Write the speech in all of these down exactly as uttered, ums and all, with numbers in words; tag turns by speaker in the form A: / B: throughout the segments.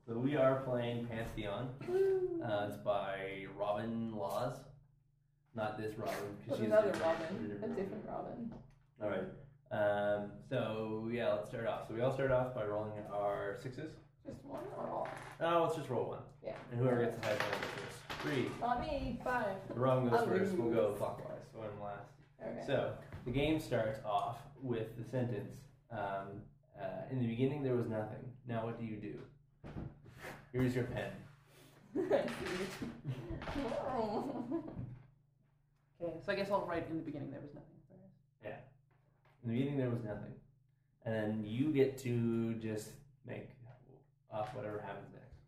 A: So we are playing Pantheon. Uh, it's by Robin Laws. Not this Robin.
B: But
A: she's
B: another
A: different-
B: Robin. A
A: different
B: different Robin.
A: All right. Um, so yeah, let's start off. So we all start off by rolling our sixes.
B: Just one or all?
A: Oh, let's just roll one.
B: Yeah.
A: And whoever gets the highest number goes first. Three.
B: Not me. Five.
A: Robin goes
B: I'll
A: first. We'll go
B: lose.
A: clockwise. So I'm last.
B: Okay.
A: So the game starts off with the sentence. Um, uh, in the beginning, there was nothing. Now, what do you do? Here's your pen.
C: Okay, so I guess I'll write in the beginning there was nothing.
A: Yeah. In the beginning, there was nothing. And then you get to just make off whatever happens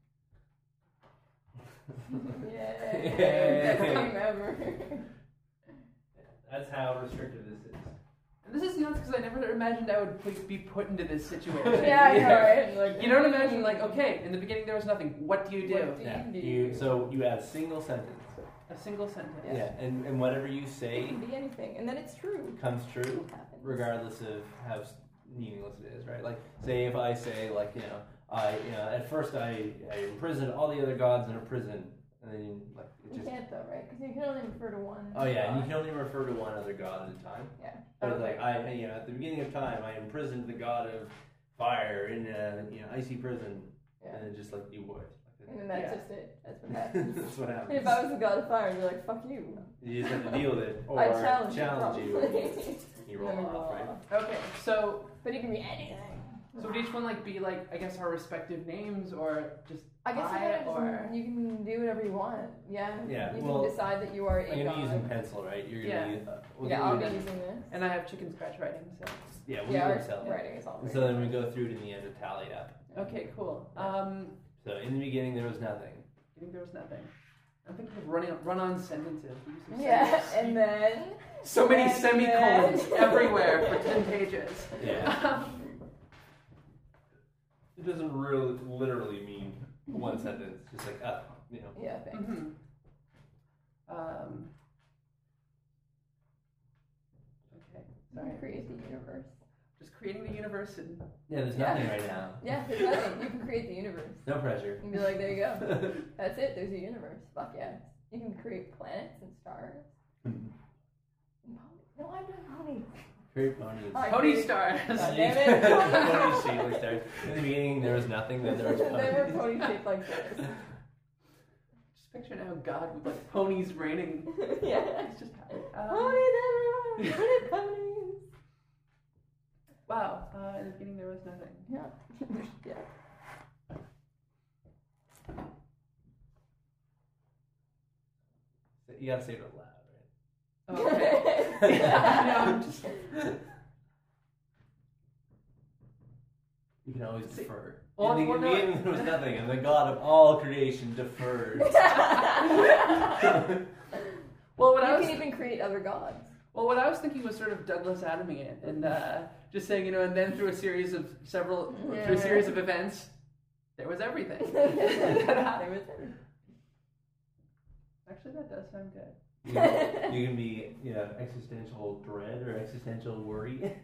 A: next.
B: Yay.
A: Yay.
B: Best game ever.
A: That's how restrictive this is.
C: And this is nuts because I never imagined I would put- be put into this situation.
B: Yeah, I know, right? Like,
C: You don't imagine, like, okay, in the beginning there was nothing. What do you do?
B: What do
A: Yeah.
B: you do?
A: You, so you add a single sentence.
C: A single sentence.
B: Yeah.
A: Yeah. And, and whatever you
B: It
A: say
B: can be anything, and then it's true.
A: comes true,
B: It happens.
A: regardless of how s- meaningless it is, right? Like, say if I say, like, you know, I, you know, at first I, I imprisoned all the other gods in a prison, and then, like, it
B: You
A: just...
B: can't though, right? Because you can only refer to one.
A: Oh, yeah, and you
B: god.
A: can only refer to one other god at a time.
B: Yeah.
A: But it's like, I, you know, at the beginning of time, I imprisoned the god of fire in a, you know, icy prison,
B: Yeah.
A: and then just, like, you would.
B: And then that's
C: Yeah.
B: just it. That's what happens.
A: That's what
B: And
A: happens.
B: if I was the god of fire, I'd be like, fuck you.
A: You just have to deal with it, or
B: I challenge,
A: challenge
B: you.
A: you,
B: probably.
A: and you roll
B: Then we
A: off,
B: roll
A: right?
B: off.
C: Okay, so
B: But it can be anything.
C: so would each one like be like I guess our respective names or just
B: I guess you,
C: I
B: kinda
C: or
B: just, you can do whatever you want. Yeah.
A: Yeah,
B: You
A: well,
B: can decide that you are a
A: I'm gonna
B: god.
A: be using pencil, right? You're gonna
C: Yeah.
A: use, uh, we'll
B: yeah,
A: give
B: I'll
A: you
B: be
A: a-
B: using this.
C: and I have chicken scratch writing. So
A: Yeah, we'll
B: yeah,
A: give
B: our
A: ourselves.
B: writing is all
A: And
B: very
A: so then we
B: good.
A: go through to the end to tally up.
C: okay, cool. Um,
A: So in the beginning there was nothing.
C: I think there was nothing. I'm thinking of running run-on sentences. We use some
B: Yeah,
C: sentences.
B: and then.
C: So many
B: and
C: semicolons
B: then-
C: everywhere for ten pages.
A: Yeah. It doesn't really literally mean one sentence. Just like uh, you know.
B: Yeah, thanks.
C: Mm-hmm. Um, okay,
B: You
C: sorry.
B: can create the universe.
C: Just creating the universe and
A: Yeah, there's
B: Yeah.
A: nothing right now.
B: Yeah, there's nothing. You can create the universe.
A: No pressure.
B: You can be like, there you go. That's it. There's a universe. Fuck yeah. You can create planets and stars. And ponies. No, I'm doing ponies.
A: Create ponies.
B: I
C: pony
B: create-
C: stars.
B: God damn it.
A: Pony shaped like stars. In the beginning there was nothing. Then there was
B: They were
A: ponies.
B: pony shaped like stars.
C: Just picture now God with like ponies raining.
B: Yeah.
C: It's just happening. Um,
B: Ponies everywhere. Pony ponies.
C: wow. Uh, in the beginning there was nothing.
B: Yeah. Yeah.
A: You gotta say it out loud,
C: Oh, okay.
B: Yeah.
C: No, I'm just.
A: You can always
C: See-
A: defer.
C: Well,
A: in the
C: well, no,
A: beginning there was nothing, and the God of all creation deferred.
C: Well, what I
B: You
C: was
B: can even create other gods.
C: well, what I was thinking was sort of Douglas Adaming it and uh, just saying, you know, and then through a series of several
B: Yeah.
C: through a series of events, there was everything.
B: There was
C: Actually, that does sound good.
A: You can, you can be, you know, existential dread or existential worry.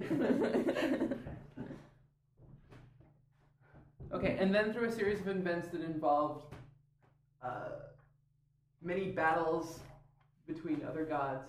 C: Okay, and then through a series of events that involved uh, many battles between other gods,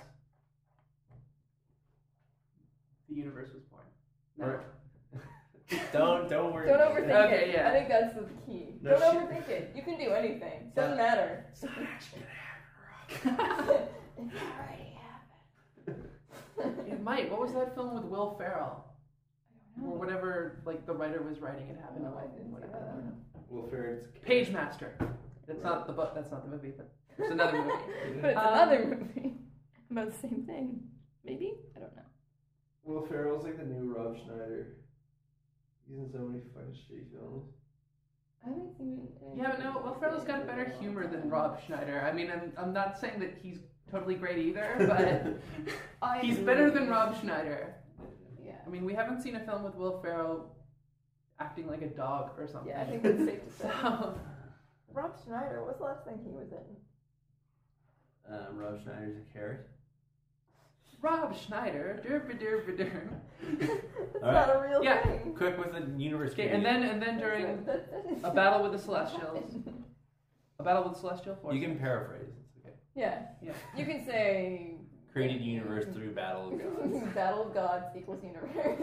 C: the universe was born. No.
A: Right. don't don't worry.
B: Don't
A: about it.
B: overthink
C: Okay,
B: it.
C: yeah.
B: I think that's the key.
A: No
B: Don't
A: shit.
B: overthink it. You can do anything. Doesn't
A: Yeah.
B: matter.
A: It's not actually gonna happen, Rob.
B: It already happened.
C: It might. What was that film with Will Ferrell?
B: I don't
C: Or
B: know.
C: whatever, like the writer was writing it happened.
B: No, I didn't see
C: whatever.
B: that.
C: I don't know.
A: Well, Ferret's
C: Page Master. That's not the book. That's not the movie, but it's another movie.
B: But it's
C: Um,
B: another movie about the same thing. Maybe? I don't know.
A: Will Ferrell's like the new Rob Schneider. He's in so many fucking shitty films.
B: I haven't seen it.
C: Yeah, but no, Will Ferrell's got better humor than Rob Schneider. I mean, I'm I'm not saying that he's totally great either, but
B: I
C: he's
B: agree
C: better
B: with
C: than
B: you.
C: Rob Schneider.
B: Yeah.
C: I mean, we haven't seen a film with Will Ferrell acting like a dog or something.
B: Yeah, I think that's safe to say.
C: So,
B: Rob Schneider, what's the last thing he was in?
A: Uh, Rob Schneider's a carrot.
C: Rob Schneider, derp derp derp.
B: That's
A: All
B: not a real
C: Yeah.
B: thing.
A: Quick with the universe.
C: Okay, and then and then
B: That's
C: during
B: not- that- that is
C: a battle with the
B: not
C: Celestials.
B: happen.
C: a battle with celestial forces.
A: you can paraphrase. It's okay.
B: Yeah.
C: Yeah.
B: You can say
A: Created universe through battle of gods.
B: Battle of Gods equals universe.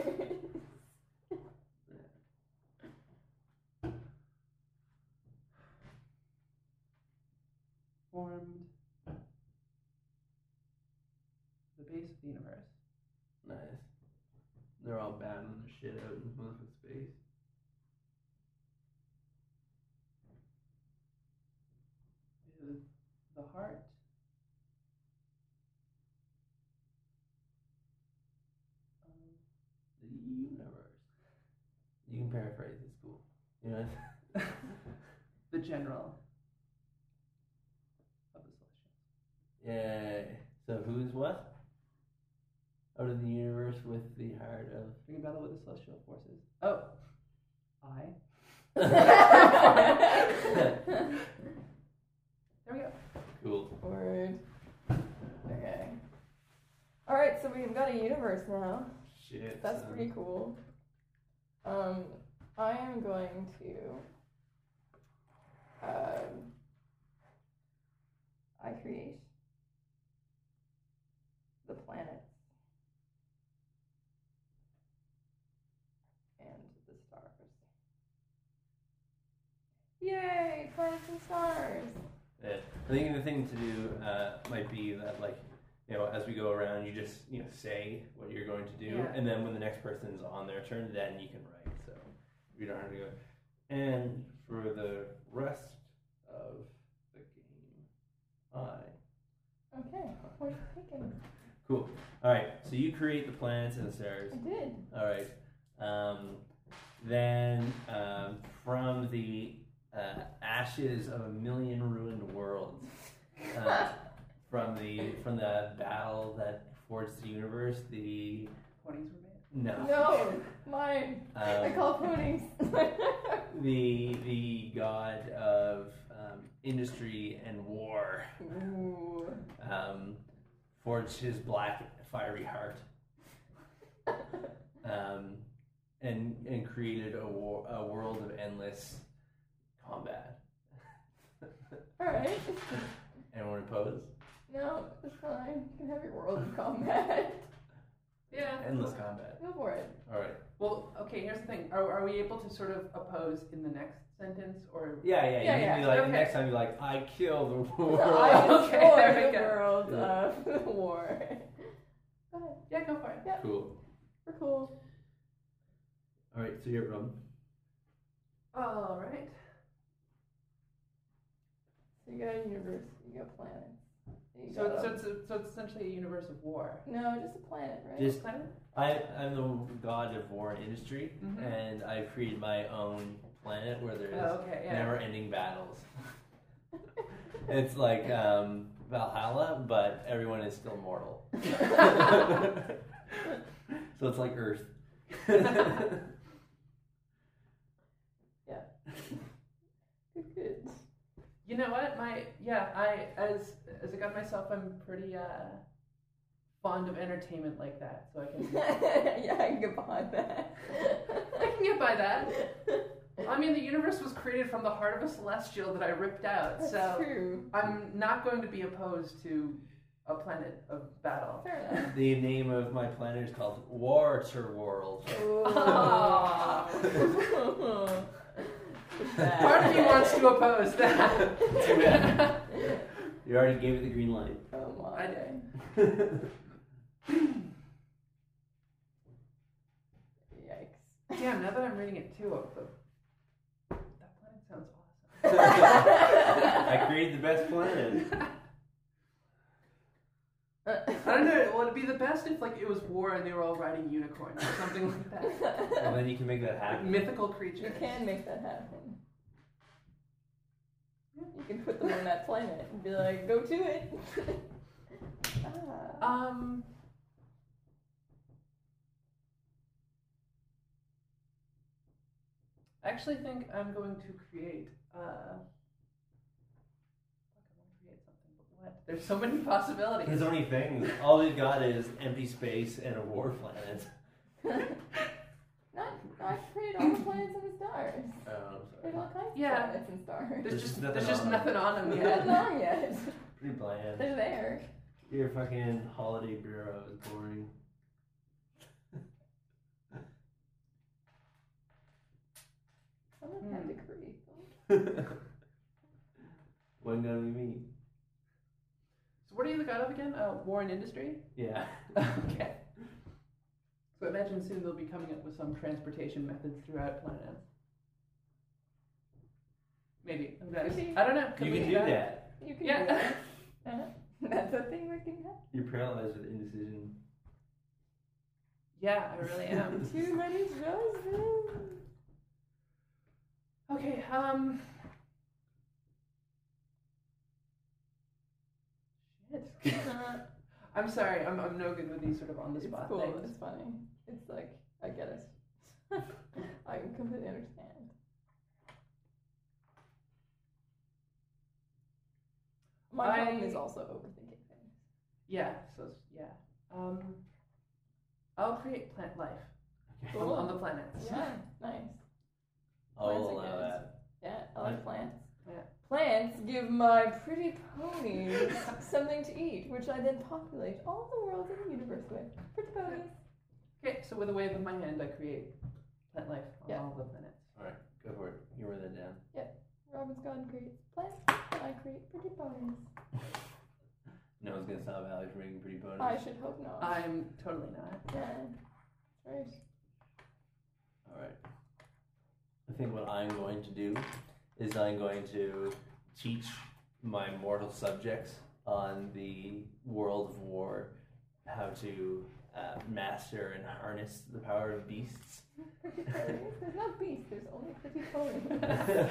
C: Formed the base of the universe.
A: Nice. They're all battling their shit out in open space.
C: Is the heart. Um,
A: The universe. You can paraphrase. It's cool. You know.
C: the general of the celestials.
A: Yay. So who's what? Out of the universe with the heart of.
C: During a battle with the celestial forces. Oh, I. There we go.
A: Cool.
B: Word. Okay. Alright, so we've got a universe now.
A: Shit.
B: That's
A: son.
B: pretty cool. Um, I am going to. Um, I create the planets and the stars. Yay! Planets and stars!
A: Yeah. I think the thing to do uh, might be that, like, you know, as we go around, you just, you know, say what you're going to do,
C: Yeah.
A: and then when the next person's on their turn, then you can write. So we don't have to go. And for the rest of the game, I.
B: Okay, what are you thinking?
A: Cool. All right. So you create the planets and the stars.
B: I did.
A: All right. Um, then um, from the uh, ashes of a million ruined worlds, uh, from the from the battle that forged the universe, the
C: Ponies were made.
A: no,
B: No, mine. I
A: um,
B: call ponies.
A: the the god of um, industry and war
B: Ooh.
A: um, forged his black fiery heart. Um, and and created a, war, a world of endless combat.
B: Alright.
A: Anyone oppose?
B: No, it's fine. You can have your world of combat.
C: Yeah.
A: Endless combat.
B: Go for it.
A: All right.
C: Well, okay, here's the thing. Are, are we able to sort of oppose in the next sentence? Or
A: Yeah, yeah.
B: Yeah,
A: you
B: yeah,
A: can be like
C: okay.
A: next time. You're like, I kill the world.
B: I
C: Okay,
B: destroy
C: there we
B: the
C: go.
B: world
A: Yeah.
B: of war. Go ahead.
C: Yeah, go for it.
B: Yeah,
A: Cool.
B: we're cool.
A: All right. So you're from.
C: All right.
B: So you got a universe, you got planets. You
C: So,
B: got
C: so,
B: a-
C: it's, so it's essentially a universe of war.
B: no, just a planet, right?
A: Just-
C: Planet?
A: I I'm the god of war and industry,
C: Mhm.
A: and I've created my own planet where there is
C: Oh, okay, yeah.
A: never-ending battles. It's like um, Valhalla, but everyone is still mortal. So it's like Earth.
B: Yeah. Good, good.
C: You know what? My yeah, I as as a god myself, I'm pretty uh fond of entertainment like that, so I can
B: Yeah, I can get behind that.
C: I can get by that. I mean, the universe was created from the heart of a celestial that I ripped out,
B: That's
C: so
B: true.
C: I'm not going to be opposed to a planet of battle.
B: Fair enough.
A: The name of my planet is called Waterworld.
C: Ah.
B: Bad.
C: Part of me wants to oppose that.
A: Too bad. You already gave it the green light.
B: Oh my.
C: I did.
B: Yikes.
C: Damn, now that I'm reading it too, the, that planet sounds awesome.
A: I created the best planet.
C: I don't know. Well, it'd be the best if like it was war and they were all riding unicorns or something like that.
A: Well, then you can make that happen.
C: Mythical creatures.
B: You can make that happen. You can put them on that planet and be like, go to it. ah.
C: Um. I actually think I'm going to create. Uh, fuck, I want to create something, but what? There's so many possibilities.
A: There's so many things. All we've got is empty space and a war planet.
B: Not, I created all the planets and the stars.
A: Oh, I'm
B: There's
A: sorry.
B: all kinds
C: Yeah.
B: of planets and stars.
C: There's,
A: There's
C: just,
A: just nothing
C: there's just
A: on
C: nothing on them
B: They're
C: yet.
B: not long yet.
A: Pretty bland.
B: They're there.
A: Your fucking holiday bureau is boring.
B: Someone had to create them.
A: When gonna be me?
C: So what are you the god of again? Uh, war and industry?
A: Yeah.
C: Okay. So imagine soon they'll be coming up with some transportation methods throughout planets. Maybe. Who knows?
B: Maybe.
C: I don't know. Could
A: You
C: we
A: can
C: do
A: do
C: that?
A: that.
B: You can
C: Yeah.
B: do that. Uh, That's a thing that can happen.
A: You're paralyzed with indecision.
C: Yeah, I really am.
B: Too many choices.
C: Okay, um. Shit. I'm sorry, I'm, I'm no good with these sort of on the
B: It's
C: spot
B: cool.
C: things.
B: It's funny. It's like I get it. I completely understand. My
C: I-
B: problem is also overthinking things.
C: Yeah, so, yeah. Um, I'll create plant life
A: Okay.
C: on, on the planets.
B: Yeah, nice.
A: I'll
B: Plants are
A: allow
B: good.
A: that.
B: Yeah, I like plants.
C: Yeah.
B: Plants give my pretty ponies something to eat, which I then populate all the worlds in the universe with. Pretty ponies.
C: Okay, so with a wave of my hand, I create plant life on
B: Yeah.
C: all the planets.
A: Alright, go for it. You write that down.
B: Robin's garden creates plants, and I create pretty ponies.
A: No one's gonna stop Alex from making pretty ponies.
B: I should hope not.
C: I'm totally not.
B: Yeah. Right.
A: Alright. I think what I'm going to do is I'm going to teach my mortal subjects on the world of war how to uh, master and harness the power of beasts.
B: Pretty ponies? There's no beast, there's only pretty ponies.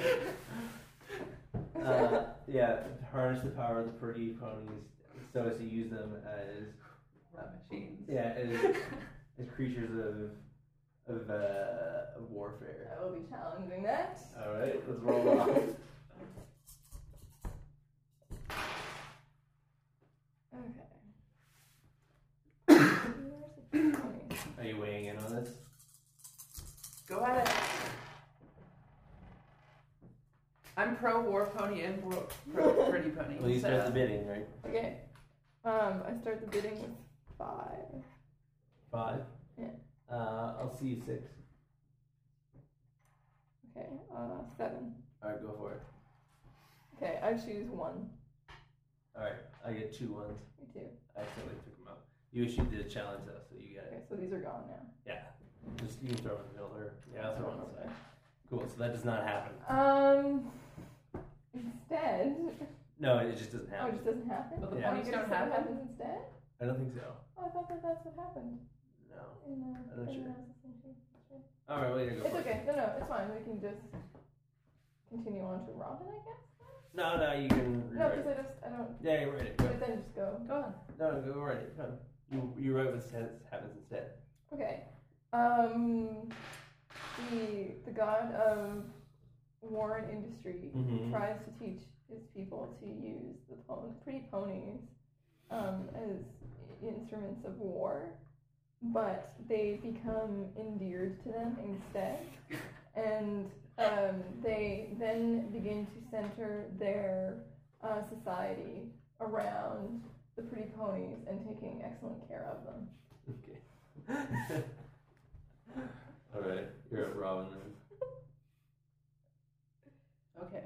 A: uh, yeah, harness the power of the pretty ponies so as to use them as
C: Uh, machines.
A: yeah as, as creatures of of, uh, of warfare.
B: I will be challenging that.
A: All right, let's roll off.
B: Okay. Where's the pretty ponies?
A: Are you weighing in on this?
C: Go at it. I'm pro war pony and pro, pro pretty pony.
A: Well, you
C: so-
A: start the bidding, right?
B: Okay. Um, I start the bidding with five.
A: Five.
B: Yeah.
A: Uh, I'll see you six.
B: Okay. Uh, seven.
A: All right, go for it.
B: Okay, I choose one.
A: All right, I get two ones.
B: Me too.
A: I accidentally took them out. You issued the challenge though, so you get
B: Okay,
A: it.
B: so these are gone now.
A: Yeah. Just you can throw it in the middle there. Yeah, I'll throw it on the
B: Okay.
A: side. Cool. So that does not happen.
B: Um, instead,
A: No, it just doesn't
B: oh, it
A: happen.
B: just doesn't happen.
C: But the
A: Yeah.
C: ponies
B: You gonna
C: don't
B: say what
C: happen.
B: happens instead?
A: I don't think so.
B: Oh, I thought that that's what happened
A: No.
B: in the.
A: I'm not
B: in
A: sure.
B: the
A: All right, well, you go
B: It's
A: for it.
B: okay. No, no, it's fine. We can just continue on to Robin, I guess.
A: No, no, you can.
B: No,
A: rewrite
B: because
A: it.
B: I just I don't.
A: Yeah, you write it. Go.
B: But then just go.
C: Go on.
A: No, no, go write it. Come. You you write what says happens instead.
B: Okay. Um, the the god of war and industry
A: Mhm.
B: tries to teach his people to use the pon- pretty ponies um, as instruments of war, but they become endeared to them instead, and um, they then begin to center their uh, society around the pretty ponies and taking excellent care of them.
A: Okay. All right, you're up, Robin. Then.
C: Okay.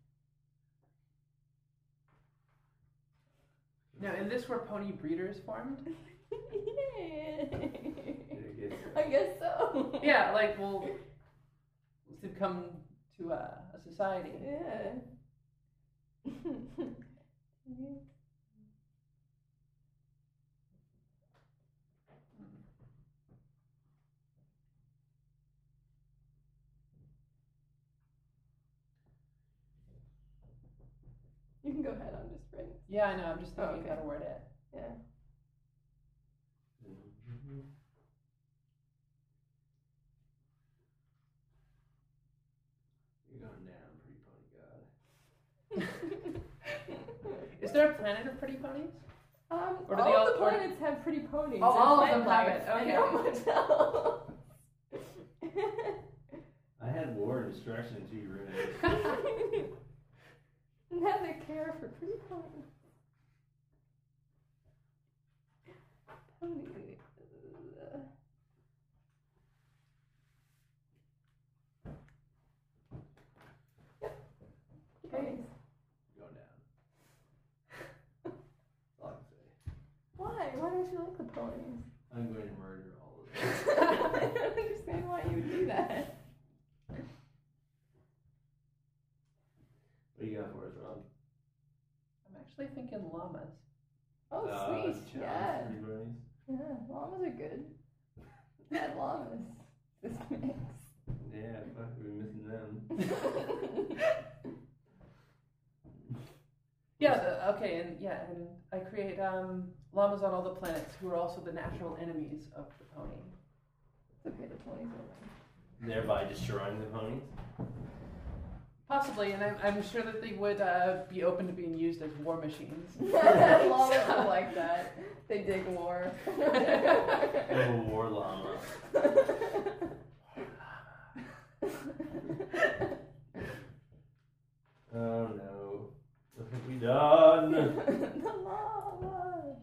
C: Now, in this were pony breeders formed?
B: Yay!
A: Very good.
B: I guess so.
C: Yeah, like, well, to come to a, a society.
B: Yeah. You can go ahead. I'm just writing.
C: Yeah, I know, I'm just thinking
B: Oh, okay.
C: how to word it.
B: Yeah.
A: You're going down, pretty pony god.
C: Is there a planet of pretty ponies?
B: Um,
C: Or do
B: all
C: they all-
B: the
C: or-
B: planets have pretty ponies.
C: Oh,
B: in
C: all of
B: plant
C: them have
B: life,
C: it,
B: and
C: okay.
B: not much else.
A: I had war and destruction in two ruins.
B: Now they care for pretty ponies. Ponies. Yep. Ponies.
A: Going down. That's all I can say.
B: Why? Why don't you like the ponies?
A: I'm going to murder all of them.
B: I don't understand why you would do that.
A: What do you got for us, Rob?
C: I'm actually thinking llamas.
B: Oh,
A: Uh,
B: sweet.
A: challenge
B: Yeah.
A: for you guys?
B: Yeah, llamas are good. Bad llamas. This mix.
A: Yeah, fuck, we're missing them.
C: Yeah, the, okay, and yeah, and I create um, llamas on all the planets who are also the natural enemies of the pony.
B: It's okay, the ponies are
A: Thereby destroying the ponies.
C: Possibly, and I'm, I'm sure that they would uh, be open to being used as war machines.
B: right. Llamas are like that. They dig war.
A: I'm a war llama. Oh no. What have we done?
B: The llamas.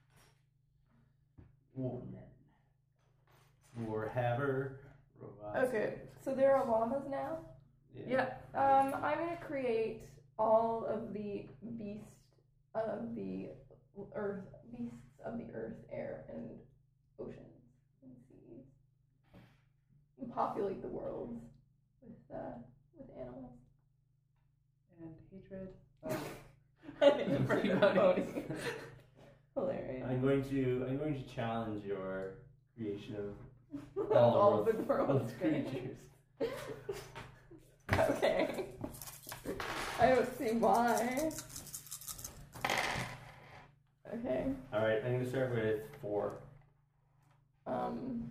A: Warmen. Warhammer. Robots.
B: Okay, so there are llamas now.
C: Yeah.
B: Um, I'm gonna create all of the beasts of the earth, beasts of the earth, air, and oceans and seas. And populate the world with uh, with animals.
C: And hatred.
B: And
C: Pretty
B: pony.
C: ponies.
B: Hilarious.
A: I'm going to I'm going to challenge your creation of
B: all
A: all
B: of
A: the
B: the
A: world's
B: world's
A: creatures.
B: Okay. I don't see why. Okay.
A: All right, I'm going to start with four.
B: Um.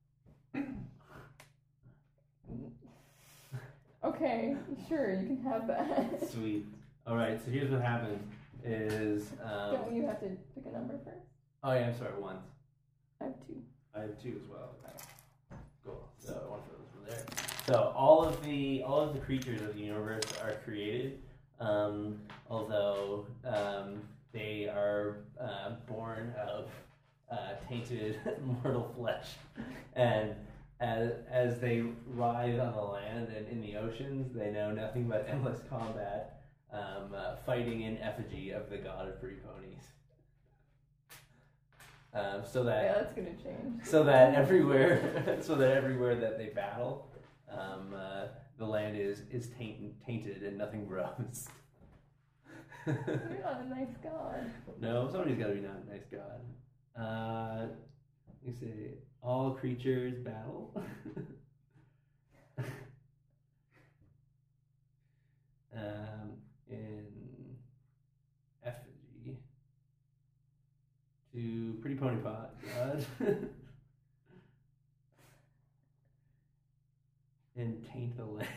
B: Okay, sure, you can have that.
A: Sweet. All right, so here's what happens: is um,
B: Don't you have to pick a number first?
A: oh yeah, I'm sorry, once.
B: I have two.
A: I have two as well. Cool. So one for those from there. So all of the all of the creatures of the universe are created, um, although um, they are uh, born of uh, tainted mortal flesh, and as as they rise on the land and in the oceans, they know nothing but endless combat, um, uh, fighting in effigy of the god of pretty ponies. Um, so that
B: Yeah, that's gonna change.
A: so that everywhere, so that everywhere that they battle, um, uh, the land is is tainted, tainted and nothing grows.
B: You're not a nice god.
A: No, somebody's got to be not a nice god. Uh, you say all creatures battle. um, in effigy to Pretty Pony Pot God. And taint the land.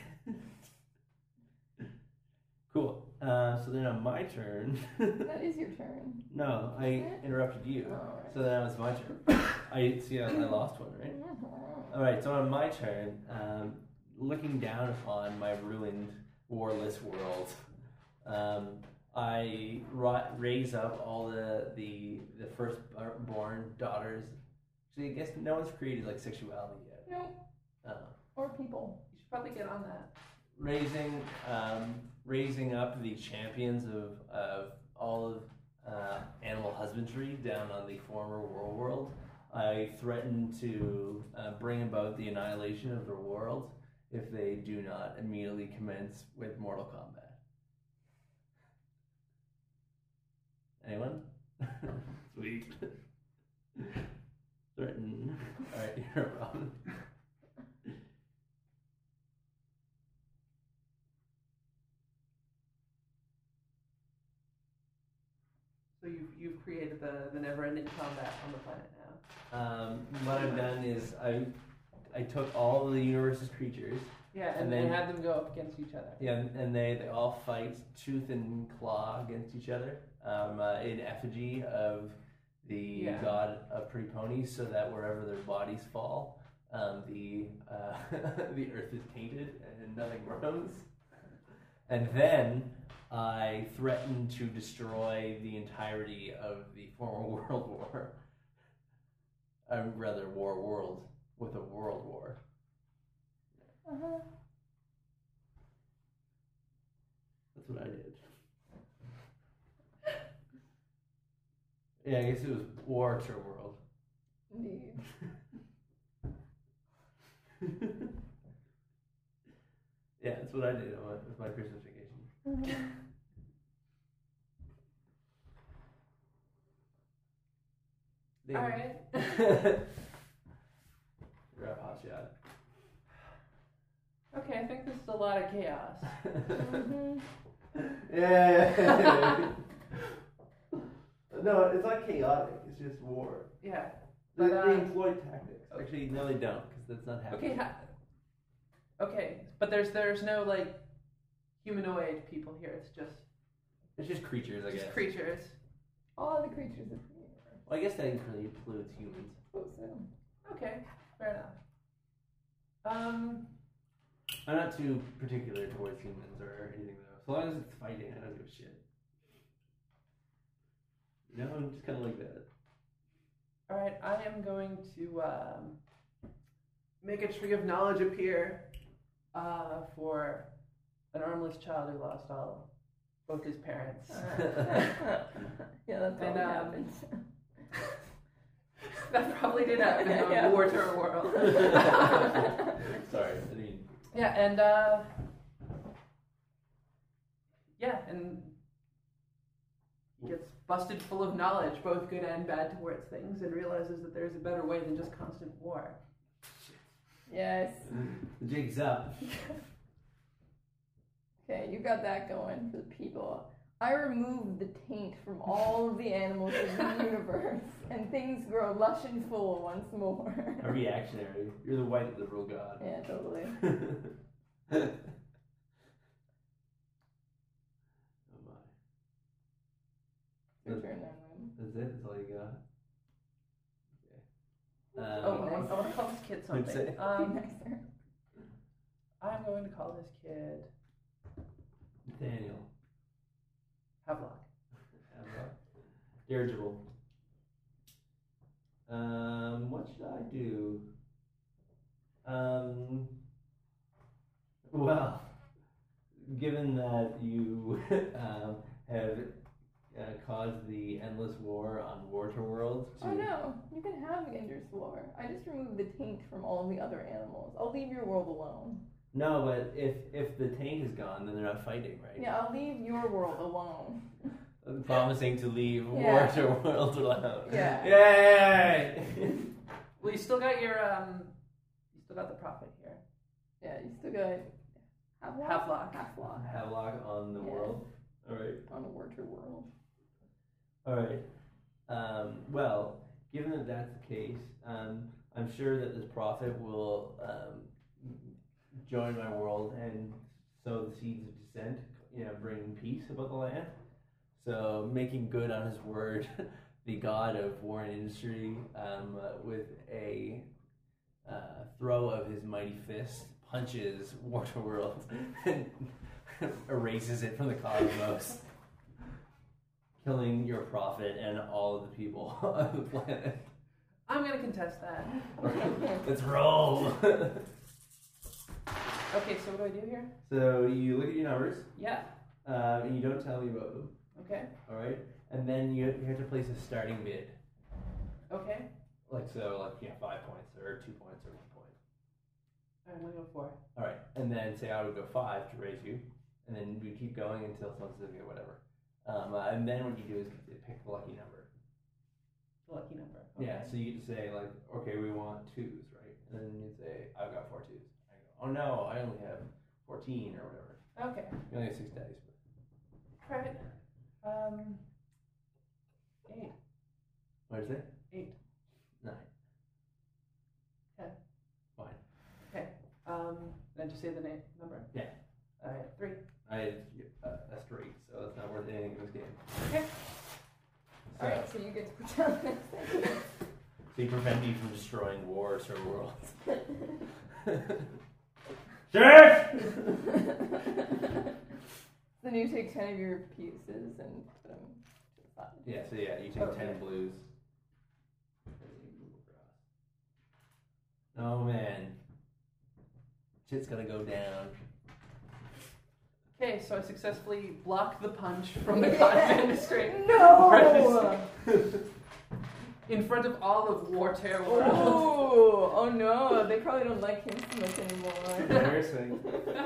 A: Cool. Uh, so then on my turn.
B: That is your turn.
A: No, I interrupted you.
B: Oh, alright.
A: So now it's my turn. I see. I, I lost one, right? All right. So on my turn, um, looking down upon my ruined, warless world, um, I ra- raise up all the the the firstborn daughters. Actually, I guess no one's created like sexuality yet.
B: Nope.
A: Uh,
B: Or people.
C: You should probably get on that.
A: raising um, raising up the champions of, of all of uh, animal husbandry down on the former war world. I threaten to uh, bring about the annihilation of their world if they do not immediately commence with mortal combat. Anyone? Sweet. Threaten. Alright, you're Robin.
C: So you've, you've created the, the never-ending combat on the planet now.
A: Um, what I've done is I, I took all of the universe's creatures
C: Yeah, and,
A: And
C: and
A: then-
C: have them go up against each other.
A: Yeah, and and they, they all fight tooth and claw against each other um, uh, in effigy of the
C: Yeah.
A: god of pretty ponies, so that wherever their bodies fall, um, the uh, the earth is tainted and nothing grows. And then I threaten to destroy the entirety of the former World War. Uh, rather, War World with a World War.
B: Uh-huh.
A: That's what I did. Yeah, I guess it was War to World.
B: Indeed.
A: Yeah, that's what I did on my, with my Christmas vacation.
B: Uh-huh.
C: All right.
A: You're a hot shot.
C: Okay, I think this is a lot of chaos.
B: Mhm.
A: Yeah. No, it's not chaotic. It's just war.
C: Yeah.
A: They,
C: But, uh,
A: they employ tactics. Actually, no, they don't, because that's not happening.
C: Okay. Ha- okay, but there's there's no like humanoid people here. It's just
A: It's just creatures, I
C: just
A: guess.
C: creatures.
B: All the creatures of the universe.
A: Well, I guess that includes includes humans.
B: Suppose so.
C: Okay, fair enough. Um.
A: I'm not too particular towards humans or anything though. So long as it's fighting, I don't give a shit. You know, I'm just kind of like that.
C: All right, I am going to um, make a tree of knowledge appear uh, for an armless child who lost all both his parents.
B: Uh, yeah, that's
C: And,
B: probably
C: um,
B: happens.
C: That probably did happen on
B: Yeah.
C: War to World.
A: Sorry, I mean.
C: Yeah, and uh, yeah, and he gets busted full of knowledge, both good and bad towards things, and realizes that there's a better way than just constant war.
B: Yes.
A: The jig's up.
B: Okay, you got that going for the people. I remove the taint from all of the animals in the universe, and things grow lush and full once more.
A: A reactionary. You're the white liberal god.
B: Yeah, totally.
A: Oh my.
B: Your turn then, Lynn.
A: That's it? That's all you got? Okay. Um,
C: Oh, I want, I want to call this kid
A: Would
C: something.
A: say-
B: Be
C: Um,
B: nicer.
C: I'm going to call this kid
A: Daniel.
C: Havelock.
A: Dirigible. Um, what should I do? Um, well, given that you um, have uh, caused the endless war on Waterworld to
B: Oh no, you can have the Ender's War. I just removed the taint from all the other animals. I'll leave your world alone.
A: No, but if if the tank is gone, then they're not fighting, right?
B: Yeah, I'll leave your world alone.
A: I'm promising to leave
B: Yeah.
A: Waterworld alone.
B: Yeah.
A: Yay!
C: Well, you still got your um, you still got the prophet here.
B: Yeah, you still got Havelock.
C: Havelock.
B: Havelock
A: Havelock on the
B: Yeah.
A: world. All right.
B: on the Water World.
A: All right. Um, well, given that that's the case, um, I'm sure that this prophet will um, join my world and sow the seeds of dissent, you know, bringing peace about the land. So, making good on his word, the god of war and industry, um, uh, with a uh, throw of his mighty fist, punches Waterworld and erases it from the cosmos, killing your prophet and all of the people on the planet.
C: I'm gonna contest that.
A: Let's roll!
C: Okay, so what do I do here?
A: So you look at your numbers,
C: Yeah.
A: um, and you don't tell me about them,
C: Okay.
A: all right? And then you, you have to place a starting bid.
C: Okay.
A: Like, so, like, yeah, five points, or two points, or one point.
C: All right, I'm gonna go four.
A: All right, and then say I would go five to raise you, and then we keep going until someone says okay, whatever. Um, uh, and then what you do is pick the lucky number.
C: The lucky number.
A: Yeah, so you get to say like, okay, we want twos, right? And then you say, I've got four twos. I go, oh no, I only have fourteen or whatever.
C: Okay.
A: You only have six dice.
C: All right. Um. Eight.
A: What is it?
C: Eight.
A: Nine.
C: Ten.
A: Fine.
C: Um. Can I just say the name number?
A: Yeah.
C: All right, three.
A: I uh, that's three, so it's not worth anything in this game.
C: Okay.
A: So,
B: Alright, so you get to put down the next thing.
A: so you prevent me from destroying wars or worlds. Sheriff!
B: Then you take ten of your pieces and put them to the side.
A: Yeah, so yeah, you take
B: Okay.
A: ten blues. Oh man. Shit's gonna go down.
C: Okay, so I successfully blocked the punch from the cotton industry.
B: No!
C: In front of all of War Terror World.
B: Oh, oh no, they probably don't like him so much anymore.
A: Embarrassing.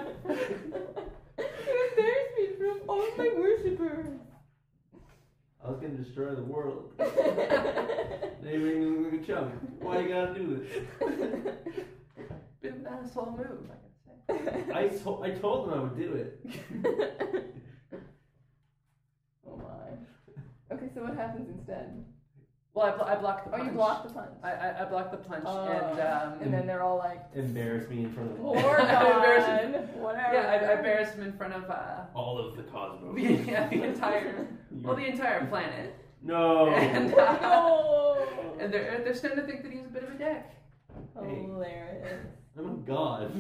B: You embarrassed me from all my worshippers.
A: I was gonna destroy the world. They made me look like a chump. Why you gotta do this?
C: Bit of an asshole move, I gotta say.
A: I, to- I told them I would do it.
B: Oh my. Okay, so what happens instead?
C: Well, I, blo- I blocked the
B: Oh,
C: punch.
B: you block the punch.
C: I, I, I blocked the punch,
B: Oh,
C: and um,
B: and then they're all like,
A: Embarrass me in front of all,
B: War
C: Embarrassing.
B: God, whatever.
C: yeah, I, I embarrassed him in front of uh,
A: all of the cosmos.
C: the, yeah, the entire, well, the entire planet,
A: No.
C: and uh,
B: No!
C: and they're they're starting to think that he's a bit of a dick.
A: Hey.
B: Hilarious.
A: I'm a god.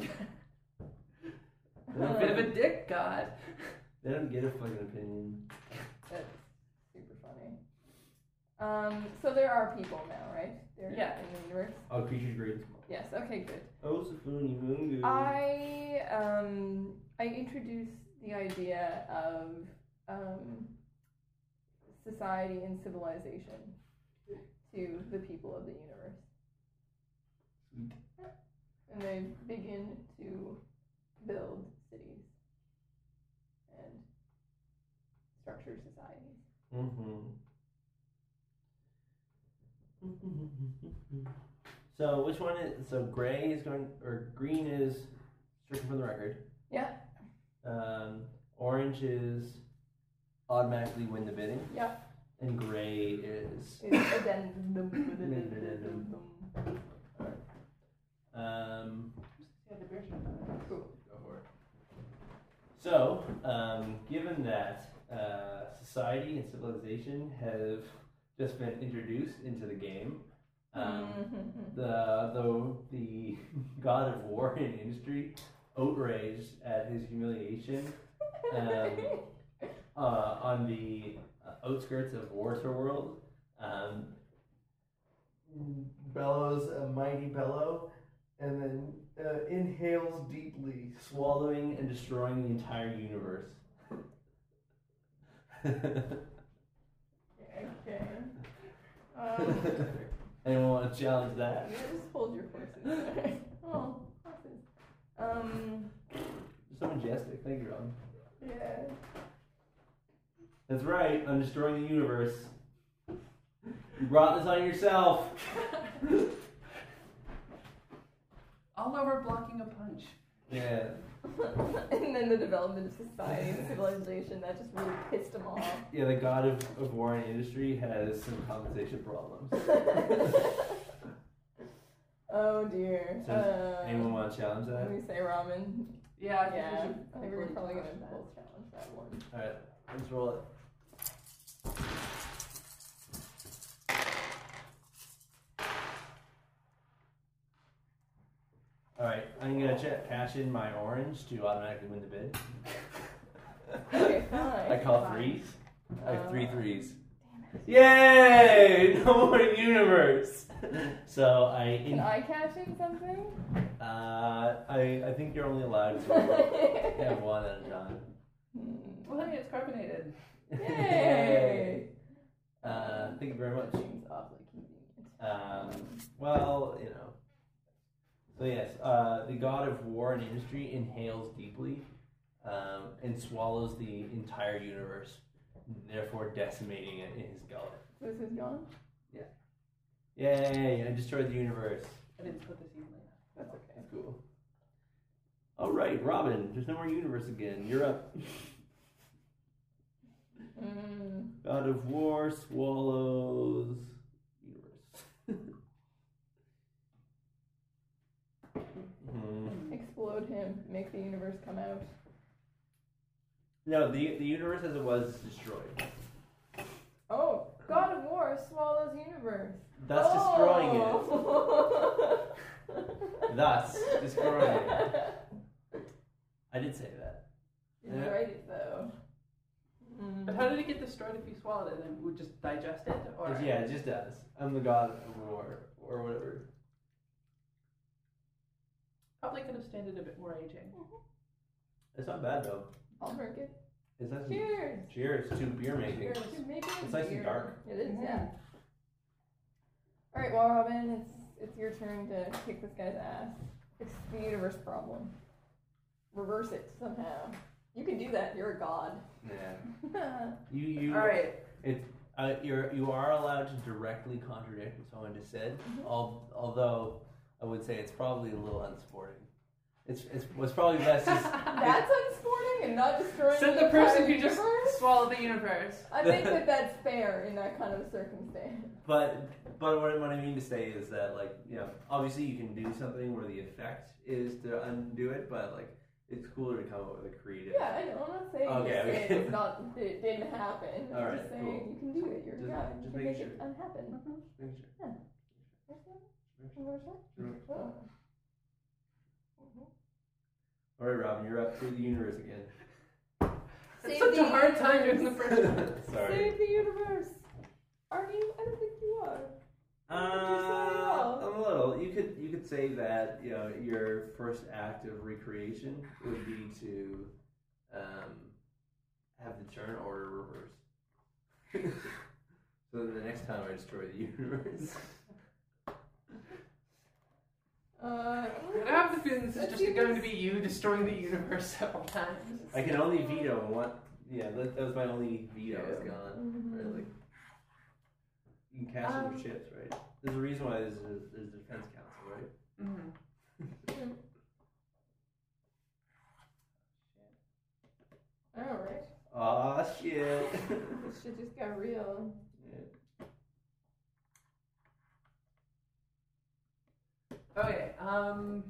A: They
C: A
A: don't,
C: bit of a dick god.
A: they don't get a fucking opinion.
B: That's super funny. Um, so there are people now, right? They're
C: Yeah.
B: in the universe?
A: Oh, creatures great and small.
B: Yes, okay, good.
A: Oh, Safuni Mungu.
B: I um I introduced the idea of um society and civilization to the people of the universe.
A: Sweet.
B: And they begin to build cities and structure societies.
A: Mm-hmm. So which one is so gray is going or green is stricken from the record.
B: Yeah,
A: Um, orange is automatically win the bidding,
B: yeah.
A: and gray is
B: It's addendum.
A: Addendum. um.
C: Yeah, the bear's
B: Cool.
A: Go for it. So, um, given that uh, society and civilization have just been introduced into the game, um, the, the the god of war and industry, outraged at his humiliation um, uh, on the uh, outskirts of Waterworld, um, bellows a mighty bellow, and then uh, inhales deeply, swallowing and destroying the entire universe.
B: Okay. Um,
A: Anyone want to challenge that?
B: yeah, just hold your horses. Oh, horses. Um,
A: So majestic. Thank you, Ron.
B: yeah.
A: That's right. I'm destroying the universe. You brought this on yourself.
C: all over blocking a punch.
A: Yeah.
B: And then the development of society and civilization, that just really pissed him off.
A: Yeah, the god of, of war and industry has some compensation problems.
B: Oh dear.
A: So,
B: uh,
A: Anyone want to challenge that?
B: Let me say ramen.
C: Yeah, I think
B: Yeah,
C: we should
B: I think we're probably gonna
C: challenge that.
B: both challenge that one.
A: Alright, let's roll it. Alright, I'm gonna check, cash in my orange to automatically win the bid.
B: Okay, fine.
A: I call
B: fine.
A: threes. I have three
B: Uh,
A: threes.
B: Damn it.
A: Yay! No more universe! So I.
B: Can I cash in something?
A: Uh, I, I think you're only allowed to have one at a time.
B: Hmm.
C: Well, hey, it's carbonated.
B: Yay!
A: Uh, thank you very much.
B: Seems awfully convenient.
A: Um, well, you know. So yes, uh, the god of war and industry inhales deeply um, and swallows the entire universe, therefore decimating it in his gullet.
B: This is gone?
A: Yay! I destroyed the universe.
C: I didn't put this evenly.
B: That's okay.
A: That's cool. All right, Robin. There's no more universe again. You're up.
B: Mm.
A: God of War swallows universe. Hmm.
B: Explode him. the universe come out?
A: No, the the universe as it was is destroyed.
B: Oh, God of War swallows universe.
A: Thus destroying
B: oh.
A: it. Thus destroying it. I did say that.
B: You're
A: Yeah.
B: right, though. Mm.
C: But how did it get destroyed if you swallowed it? And would just digest it? Or
A: Yeah, it just does. I'm the god of war or whatever.
C: probably could have standed a bit more aging.
A: It's not bad though.
B: I'll drink it.
A: It's nice.
B: Cheers.
A: Cheers to beer making.
B: Cheers. Maybe
A: It's nice and dark.
B: It is, yeah. All right, well, Robin, it's it's your turn to kick this guy's ass. Fix the universe problem. Reverse it somehow. You can do that. You're a god.
A: Yeah. You you.
C: All right.
A: It's uh, you're you are allowed to directly contradict what someone just said.
B: Mhm.
A: Al- although I would say it's probably a little unsporting. It's it's was probably best just.
B: That's unsporting and not destroying
C: Said
B: the
C: the person
B: entire
C: who just
B: universe?
C: swallowed the universe.
B: I think that that's fair in that kind of circumstance.
A: But but what, what I mean to say is that, like, you know, obviously you can do something where the effect is to undo it, but like it's cooler to come up with a creative.
B: Yeah, I know. I'm not saying
A: Okay,
B: it's,
A: okay.
B: it's not it didn't happen. I'm
A: All right,
B: just saying
A: cool.
B: you can do it. You're
A: Just-
B: a god. You
A: just
B: can
A: making
B: make it
A: sure.
B: unhappen.
A: Make sure.
B: Yeah.
A: Make
B: Where's that?
A: Sure.
B: Oh.
A: All right, Robin, you're up to the universe again.
C: It's
B: Save
C: such
B: the
C: a hard time
B: universe.
C: doing the first one.
A: Sorry.
B: Save the universe. Are you? I don't think you are.
A: Uh, a little. You could you could say that, you know, your first act of recreation would be to um, have the turn order reversed. So then the next time I destroy the universe.
B: Uh,
C: I have the feeling this is
B: Let's
C: just
B: see
C: going
B: this.
C: to be you destroying the universe several times.
A: I can only veto one. Yeah, that, that was my only veto. It's
C: Yeah.
A: gone.
B: Mhm.
A: Really. You can cash in
C: Um,
A: your chips, right? There's a reason why there's a, there's a defense council, right?
C: Mm-hmm.
B: Alright.
A: Aw, shit.
B: This shit just got real.
A: Yeah.
C: Okay, um...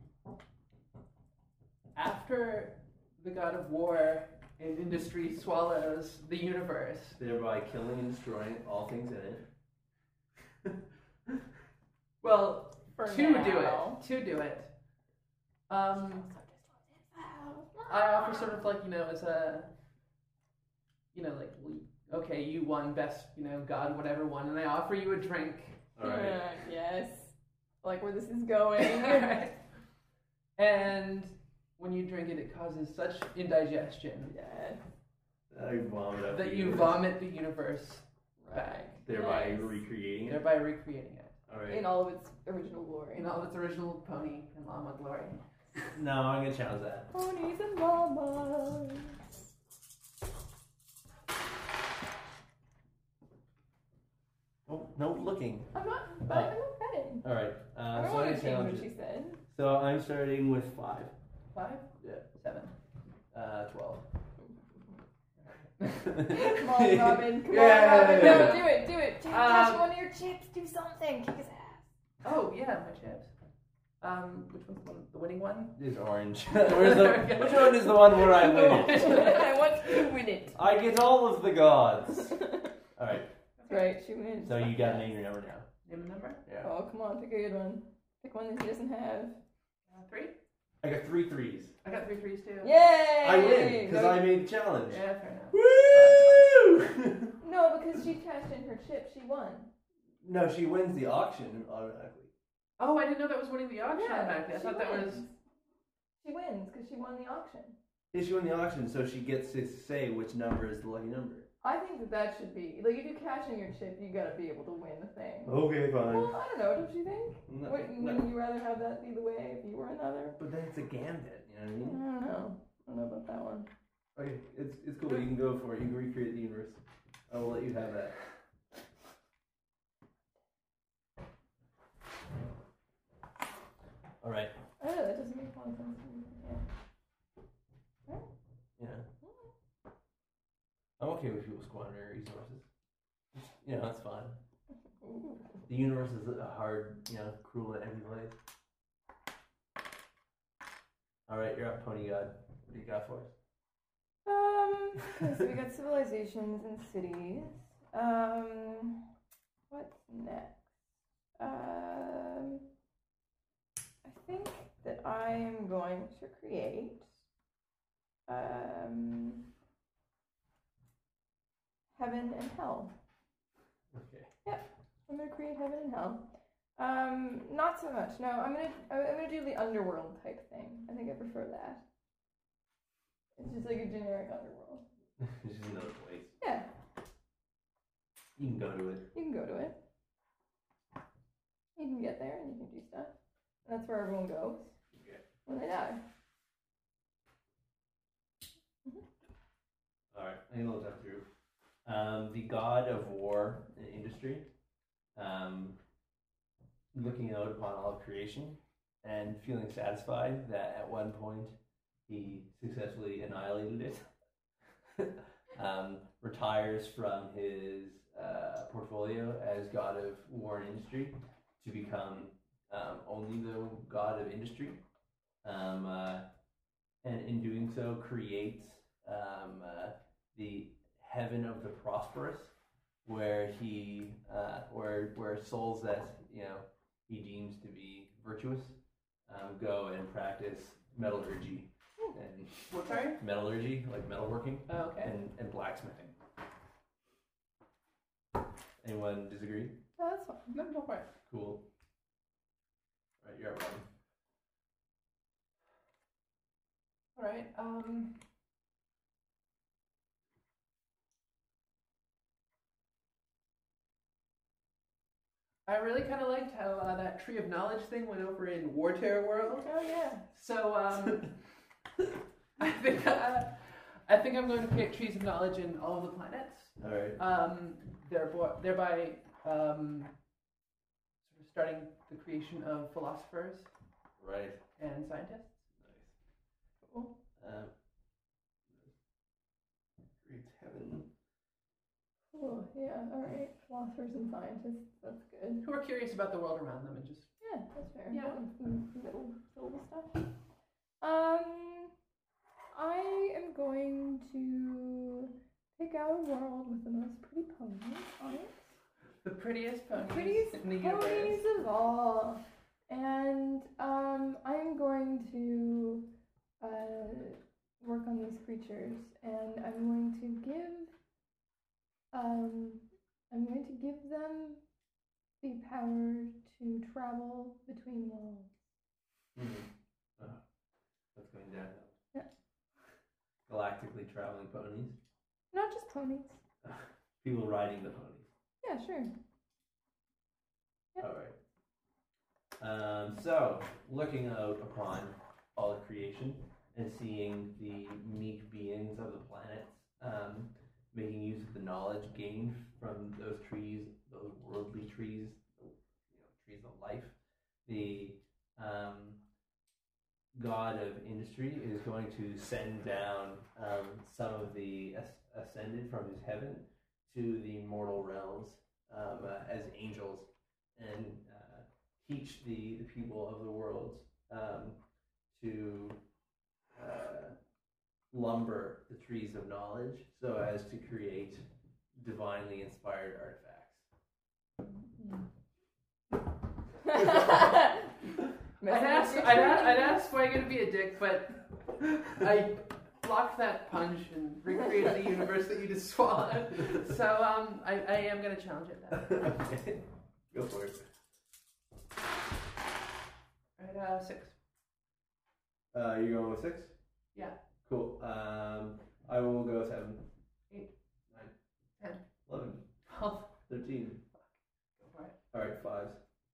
C: after the god of war and industry swallows the universe,
A: Thereby killing and destroying all things in it.
C: well,
B: For
C: to
B: now.
C: do it, to do it, um, I offer sort of like, you know, as a, you know, like, we, okay, you won best, you know, god whatever won, and I offer you a drink.
A: Alright.
B: Uh, yes. I like where this is going.
C: And when you drink it, it causes such indigestion
B: Yes.
A: I vomit up
C: that
A: the
C: you
A: universe,
C: vomit the universe back,
A: thereby
B: Nice.
A: recreating it.
C: thereby recreating it
A: Alright.
B: In all of its original glory.
C: in all of its original pony and llama glory.
A: No, I'm gonna challenge that.
B: Ponies and llamas.
A: Oh, no looking.
B: I'm not, but I'm not betting.
A: Alright.
B: I
A: Uh,
B: don't
A: so I'm
B: want to
A: gonna
B: change
A: challenge
B: what she
A: it.
B: said.
A: So I'm starting with five.
C: Five?
A: Yeah.
C: Seven.
A: Uh, twelve.
B: Come on, Robin. Come
A: Yeah.
B: on, Robin. No, do it, do it. Take
C: Um,
B: catch one of your chips. Do something. Kick his ass.
C: Oh, yeah, my chips. Um, which one's the one? The winning one?
A: Is orange. Where's the, which one is the one where I win it?
B: I want you to win it.
A: I get all of the gods. Alright.
B: Right, she wins.
A: So you gotta name your number now.
C: Name a number?
A: Yeah.
B: Oh, come on, pick a good one. Pick one that he doesn't have.
C: Uh, three?
A: I got three threes.
C: I got three threes too.
B: Yay!
A: I win because
B: No,
A: I made the challenge.
C: Yeah, fair enough.
A: Woo!
B: No, because she cashed in her chip, she won.
A: No, she wins the auction automatically.
C: Oh, I didn't know that was winning the auction
B: Yeah,
C: automatically. I
B: she
C: thought that
B: wins.
C: was.
B: She wins because she won the auction.
A: Yeah, she won the auction, so she gets to say which number is the lucky number.
B: I think that that should be like if you cash in your chip, you gotta be able to win the thing.
A: Okay, fine.
B: Well, I don't know. Don't you think?
A: No,
B: Wouldn't,
A: no.
B: wouldn't you rather have that be the way if you were another?
A: But then it's a gambit, you know
B: I
A: what I mean?
B: don't know. I don't know about that one.
A: Okay, it's it's cool. You can go for it. You can recreate the universe. I will let you have that. All right.
B: Oh, that doesn't make a lot of sense to me. Yeah.
A: Yeah. I'm okay with people squandering resources. You know, that's fine.
B: Ooh.
A: The universe is a hard, you know, cruel and empty place. All right, you're up, Pony God. What do you got for us?
B: Um, okay, so we got civilizations and cities. Um, what's next? Um, I think that I am going to create um, heaven and hell.
A: Okay.
B: I'm gonna create heaven and hell. Um, not so much. No, I'm gonna I'm gonna do the underworld type thing. I think I prefer that. It's just like a generic underworld.
A: It's just another place.
B: Yeah,
A: You can go to it.
B: you can go to it. You can get there and you can do stuff. And that's where everyone goes
A: Okay.
B: when they die.
A: All right, I'm gonna look that through. Um, the god of war and industry, um, looking out upon all of creation and feeling satisfied that at one point he successfully annihilated it, um, retires from his uh, portfolio as god of war and industry to become um, only the god of industry, um, uh, and in doing so creates um, uh, the heaven of the prosperous, where he, uh, where where souls that you know he deems to be virtuous um, go and practice metallurgy and
C: What, sorry?
A: metallurgy, like metalworking
C: Oh, okay.
A: and, and blacksmithing. Anyone disagree?
B: Oh, that's fine.
C: No, go for it.
A: Cool. All right, you're up, Robin.
C: All right. Um. I really kind of liked how uh, that tree of knowledge thing went over in War Terror World.
B: Oh yeah.
C: So um, I think uh, I think I'm going to create trees of knowledge in all of the planets.
A: All right.
C: Um, thereby, thereby um, sort of starting the creation of philosophers
A: Right.
C: and scientists.
A: Nice.
B: Cool.
A: Um, great heaven.
B: Cool. Yeah. All right. Philosophers and scientists. That's good.
C: Who are curious about the world around them and just
B: Yeah, that's fair.
C: Yeah.
B: Some Middle syllable stuff. Um, I am going to pick out a world with the most pretty ponies on it.
C: the prettiest ponies
B: Prettiest
C: in the
B: ponies
C: universe.
B: of all. And um, I'm going to uh, work on these creatures, and I'm going to give um, I'm going to give them the power to travel between worlds.
A: Mm-hmm. Oh, that's going downhill.
B: Yeah.
A: Galactically traveling ponies.
B: Not just ponies.
A: People riding the ponies.
B: Yeah, sure. Yep.
A: All right. Um, so, looking out upon all of creation and seeing the meek beings of the planets, um, making use of the knowledge gained from those trees, those worldly trees, you know, trees of life, the um, god of industry is going to send down um, some of the as- ascended from his heaven to the mortal realms um, uh, as angels and uh, teach the, the people of the world um, to uh, lumber the trees of knowledge so as to create divinely inspired artifacts.
C: I'd ask, I'd, a- I'd ask why you're going to be a dick, but I blocked that punch and recreated the universe that you just swallowed. So um, I, I am going to challenge it now.
A: Okay, go for it.
C: Alright, uh, six.
A: Uh, you're going with six?
C: Yeah.
A: Cool. Um, I will go seven.
C: Eight.
A: Nine.
C: Ten.
A: Eleven.
C: Twelve.
A: Thirteen.
C: Go for it.
A: Alright, fives.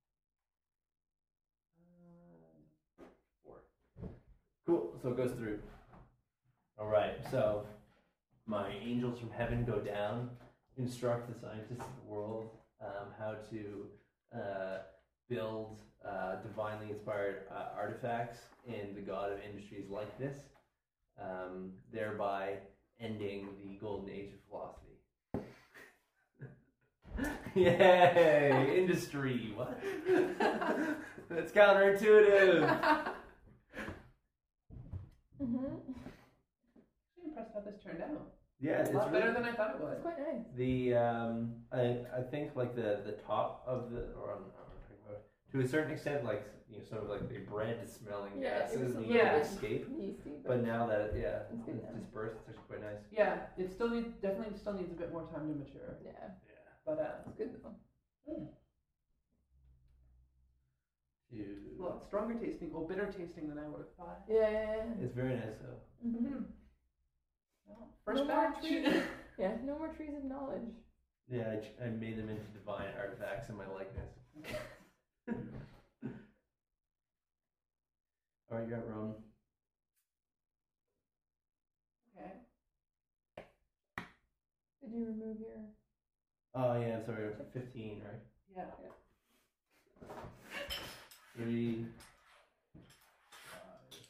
C: Uh,
A: Four. Cool, so it goes through. Alright, so my angels from heaven go down, instruct the scientists of the world um, how to uh, build uh, divinely inspired uh, artifacts in the god of industry's likeness, um, thereby ending the golden age of philosophy. Yay! Industry, what? That's counterintuitive. Yeah, it's
C: A lot
A: really,
C: better than I thought it
B: It's
C: would.
B: quite nice.
A: the um, I I think like the the top of the or I don't know what I'm talking about to a certain extent, like you know, some of like the bread smelling
B: Yeah, it was
A: gases
B: a
A: need
C: little
A: to
C: bit
A: escape.
B: Yeasty,
A: But now that it, yeah,
B: It's good
A: it's
B: now.
A: dispersed, it's quite nice.
C: Yeah, it still needs definitely still needs a bit more time to mature.
B: yeah,
A: Yeah.
C: But uh,
B: it's good though.
C: a lot stronger tasting, well, bitter tasting than I would have thought.
B: Yeah, yeah, yeah.
A: It's very nice though.
B: Mm-hmm.
C: Well, first
B: No more
C: batch.
B: trees. Yeah, no more trees of knowledge.
A: Yeah, I, ch- I made them into divine artifacts in my likeness. All right, you got rum.
C: Okay.
B: Did you remove your?
A: Oh yeah, sorry, fifteen, right?
C: Yeah.
A: Three, five,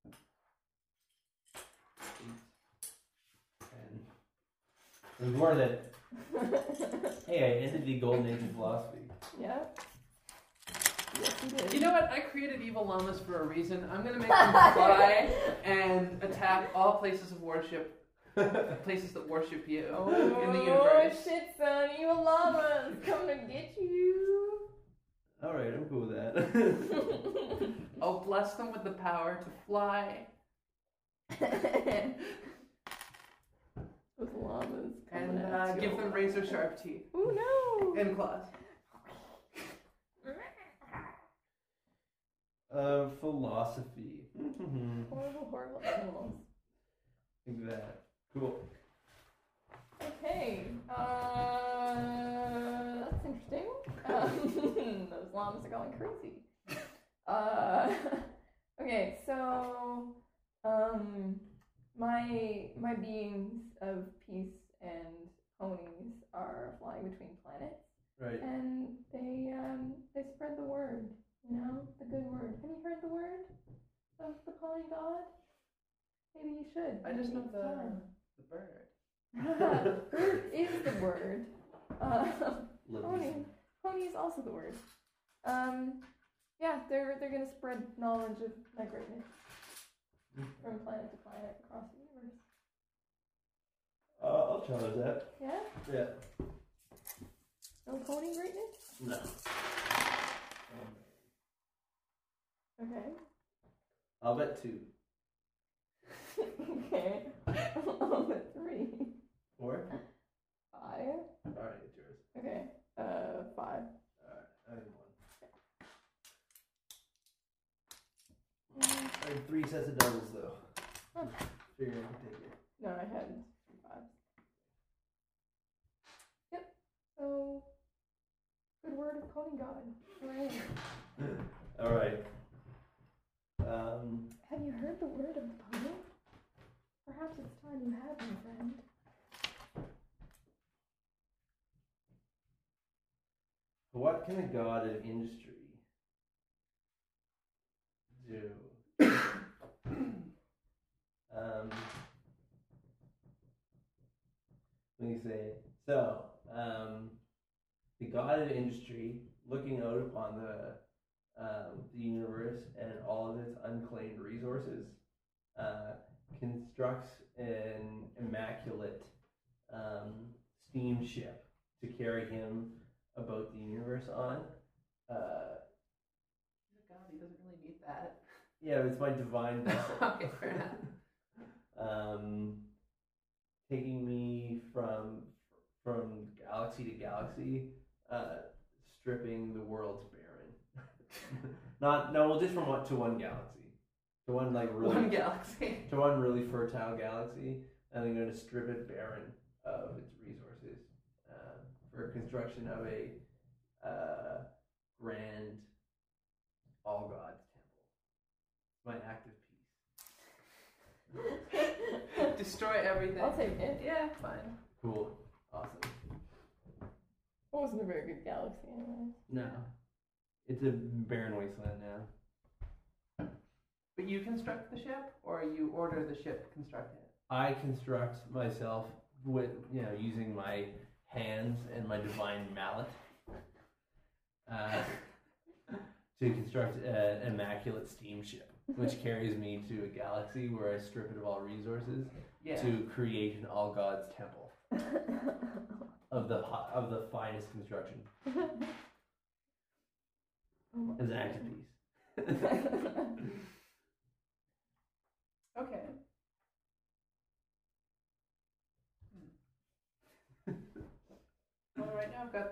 A: eight, ten. It was worth it. Hey, I ended the golden age of philosophy.
B: Yeah. Yes, you did.
C: You know what? I created evil llamas for a reason. I'm gonna make them fly and attack all places of worship, places that worship you
B: Oh,
C: in the universe.
B: shit, son! Evil llamas come to get you.
A: All right, I'm cool with that.
C: I'll bless them with the power to fly
B: Those llamas.
C: and
B: coming
C: uh,
B: at
C: give
B: you.
C: them razor sharp teeth
B: Oh no!
C: and claws.
A: Uh, philosophy.
B: Horrible, horrible animals.
A: Like that. Cool.
B: Okay. Uh, that's interesting. Um, those llamas are going crazy. Uh, okay, so um, my my beings of peace and ponies are flying between planets,
A: Right.
B: and they um they spread the word. You know, the good word. Have you heard the word of the pony god? Maybe you should.
C: I just
B: Maybe
C: know
B: it's
C: the
B: time.
C: the bird.
B: Bird is the word. Uh, pony.
A: Living.
B: Pony is also the word. Um, yeah, they're they're gonna spread knowledge of my greatness from planet to planet across the universe.
A: Uh, I'll challenge that.
B: Yeah?
A: Yeah.
B: No pony greatness?
A: No.
B: Okay.
A: I'll bet two.
B: Okay. Oh, three.
A: Four?
B: Five.
A: Alright, it's yours.
B: Okay. Uh, five.
A: Alright, I have one.
B: Mm,
A: I had three sets of doubles though.
B: Huh.
A: Figure I can take it.
B: No, I had three fives. Yep. So, good word of pony god. Hooray.
A: Alright. Um,
B: Have you heard the word of the pony? Perhaps it's time you have, my friend.
A: what can a god of industry do? um, let me say. So, um, the god of industry, looking out upon the um, the universe and all of its unclaimed resources, uh, constructs an immaculate um, steamship to carry him about the universe on. Uh,
C: God, he doesn't really need that.
A: yeah, it's my divine vessel.
C: Okay, fair enough.
A: um, taking me from from galaxy to galaxy, uh, stripping the world's barren. Not no, well, just from one to one galaxy, to one like really
C: One galaxy.
A: to one really fertile galaxy, and I'm going to strip it barren of its resources uh, for construction of a uh, grand all gods temple. My act of peace.
C: Destroy everything.
B: I'll take it.
C: Yeah, fine.
A: Cool, awesome.
B: It wasn't a very good galaxy, anyways.
A: No, it's a barren wasteland now.
C: But you construct the ship, or you order the ship constructed?
A: I construct myself with, you know, using my hands and my divine mallet uh, to construct a- an immaculate steamship, which carries me to a galaxy where I strip it of all resources
C: Yeah.
A: to create an all gods temple of the hi- of the finest construction
B: Oh
A: as an
B: my
A: act of
B: God.
A: peace.
C: Okay. Hmm. Well, right now I've got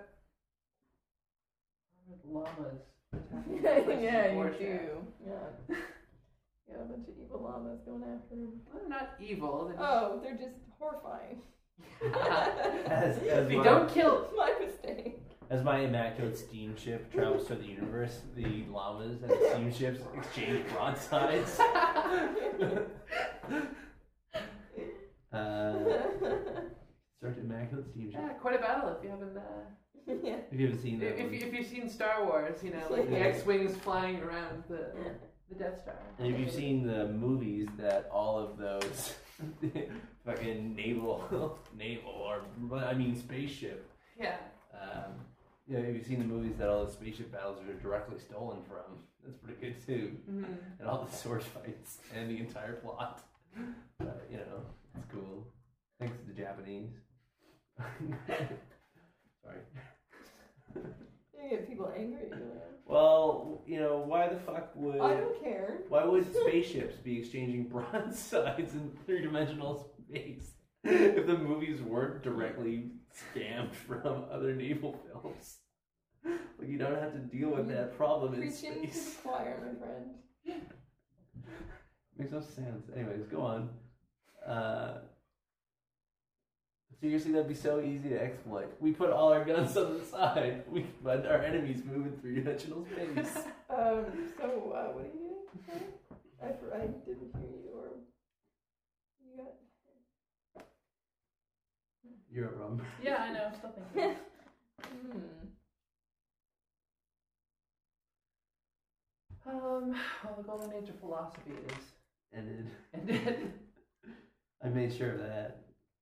C: llamas attacking the places
B: Yeah,
C: of
B: you
C: worship.
B: do. Yeah. You got a bunch of evil llamas going after him.
C: Well, they're not evil. They're just...
B: Oh, they're just horrifying.
A: As, as
C: They
A: my,
C: don't kill.
B: My mistake.
A: as my immaculate steamship travels through the universe, the llamas and the steamships exchange broadsides. uh, start immaculate steamship.
C: Yeah, quite a battle if you haven't. Uh,
B: Yeah.
A: If you haven't seen that,
C: if,
A: one.
C: if, if you've seen Star Wars, you know, like the
A: Yeah.
C: X-wings flying around the the Death Star.
A: And if you've seen the movies that all of those fucking naval, naval or I mean spaceship,
C: Yeah.
A: um, yeah, if you've seen the movies that all the spaceship battles are directly stolen from, that's pretty good too.
C: Mm-hmm.
A: And all the sword fights and the entire plot, uh, you know, it's cool. Thanks to the Japanese. Sorry.
B: You get people angry at you, man.
A: Well, you know, why the fuck would
B: I don't care.
A: why would spaceships be exchanging broadsides in three-dimensional space if the movies weren't directly scammed from other naval films? Like, you don't have to deal with that problem in
B: Preaching to the
A: space.
B: choir, my friend.
A: Makes no sense. Anyways, go on. Uh, seriously, that'd be so easy to exploit. We put all our guns on the side. We let our enemies move in three-dimensional space.
B: Um, so, uh, what are you doing? Sorry? I, for, I didn't hear you, or you got...
A: You're a rum.
C: Yeah, I know. I'm still thinking.
B: Hmm.
C: Um, well, the golden age of philosophy is
A: Ended.
C: ended.
A: I made sure of that.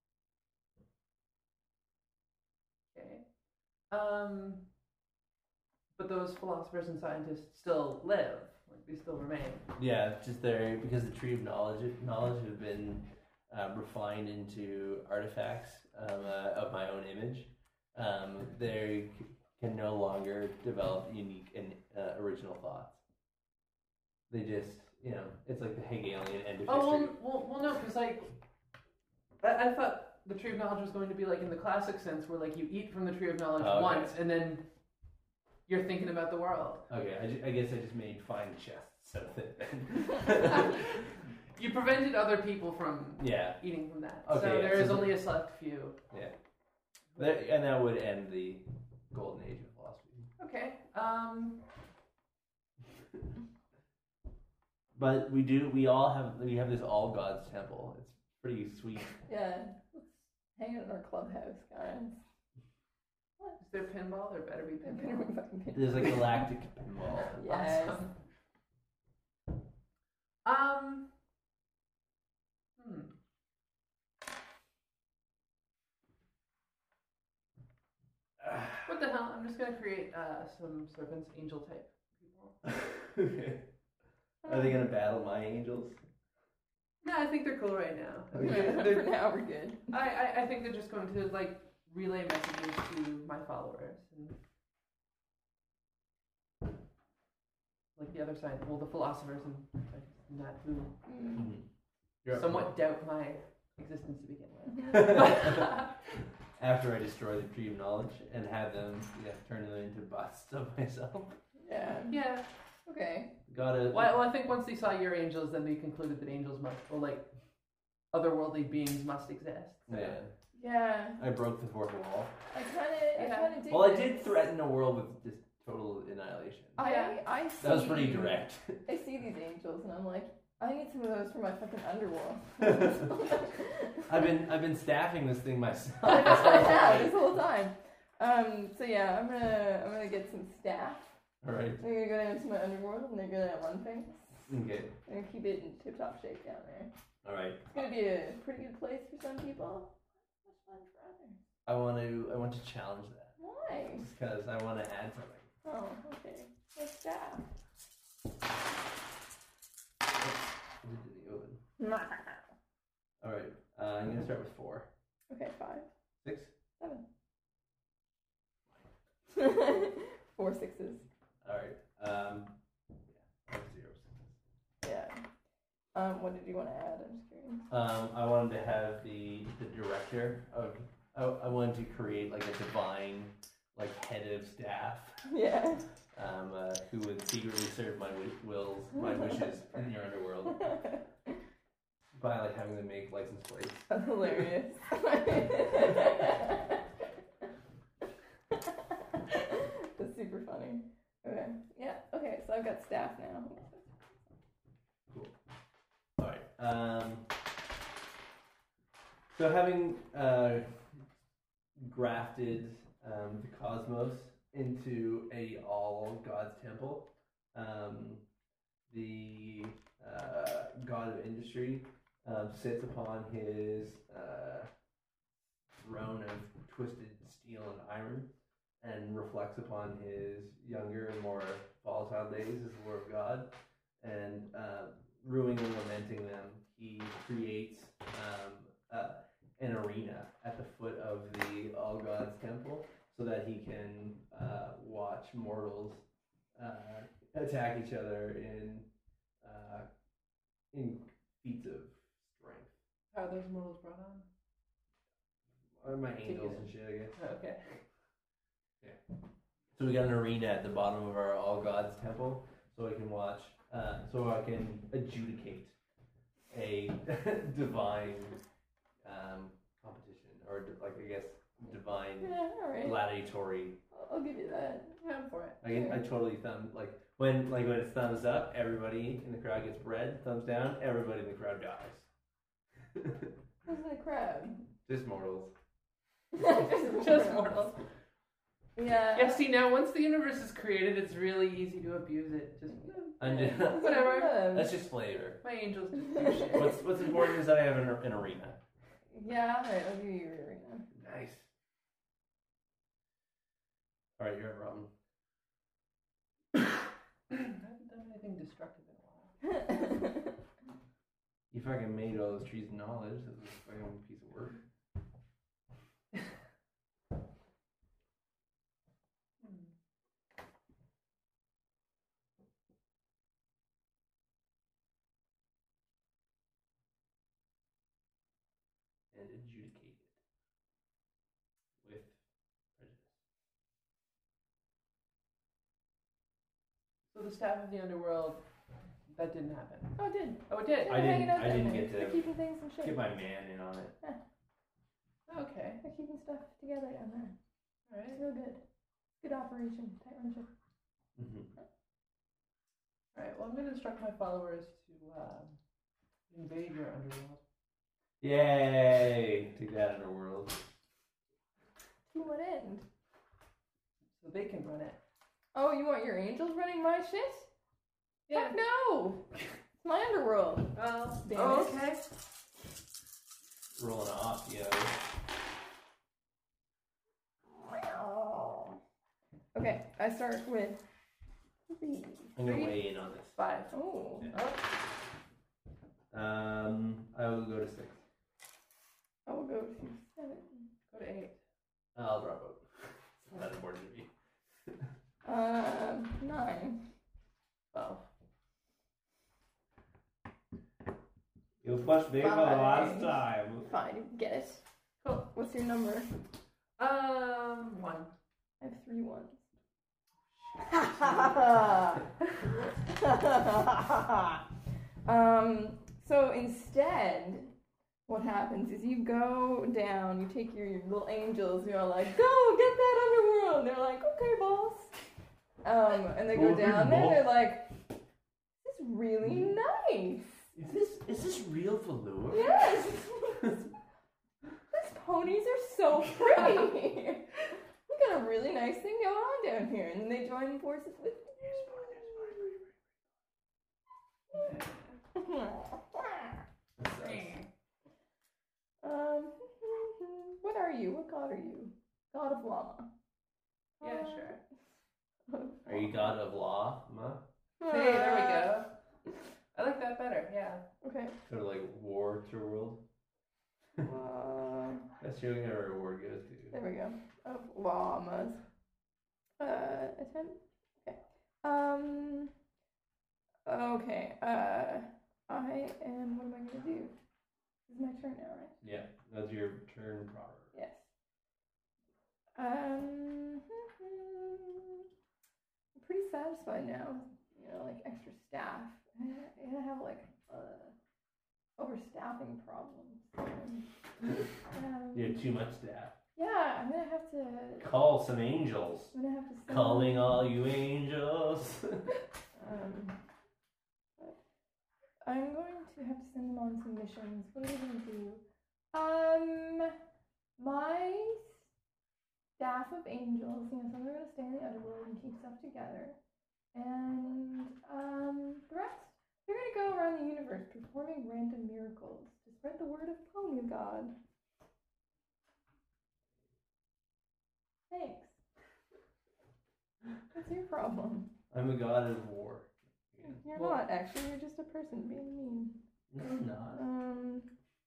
C: Okay. Um, but those philosophers and scientists still live. Like they still remain.
A: Yeah, just there because the tree of knowledge knowledge have been uh, refined into artifacts um, uh, of my own image. Um, they c- can no longer develop unique and uh, original thoughts. They just, you know, it's like the Hegelian end of
C: Oh
A: history.
C: well, well, well no, because like I, I thought the tree of knowledge was going to be like in the classic sense, where like you eat from the tree of knowledge
A: Oh, okay.
C: once, and then you're thinking about the world.
A: Okay, I, ju- I guess I just made fine chests out of it then.
C: You prevented other people from
A: Yeah,
C: eating from that.
A: Okay,
C: so
A: yeah,
C: there
A: so
C: is
A: the-
C: only a select few.
A: yeah. That, and that would end the golden age of philosophy.
C: Okay. Um.
A: But we do. We all have. We have this all gods temple. It's pretty sweet.
B: Yeah. Let's hang out in our clubhouse, guys.
C: Is there pinball? There better be
B: There better
C: pinball.
B: be fucking pinball.
A: There's like galactic pinball.
B: Yes.
C: Awesome. Um. Hmm. What the hell? I'm just gonna create uh, some serpents, angel type people.
A: Okay. Are they gonna battle my angels?
C: No, I think they're cool right now. I, think
A: Okay.
C: they're-
B: For
C: they're-
B: now, we're good.
C: I, I, I think they're just going to like relay messages to my followers and like the other side, well, the philosophers and like, not who
B: Mm.
A: You're up
C: somewhat doubt my existence to begin with.
A: After I destroy the tree of knowledge and have them, yeah, turn them into busts of myself.
B: Yeah.
C: Yeah.
B: Okay.
A: Gotta.
C: Well, well, I think once they saw your angels, then they concluded that angels must, or like otherworldly beings must exist.
A: Yeah.
B: Yeah.
A: I broke the fourth wall.
B: I kind of,
C: Yeah.
B: I kind of did.
A: Well, I
B: this.
A: did threaten a world with just total annihilation.
B: I, I see.
A: That was pretty direct.
B: I see these angels, and I'm like, I need some of those for my fucking underworld.
A: I've been I've been staffing this thing myself.
B: I know, I have this whole time. Um. So yeah, I'm gonna, I'm gonna get some staff.
A: All right.
B: They're gonna go down to my underworld, and they're gonna run things.
A: Okay.
B: I'm gonna keep it in tip-top shape down there.
A: All right.
B: It's gonna be a pretty good place for some people. Much fun for others.
A: I want to I want to challenge that
B: Why?
A: just because I want to add something.
B: Oh, okay. What's staff?
A: Put it in the oven. All right. Uh, I'm gonna start with four.
B: Okay, five.
A: Six.
B: Seven. Four sixes.
A: All right. Um, yeah, I have zero sixes.
B: Yeah. Um, what did you want to add? I'm just curious.
A: Um, I wanted to have the the director of. I, I wanted to create like a divine, like head of staff.
B: Yeah.
A: Um, uh, who would secretly serve my wi- wills, my wishes in the underworld by like having them make license plates.
B: That's hilarious. That's super funny. Okay. Yeah. Okay. So I've got staff now.
A: Cool. All right. Um, so having uh, grafted um, the cosmos into a all God's temple, um, the uh, god of industry um, sits upon his uh, throne of twisted steel and iron, and reflects upon his younger and more volatile days as the Lord of God, and uh, ruining and lamenting them, he creates um, uh, an arena at the foot of the All Gods Temple, so that he can uh, watch mortals uh, attack each other in uh, in feats of strength.
C: How are those mortals brought on?
A: Or my angels and shit, I guess.
C: Oh, okay.
A: So we got an arena at the bottom of our All Gods Temple, so I can watch, uh, so I can adjudicate a divine um, competition, or di- like I guess divine
B: Yeah. All right.
A: gladiatory.
B: I'll, I'll give you that.
C: Yeah, I'm for it.
A: I can, I totally thumb like when like when it's thumbs up, everybody in the crowd gets bread. Thumbs down, everybody in the crowd dies.
B: Who's the crab?
A: Just mortals.
B: just,
C: Just mortals.
B: Yeah.
C: Yeah, see, now once the universe is created, it's really easy to abuse it. Just,
A: I'm just,
C: whatever.
A: that's just flavor.
C: My angels just do shit.
A: What's what's important is that I have an, an arena.
B: Yeah. All right. I'll give you your arena.
A: Nice. All right, you're up, Robin.
C: I haven't done anything destructive in a while.
A: You fucking made all those trees of knowledge. That's a fucking piece of work. And adjudicate it with prejudice.
C: So the staff of the underworld, that didn't happen.
B: Oh, it did.
C: Oh, it did.
B: They're
A: I didn't-
B: hanging out
A: I
B: down
A: didn't
B: there.
A: get to
B: They're keeping things in shape.
A: Get my man in on it.
C: Okay.
B: They're keeping stuff together down there.
C: All right.
B: It's real good. Good operation. Tight run ship.
A: Mm-hmm.
C: All right. Well, I'm going to instruct my followers to um, invade your underworld.
A: Yay! Take that, underworld.
B: To what end?
C: So they can run it.
B: Oh, you want your angels running my shit? Heck no! It's my underworld.
C: Well,
B: Damn
C: oh,
B: it.
C: okay.
A: Rolling off, yo.
B: Okay, I start with three.
A: I'm gonna
B: Three?
A: weigh in on this.
C: Five.
B: Oh.
A: Yeah. Um, I will go to six.
B: I will go to seven.
C: Go to eight.
A: I'll drop out. It's not important to me.
B: Um, nine.
C: Twelve.
A: You pushed me for the last
B: Fine.
A: time.
B: Fine, you get it.
C: Cool.
B: What's your number?
C: Um, one.
B: I have three ones. um, so instead, what happens is you go down, you take your, your little angels, you're all like, go, get that underworld! And they're like, okay, boss. Um, and they go
A: Okay,
B: down there,
A: boss.
B: they're like, this is really nice.
A: Is this is this real velour?
B: Yes! These ponies are so pretty! We got a really nice thing going on down here, and they join forces with Um, what are you? What god are you? God of llama.
C: Yeah, sure.
A: Are you god of law, ma?
C: Hey, there we go. I like that better. Yeah.
B: Okay.
A: Sort of like war to world.
B: Uh,
A: That's who our reward goes to.
B: there we go. Of llamas. Uh, attempt. Okay. Um. Okay. Uh, I am. What am I gonna do? It's my turn now, right?
A: Yeah, that's your turn proper.
B: Yes. Um. I'm pretty satisfied now. You know, like extra staff. I I have like uh overstaffing problems. Um,
A: You have too much staff.
B: yeah, I'm gonna have to.
A: Call some angels.
B: I'm gonna have to. Send
A: Calling all you angels.
B: Um, but I'm going to have to send them on some missions. What are they going to do? Um, my staff of angels, you know, some are going to stay in the underworld and keep stuff together. And um, the rest, they're going to go around the universe performing random miracles to spread the word of Pony God. Thanks. What's your problem?
A: I'm a god of war.
B: You're
C: Well-
B: not, actually. You're just a person being mean.
A: No, I'm not.
B: Um,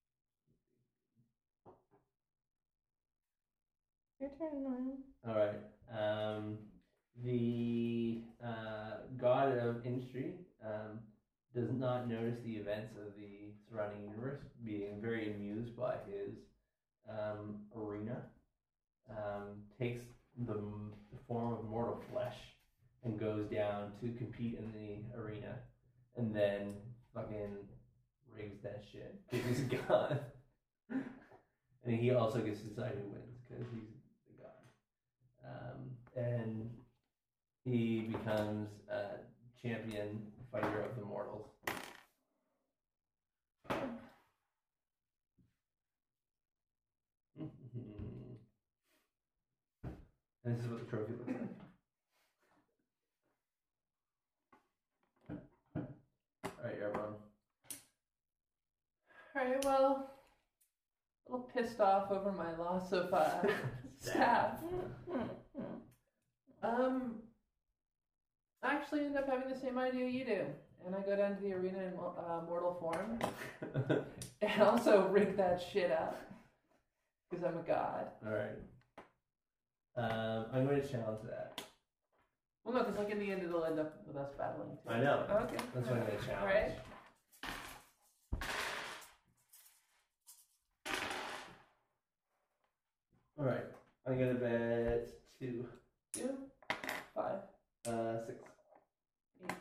B: your turn, Noel.
A: All right. Um, the uh, god of industry um, does not notice the events of the surrounding universe, being very amused by his um, arena. Um, takes the, the form of mortal flesh and goes down to compete in the arena, and then fucking rigs that shit because he's a god. And he also gets to decide who wins because he's the god. Um, and he becomes a champion fighter of the mortals. And this is what the trophy looks like. Alright, everyone.
C: Alright, well, a little pissed off over my loss of uh, staff. Um, I actually end up having the same idea you do. And I go down to the arena in uh, mortal form. And also rig that shit up. Because I'm a god.
A: Alright. Um, I'm going to challenge that.
C: Well, no, because like in the end it'll end up with us battling too.
A: I know.
C: Okay.
A: That's what I'm going to challenge.
C: Alright.
A: Alright. I'm going to bet two.
C: Two, five,
A: Uh, six.
C: eight.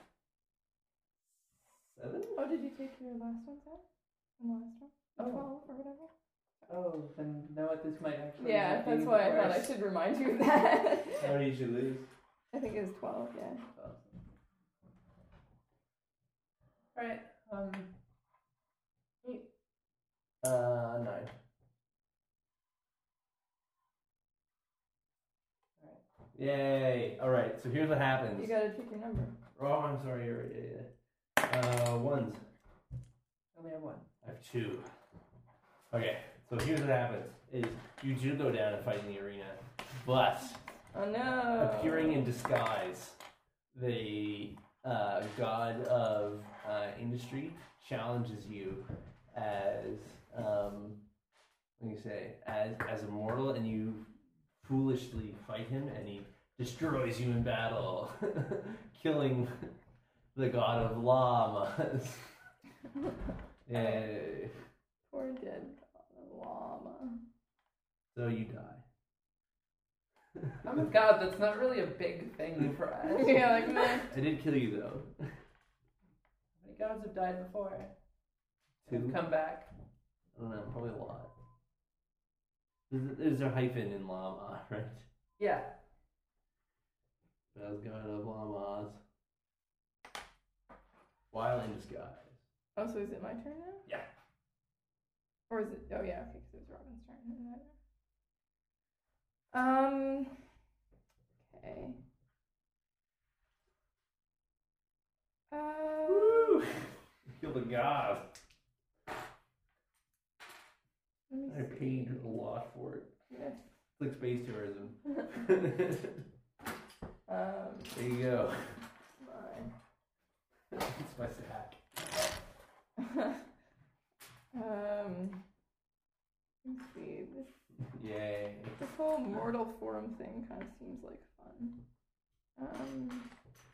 A: Seven?
B: Oh, did you take your last one, Sam? And the last one?
C: Oh.
B: twelve or whatever?
C: Oh, then know what this might actually
B: Yeah,
C: end up
B: that's
C: being
B: why I thought I
C: worse.
B: should remind you of that.
A: How many did you lose?
B: I think it was twelve, yeah.
C: Alright, um, eight.
A: Uh, nine. Yay! Alright, so here's what happens.
B: You gotta pick your number.
A: Oh, I'm sorry. You're right. Yeah, yeah. Uh, ones.
C: I only have one.
A: I have two. Okay, so here's what happens: is you do go down and fight in the arena, but
B: Oh no!
A: appearing in disguise, the uh, god of uh, industry challenges you as um, what do you say? As as a mortal, and you foolishly fight him, and he destroys you in battle, killing the god of llamas. Yay.
B: Poor dead llama.
A: So you die.
C: I'm a god, that's not really a big thing for us.
B: Yeah, like meh.
A: I did kill you though.
C: How many gods have died before?
A: Two?
C: Have come back.
A: I don't know, probably a lot. There's, there's a hyphen in llama, right?
C: Yeah.
A: That was god of llamas. While in disguise.
B: Oh, so is it my turn now?
A: Yeah.
B: Or is it? Oh yeah, okay, because it was Robin's turn. Um. Okay. Uh.
A: Woo! Kill the god.
B: Let me
A: I
B: see.
A: paid a lot for it.
B: Yeah.
A: It's like space tourism.
B: Um.
A: There you go.
B: My.
A: It's my sack.
B: um. This whole mortal form thing kind of seems like fun. Um,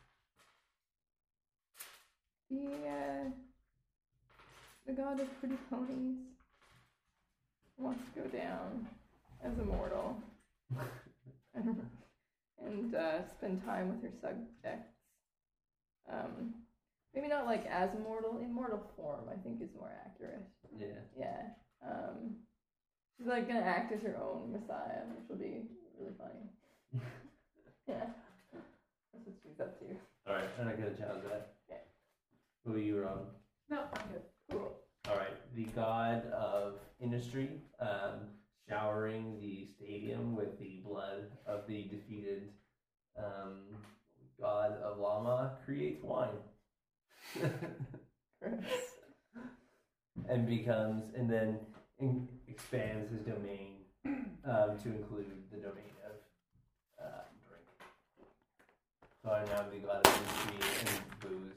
B: the uh, the god of pretty ponies wants to go down as a mortal and, and uh, spend time with her subjects. Um, maybe not like as immortal, immortal form I think is more accurate.
A: Yeah.
B: Yeah. Um, she's like gonna act as her own messiah, which will be really funny. Yeah. That's what she's up to.
A: Alright, I'm not gonna challenge that.
B: Okay.
A: Who are you, Rob?
C: No, I'm good.
B: Cool.
A: Alright, the god of industry, um, showering the stadium with the blood of the defeated um, god of Lama, creates wine. And becomes, and then in, expands his domain um, to include the domain of uh, drink. So I now am the god of industry and booze.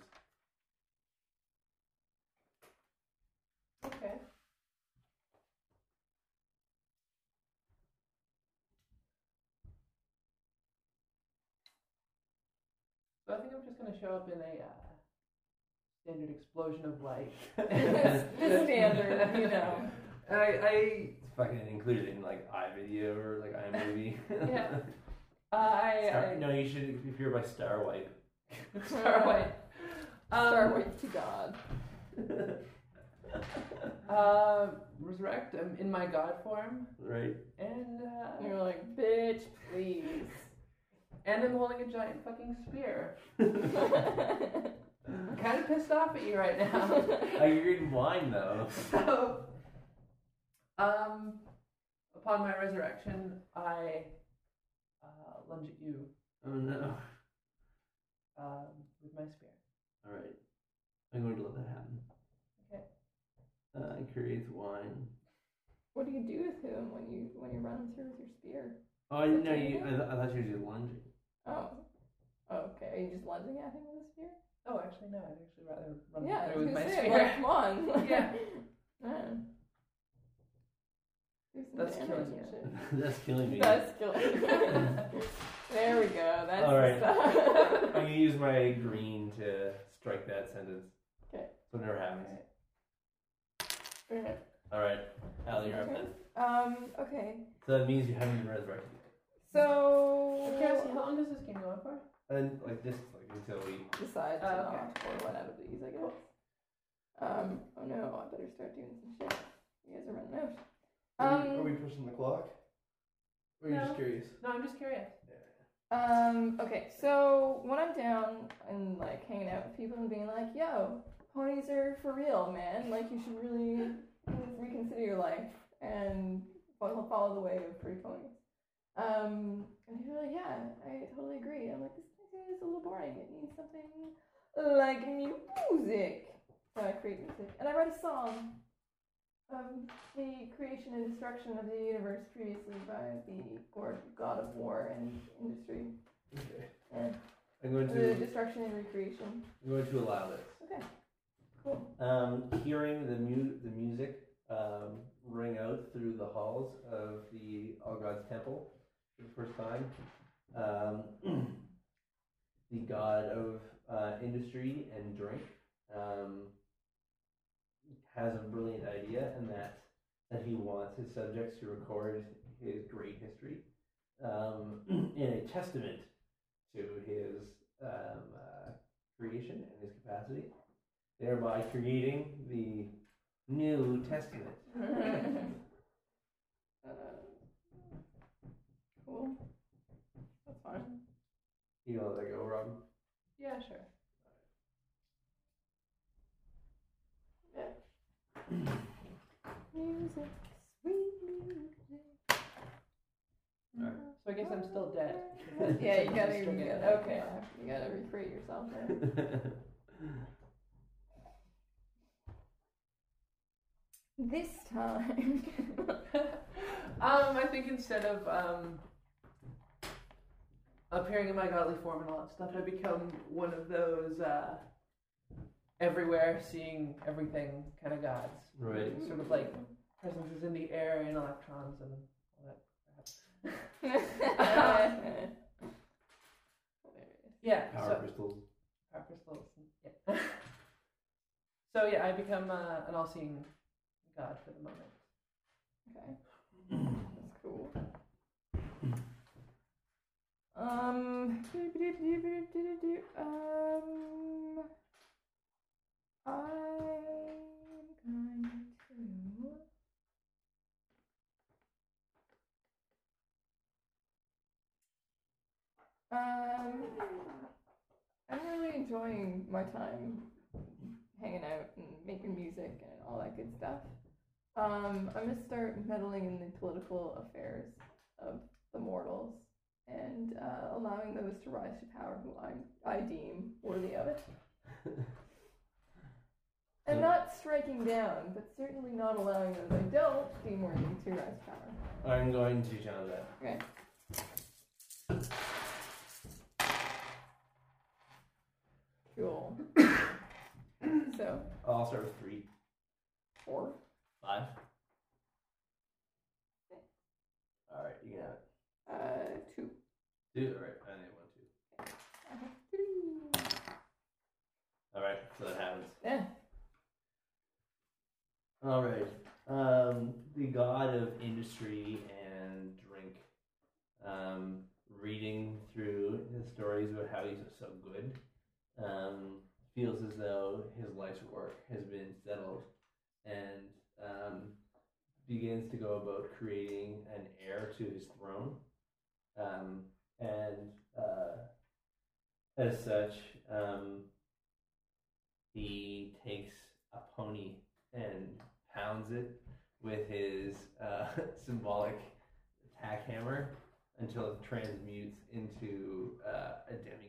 C: Okay. So I think I'm just going to show up in a uh, standard explosion of light.
B: The standard, you know.
A: I, I it's fucking included in like iVideo or like iMovie.
C: Yeah. Uh, I,
A: Star,
C: I
A: no, you should if you're by Starwipe.
C: Starlight. Um,
B: Starlight to God.
C: Uh, resurrect. I'm in my god form,
A: Right.
C: and uh,
B: And you're like, bitch, please.
C: and I'm holding a giant fucking spear. I'm kind of pissed off at you right now.
A: Oh, you're getting wine though.
C: So, um, upon my resurrection, I uh, lunge at you
A: Oh no.
C: um, with my spear.
A: All right. I'm going to let that happen.
C: Okay.
A: Uh, it creates wine.
B: What do you do with him when you when you run him through with your spear?
A: Oh, I didn't know you. I, th- I thought you were just lunging.
B: Oh. Okay. Are you just lunging at him with a spear?
C: Oh, actually, no. I'd actually rather run
B: Yeah, I
C: through
B: was
C: with my
B: gonna say,
C: spear.
B: like, come on.
C: Yeah.
B: Man. Do some
C: That's
B: damage
C: killing
B: and
C: you.
B: shit.
A: That's killing me.
B: That's killing me. There we go. That's
A: All right.
B: the
A: I'm gonna use my green to strike that sentence.
B: Okay.
A: So it never happens.
B: stuff.
A: All right, Allie, you're up
B: Okay.
A: then.
B: Um, okay.
A: So that means you haven't been resurrected yet.
B: So
C: Cassie, how long does this game go on for?
A: And like just like until we.
B: decide to
C: Oh, okay.
B: not or one out of these, I guess. Um, oh no, I better start doing some shit. You guys are running out.
D: Are, we, are
B: Um,
D: we pushing the clock? Or are you
C: No.
D: just curious?
C: No, I'm just curious.
B: um, okay, so when I'm down and like hanging out with people and being like, yo, ponies are for real, man. Like you should really reconsider your life and follow, follow the way of free ponies. Um, and people are like, yeah, I totally agree. I'm like, this is a little boring. It needs something like music. So I create music. And I write a song of the creation and destruction of the universe previously by the god of war and industry.
A: Okay.
B: And
A: I'm going
B: the
A: to.
B: destruction and recreation.
A: I'm going to allow this.
B: Okay, cool.
A: Um, hearing the mu- the music um, ring out through the halls of the All Gods Temple for the first time, um, the god of uh, industry and drink um, has a brilliant idea, and that that he wants his subjects to record his great history um, in a testament to his um, uh, creation and his capacity, thereby creating the New Testament.
B: uh, cool. That's fine.
A: You know, let that go, Rob.
C: Yeah, sure.
B: Music, sweet music.
A: Alright.
C: So I guess I'm still dead.
B: Yeah, you gotta,
C: Still
B: you
C: getting
B: gotta,
C: it.
B: okay, you gotta recreate yourself there. This time.
C: um, I think instead of um, appearing in my godly form and all that stuff, I become one of those uh, everywhere, seeing everything kind of gods.
A: Right.
C: Sort of like presences in the air and electrons and all that crap. Yeah.
A: Power
C: so,
A: crystals.
C: Power crystals. Yeah. So yeah, I become uh, an all-seeing god for the moment.
B: Okay. That's cool. Um, um, I'm going to. Um, I'm really enjoying my time hanging out and making music and all that good stuff. Um, I'm gonna start meddling in the political affairs of the mortals and uh, allowing those to rise to power who I I deem worthy of it. And not striking down, but certainly not allowing those I don't deem worthy to rise to power.
A: I'm going to challenge that.
B: Okay. Cool. So,
A: I'll start with three.
B: four.
A: Five. Alright, you can have it.
B: Uh, two.
A: Two? Alright, I need one, two.
B: I have three.
A: Alright, so that happens.
B: Yeah.
A: Alright. Um, the god of industry and drink. Um, reading through his stories about how he's so good. Um, feels as though his life's work has been settled and um, begins to go about creating an heir to his throne. Um, and uh, as such, um, he takes a pony and pounds it with his uh, symbolic attack hammer until it transmutes into uh, a demigod.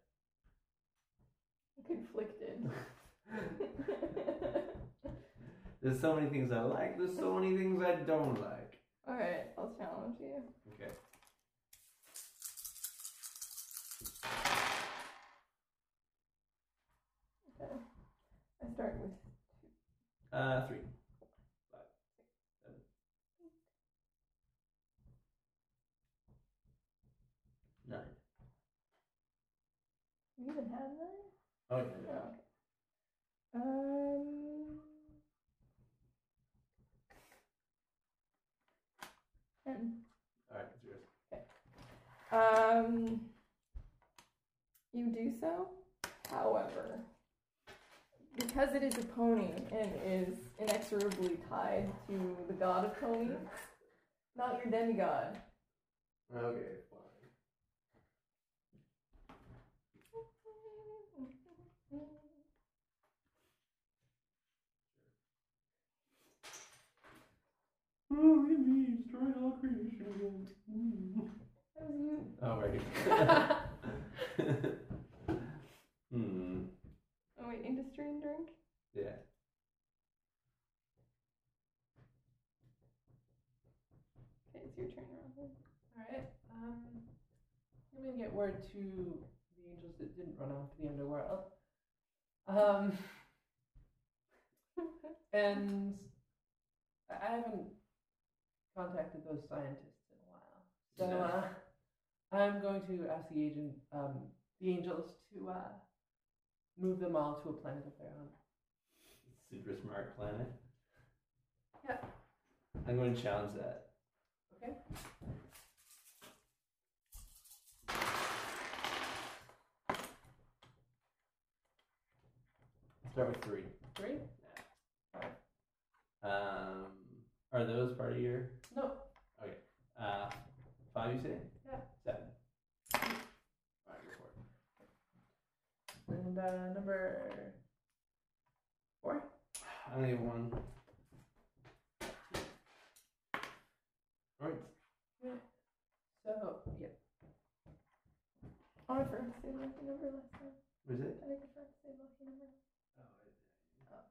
B: Conflicted.
A: There's so many things I like, there's so many things I don't like.
B: Alright, I'll challenge you.
A: Okay.
B: Okay. I start with
A: Uh, three. Five. Seven. Nine.
B: you even have nine?
A: Oh, yeah.
B: Oh, okay. Um ten.
A: Alright, it's yours.
B: Um you do so. However, because it is a pony and is inexorably tied to the god of ponies, not your demigod.
A: Okay, fine. Oh, look at me, destroying all creation again.
B: That was you.
A: Oh, right. Hmm.
B: Oh wait, industry and drink?
A: Yeah.
B: Okay, it's your turn, Robin.
C: All right. Um, I'm gonna get word to the angels that didn't run off to the underworld. Um, and I haven't contacted those scientists in a while, so
A: No.
C: uh, I'm going to ask the agent, um, the angels, to uh, move them all to a planet of their own.
A: Super smart planet.
C: Yeah.
A: I'm going to challenge that.
C: Okay.
A: Start with three.
C: Three?
A: Um, are those part of your?
C: No.
A: Okay. Uh, five, you say?
C: Yeah.
A: Seven. Alright, go for it.
C: And uh, number four?
A: I only have one. Alright.
C: So, yeah.
B: Oh, I forgot to say the lucky number last time.
A: Was it?
B: I think I forgot to say the lucky number.
A: Oh, I
B: Oh,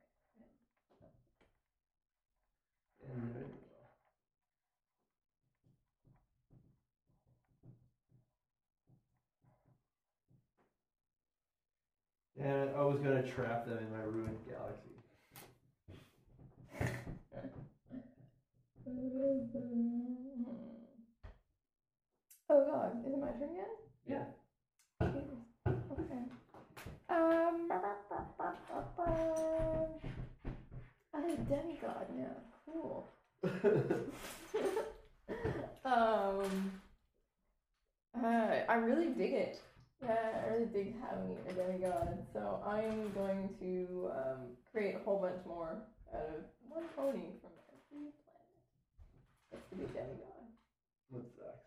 A: And there you go. Damn it, I was gonna trap them in my ruined galaxy.
B: okay. Oh god, is it my turn yet?
C: Yeah.
B: Okay. Um, I'm a demigod now. Cool. um, uh, I really dig it. Yeah, I really dig having a demigod. So I'm going to um, create a whole bunch more out of one pony from every planet. That's to be a demigod.
D: That sucks.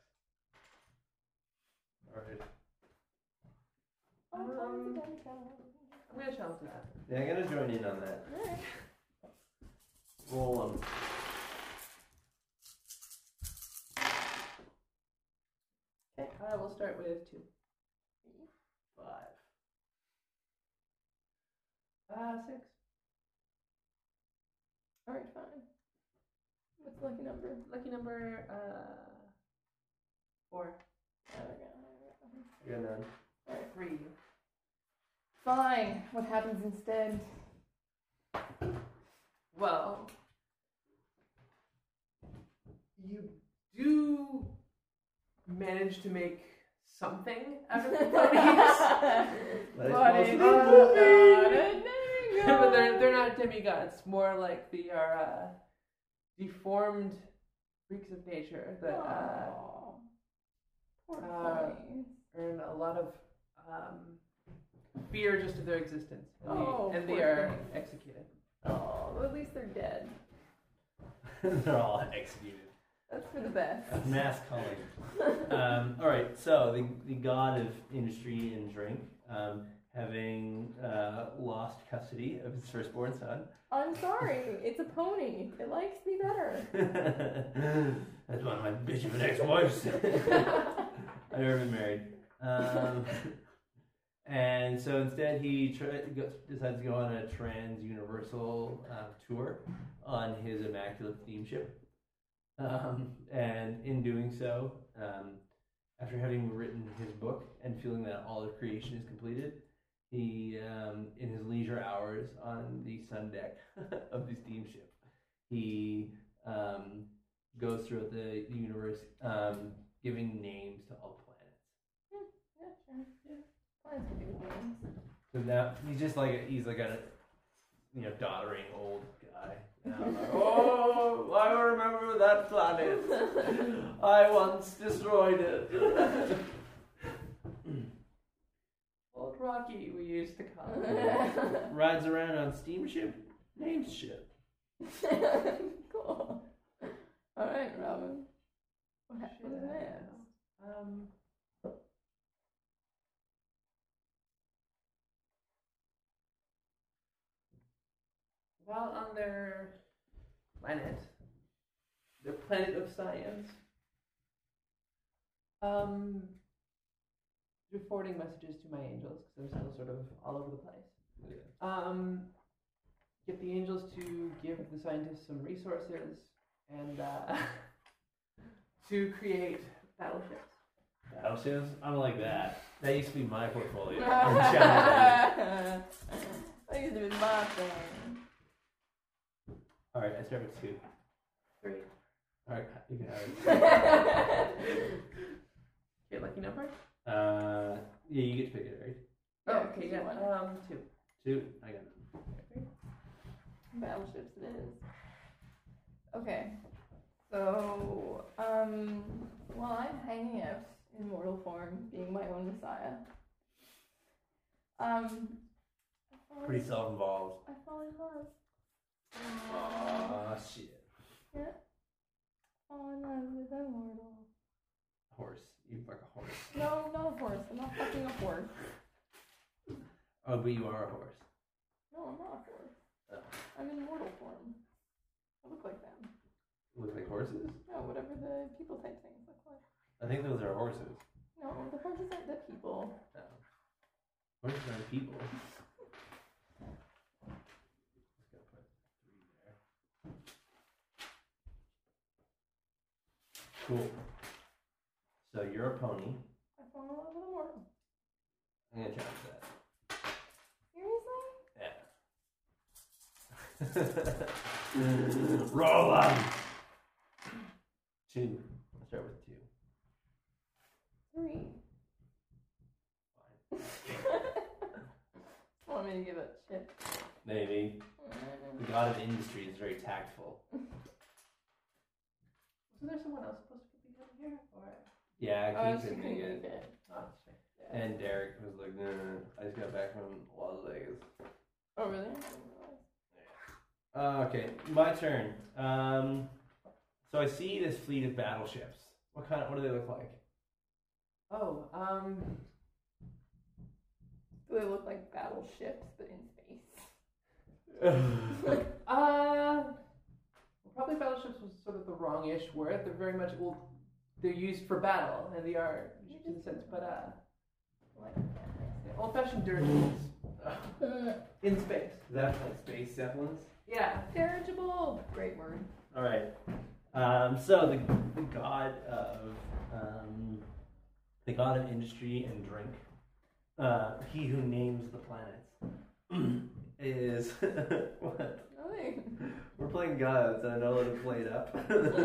A: Alright.
B: Oh,
C: Um,
B: um, a demigod.
C: I'm gonna challenge that.
A: Yeah, I'm gonna join in on that.
B: Alright.
A: Roll them.
C: I will start with two.
A: Five.
C: Uh, six.
B: Alright, fine. What's the lucky number?
C: Lucky number, uh, four.
B: There we go.
A: I got none.
B: Alright.
C: Three.
B: Fine. What happens instead?
C: Well, you do manage to make something out of the ponies.
A: That is
B: But
A: possible.
B: it's not a
C: But they're,
B: demigod.
C: they're not demigods, more like they are uh, deformed freaks of nature that uh,
B: Aw. Poor
C: uh,
B: ponies.
C: earn a lot of um, fear just of their existence, and,
B: Oh,
C: they, and they
B: poor
C: are
B: things.
C: executed.
B: Oh, well, at least they're dead.
A: They're all executed.
B: That's for the best.
A: That's mass culling. Um, all right, so the, the god of industry and drink, um, having uh, lost custody of his firstborn son.
B: I'm sorry. It's a pony. It likes me better.
A: That's one of my bitch of an ex-wives. I've never been married. Um, and so instead he try, go, decides to go on a trans-universal uh, tour on his immaculate steamship. Um, and in doing so, um, after having written his book and feeling that all of creation is completed, he, um, in his leisure hours on the sun deck of the steamship, he um, goes throughout the universe, um, giving names to all planets.
B: Yeah, sure. Yeah. Planets can do names.
A: So now he's just like a, he's like a you know doddering old guy. And I'm like, oh, I remember that planet. I once destroyed it.
C: Old Rocky, we used to call it.
A: Rides around on steamship, names ship.
B: Cool. Alright, Robin. What happens
C: Shit, I don't
B: next?
C: know. Um, while on their planet, their planet of science, um, you're forwarding messages to my angels because I'm still sort of all over the place. Um, get the angels to give the scientists some resources and uh, to create battleships.
A: Battleships? I don't like that. That used to be my portfolio.
B: That used to be my thing.
A: All right, I start with two.
C: Three.
A: All right, you can have
C: Your lucky number?
A: it. Uh, yeah, you get to pick it, right?
B: Yeah,
C: Oh, okay,
B: you
C: yeah.
B: won.
C: Um, two.
A: Two. I got it.
B: Battleships it is. Okay. So, um, while I'm hanging out in mortal form, being my own messiah, um, I fall,
A: Pretty self-involved.
B: I fall in love.
A: Aw, shit.
B: Yeah. Fall in love with a mortal.
A: Horse. You fuck a horse.
B: No, not a horse. I'm not fucking a horse.
A: Oh, but you are a horse.
B: No, I'm not a horse.
A: Oh.
B: I'm in mortal form. I look like them.
A: Look like horses?
B: No, whatever the people type things look like.
A: I think those are horses.
B: No, the horses aren't the people.
A: Oh. Horses aren't people. Just gotta put three there. Cool. So you're a pony.
B: I fall in love with a mortal.
A: I'm gonna challenge that.
B: Seriously?
A: Roll on. Two. I'll start with two.
B: Three. Want me to give it shit?
A: Maybe. The god of industry is very tactful.
C: Wasn't there someone else supposed to be coming here? Or
A: Yeah,
B: Oh,
A: Keith
B: she
A: couldn't
B: couldn't
A: make
B: make
A: it.
B: it.
C: oh, that's right.
B: Yeah.
A: And Derek was like, no, no, no, I just got back from Las Vegas.
B: Oh, really?
A: Uh, okay, my turn. Um, so I see this fleet of battleships. What kind of, what do they look like?
C: Oh, um,
B: Do they look like battleships, but in space?
C: uh, well, probably battleships was sort of the wrong-ish word. They're very much, well, they're used for battle, and they are, in a sense, but, uh,
B: Like,
C: yeah, old-fashioned dirigibles in space.
A: Is that like space zeppelins?
C: Yeah.
B: dirigible. Great word.
A: All right. Um, so the, the god of um, the god of industry and drink, uh, he who names the planets, is what?
B: Nothing.
A: We're playing gods. I know how to play it up.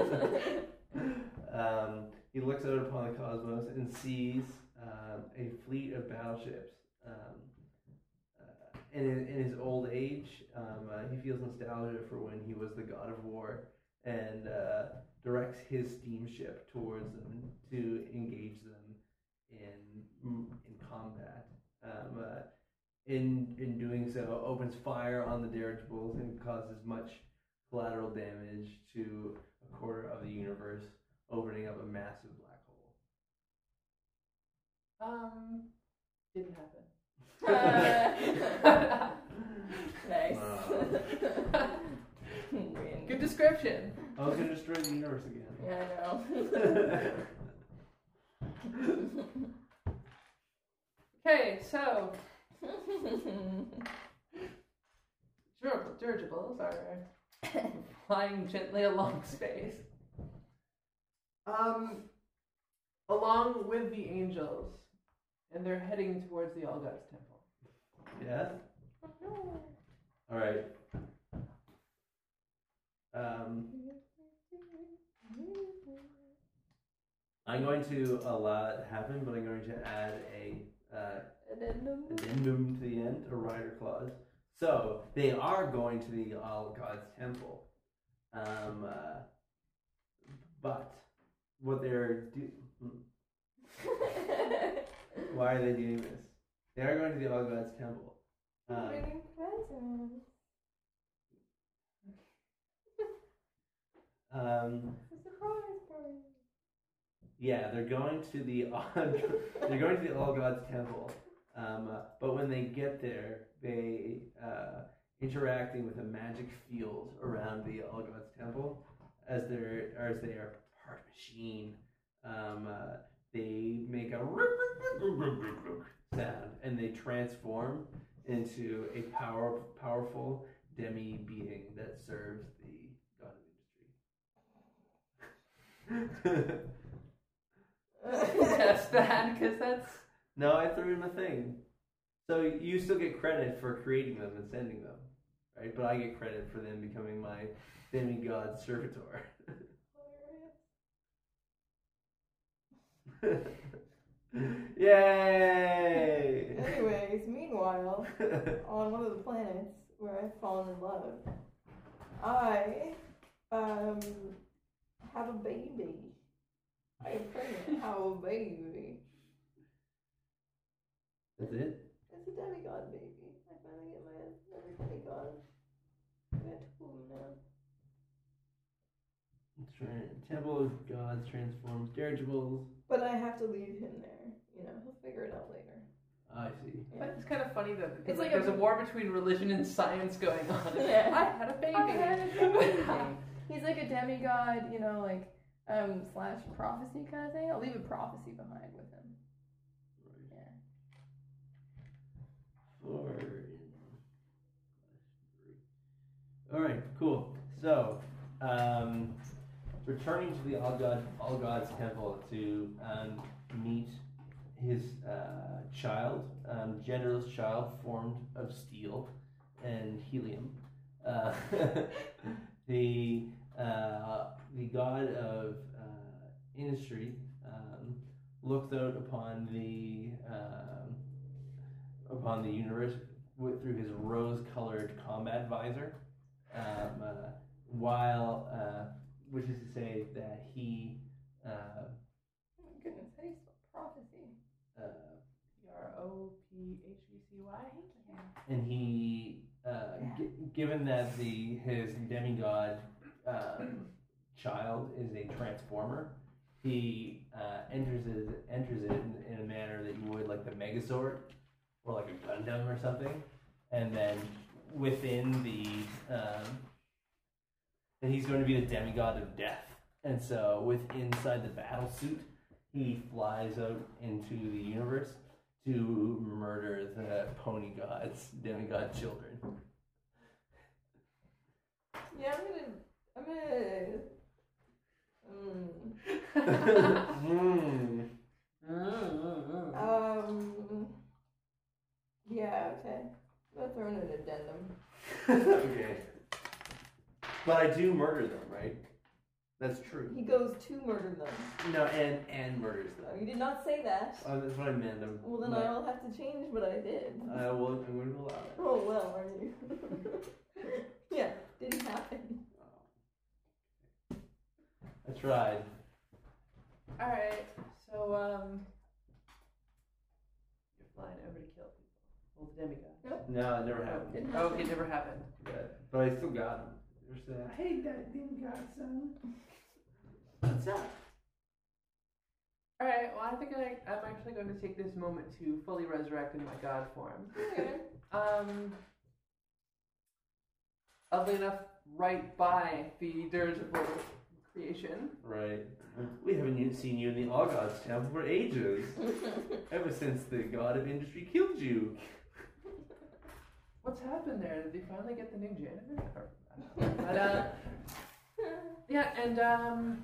A: um, he looks out upon the cosmos and sees um, a fleet of battleships. Um, uh, in, in his old age, um, uh, he feels nostalgia for when he was the god of war, and uh, directs his steamship towards them to engage them in in combat. Um, uh, in in doing so, opens fire on the dirigibles and causes much collateral damage to a quarter of the universe, opening up a massive black hole.
C: Um, didn't happen.
B: Nice.
A: Wow.
B: Win.
C: Good description.
A: I was gonna destroy the universe again.
B: Yeah, I know.
C: Okay, so dir- dirigibles are flying gently along space. Um, along with the angels, and they're heading towards the All Gods Temple.
A: Yeah. All right. Um, I'm going to allow it to happen, but I'm going to add a uh,
B: Addendum.
A: addendum to the end, a rider clause. So they are going to the All Gods Temple, um, uh, but what they're do- why are they doing this? They are going to the All Gods Temple. Um,
B: Bringing presents.
A: um,
B: It's a surprise party.
A: yeah, they're going to the they're going to the All Gods Temple. Um, uh, but when they get there, they uh, interacting with a magic field around the All Gods Temple, as they're as they are part machine. Um, uh, they make a sound, and they transform into a power powerful demi being that serves the god of industry.
C: Test that, because that's
A: No, I threw in a thing. So you still get credit for creating them and sending them, right? But I get credit for them becoming my demigod servitor. Yay!
B: Anyways, meanwhile, on one of the planets where I've fallen in love, I um have a baby. I'm pregnant. Have a baby.
A: That's it?
B: It's a demigod baby. I finally get my other demigod. I got two of them now.
A: Tra- Temple of Gods transforms dirigibles.
B: But I have to leave him there. You know, he'll figure it out later.
A: I see.
C: but it's kind of funny though. Because
B: It's
C: like,
B: like a-
C: there's a war between religion and science going on.
B: Yeah.
C: I had a baby.
B: I had a baby. He's like a demigod, you know, like um slash prophecy kind of thing. I'll leave a prophecy behind with him. Yeah.
A: Four. All right, cool. So, um, returning to the All God, All Gods Temple to um, meet his uh, child, um, genderless child formed of steel and helium. Uh, the uh, the god of uh, industry um, looks out upon the um, upon the universe with, through his rose-colored combat visor, um, uh, while uh, which is to say that he uh,
B: Oh my goodness, how do you spell prophecy?
A: uh,
C: P R O P H E C Y.
A: and he uh, g- given that the his demigod um, child is a transformer, he uh, enters it enters it in, in a manner that you would like the Megazord or like a Gundam or something, and then within the um, and he's going to be the demigod of death, and so with inside the battle suit, he flies out into the universe to murder the pony gods, demigod children.
B: Yeah, I'm gonna. I'm gonna. Mm.
A: mm.
B: Um. Yeah. Okay. Let's throw in an addendum.
A: Okay. But I do murder them, right? That's true.
B: He goes to murder them.
A: No, and and murders them.
B: No, you did not say that.
A: Oh, that's what I meant. I'm,
B: Well, then I will have to change what I did.
A: I will. I'm going to allow it.
B: Oh well, are you? Yeah, didn't happen.
A: I tried.
C: All right. So um, you're flying over to kill people. Well, the demigod.
A: No, it never happened.
B: Didn't
C: Oh,
B: happen.
C: it never happened.
A: Yeah, but I still got him. There's that.
D: I hate that demigod son.
A: What's up?
C: All right. Well, I think I, I'm actually going to take this moment to fully resurrect in my god form.
B: Okay.
C: Um, oddly enough, right by the dirigible creation.
A: Right. We haven't even seen you in the All Gods Temple for ages. Ever since the god of industry killed you.
C: What's happened there? Did they finally get the new janitor? Or, I don't know. But, uh, yeah, and um,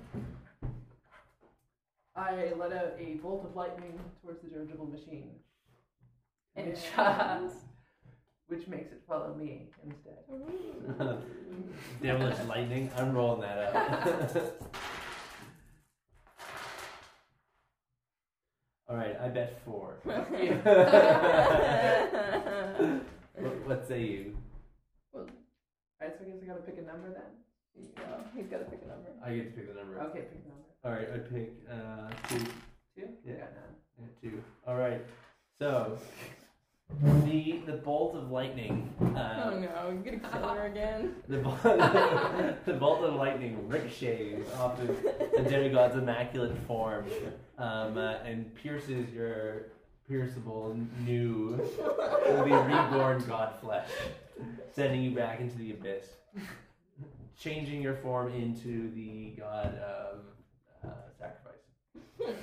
C: I let out a bolt of lightning towards the dirigible machine, which uh, which makes it follow me instead.
A: Devilish lightning. I'm rolling that out. All right, I bet four. what, what say you?
C: Alright, so I guess I gotta pick a number then?
B: No, he's got to pick a number.
A: I get to pick the number.
C: Okay, pick a number.
A: All right, I pick uh, two.
C: Two?
A: Yeah.
C: I got none.
A: Yeah, two. All right. So the the bolt of lightning.
B: Oh
A: Uh,
B: no, he's gonna kill her again.
A: the, bol- the bolt of lightning ricochets off of the demigod's immaculate form, um, uh, and pierces your pierceable new, newly reborn god flesh, sending you back into the abyss, changing your form into the god of uh, sacrifice.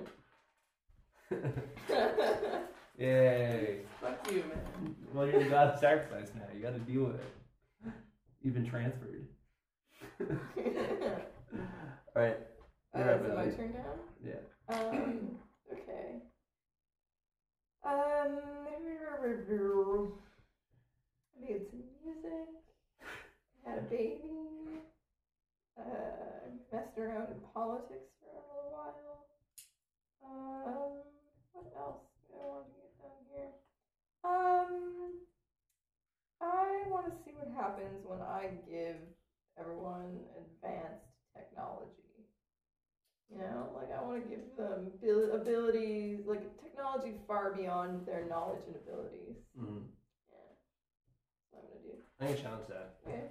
A: Yay!
C: Fuck you, man.
A: Well, you're the god of sacrifice now. You got to deal with it. You've been transferred. All right.
B: Uh,
A: You're up,
B: is it my
A: Ellie.
B: turn now?
A: Yeah.
B: Um, okay. Um, I made some music, had a baby, uh, messed around in politics for a little while. Um, what else do I want to get done here? Um, I want to see what happens when I give everyone advanced technology. You know, like I want to give them abil- abilities, like technology far beyond their knowledge and abilities.
A: Mm-hmm.
B: Yeah, that's what I'm gonna do.
A: I can challenge that.
B: Okay.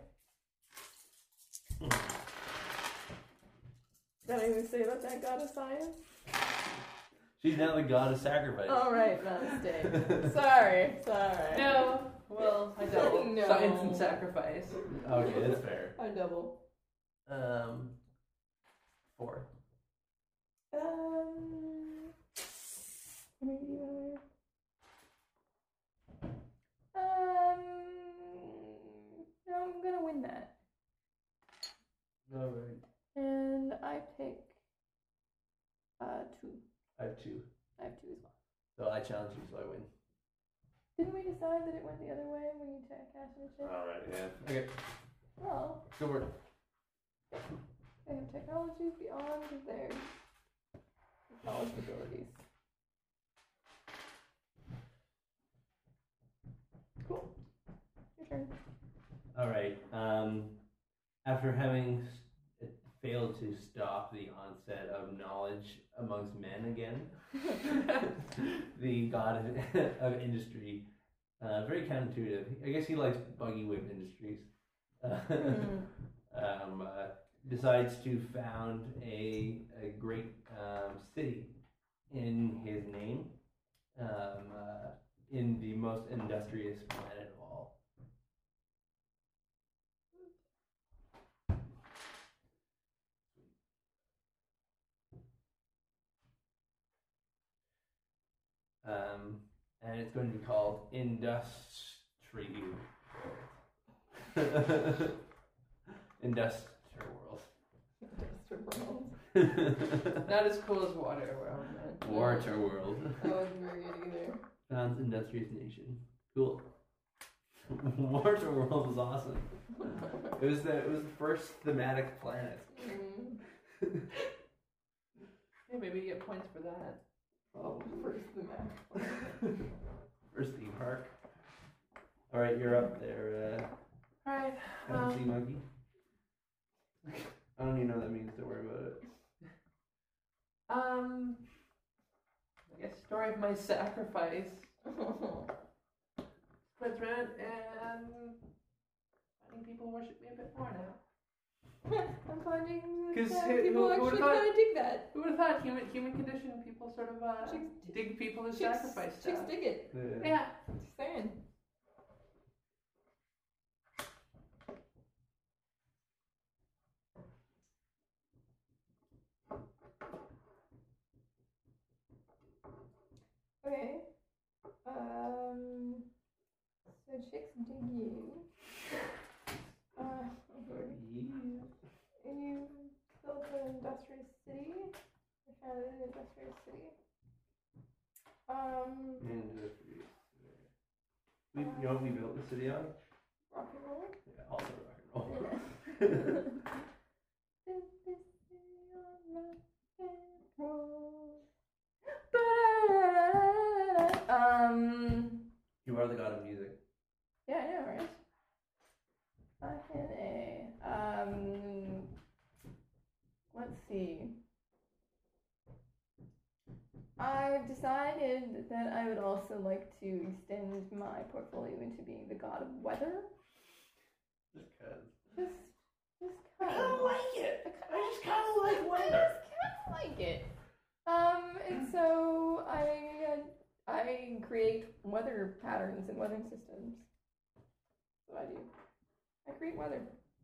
B: Got anything to say about that god of science?
A: She's now the god of sacrifice.
B: All right, my mistake. Sorry, sorry.
C: No. Well, I double.
B: No.
C: Science and sacrifice.
A: Okay, that's fair.
B: I double.
A: Um, four.
B: Um. Maybe Um. No, I'm gonna win that.
A: All right.
B: And I pick uh two.
A: I have two.
B: I have two as well.
A: So I challenge you, so I win.
B: Didn't we decide that it went the other way when you ta- cast and shit?
A: All right. Yeah. Okay.
B: Well,
A: Good work.
B: they have technologies beyond theirs. knowledge abilities. Cool. Your turn.
A: All right. Um, after having s- failed to stop the onset of knowledge amongst men again, the god of, of industry, uh, very counterintuitive. I guess he likes buggy whip industries. Uh,
B: Hmm.
A: um, uh, decides to found a, a great um, city in his name, um, uh, in the most industrious planet of all. Um, and it's going to be called Industry World. Industry World.
B: Industrial World.
C: Not as cool as Water World, man.
A: Water World.
B: That wasn't very good either.
A: Sounds industrious nation. Cool. Water World was awesome. It was the it was the first thematic planet.
B: Mm.
C: Hey, maybe you get points for that.
B: Oh, first the map.
A: First theme park. All right, you're up there, uh,
C: Alright,
A: fantasy
C: um,
A: monkey. I don't even know what that means. Don't worry about it.
C: um, I guess story of my sacrifice. Splits rent and finding people worship me a bit more now.
B: I'm finding
C: 'Cause
B: that
C: who-
B: people
C: who- who
B: actually
C: would've thought-
B: kind of dig that.
C: Who would have thought human human condition people sort of uh,
B: Chicks-
C: dig people as
B: Chicks,
C: sacrifice
B: chicks
C: stuff?
B: dig it.
A: Yeah.
C: Yeah.
B: Just saying. Okay. Um. So chicks dig you. Uh. You built an industrious city. You founded an industrious city. Um.
A: Industries. We, you know what we built the city on?
B: Rock and roll.
A: Yeah, also rock and roll.
B: Yeah. Built this city on rock and roll. Um.
A: You are the god of music.
B: Yeah, I know, right? I had a. Um. Let's see. I've decided that I would also like to extend my portfolio into being the god of weather.
A: Just cause.
B: Just, just
A: I
B: kind
A: kinda
B: of.
A: like it.
B: I
A: I just kinda like
B: I
A: weather.
B: just kind of like it. Um, and so I uh, I create weather patterns and weather systems. That's what I do. I create weather.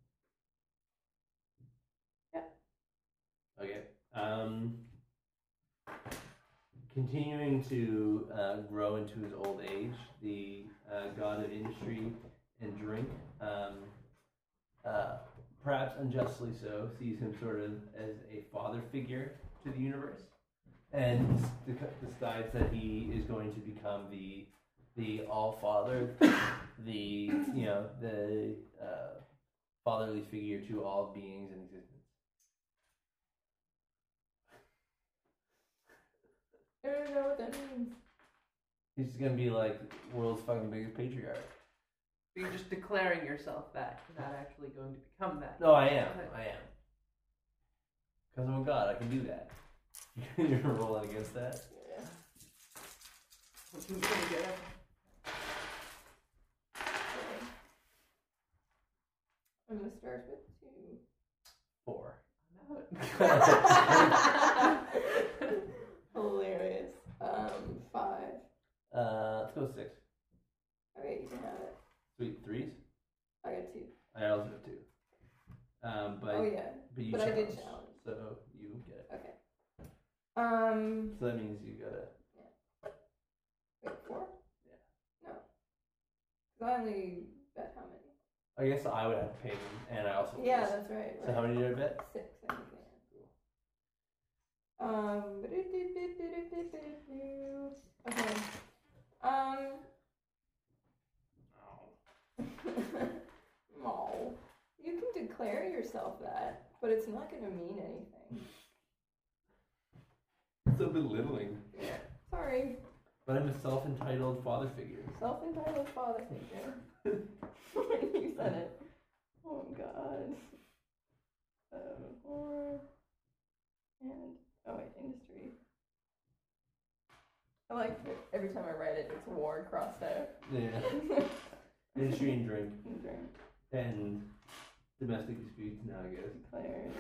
A: Okay. Um, continuing to uh, grow into his old age, the uh, god of industry and drink, um, uh, perhaps unjustly so, sees him sort of as a father figure to the universe, and dec- decides that he is going to become the the all father, the you know the uh, fatherly figure to all beings in existence.
B: I don't know what that means.
A: He's just gonna be like world's fucking biggest patriarch.
C: So you're just declaring yourself that. You're not actually going to become that.
A: No, I am. I am. Because I'm a god, I can do that. You're rolling against that.
B: Yeah.
C: What can you gonna get at?
B: Okay. I'm gonna start with two.
A: Four.
C: I'm out.
B: Hilarious. Um, five.
A: Uh, let's go six.
B: Okay, you can have it.
A: Sweet threes.
B: I got two.
A: I also have two. Um, but
B: Oh yeah.
A: but you
B: but I did
A: challenged,
B: challenge.
A: so you get it.
B: Okay. Um.
A: So that means you gotta.
B: Wait, four?
A: Yeah.
B: No. Because I only bet how many?
A: I guess I would have to pay them, and I also.
B: Yeah,
A: lose.
B: that's right.
A: So
B: right.
A: how many did I bet?
B: Six, I think. Yeah. Um. Okay. Um. No. You can declare yourself that, but it's not going to mean anything.
A: So belittling.
B: Sorry.
A: But I'm a self-entitled father figure.
B: Self-entitled father figure. You said it. Oh god. Um, or and oh wait, industry. I like it. Every time I write it, it's war crossed out.
A: Yeah. Industry and drink.
B: And drink.
A: And domestic disputes now, I guess.
B: Declared.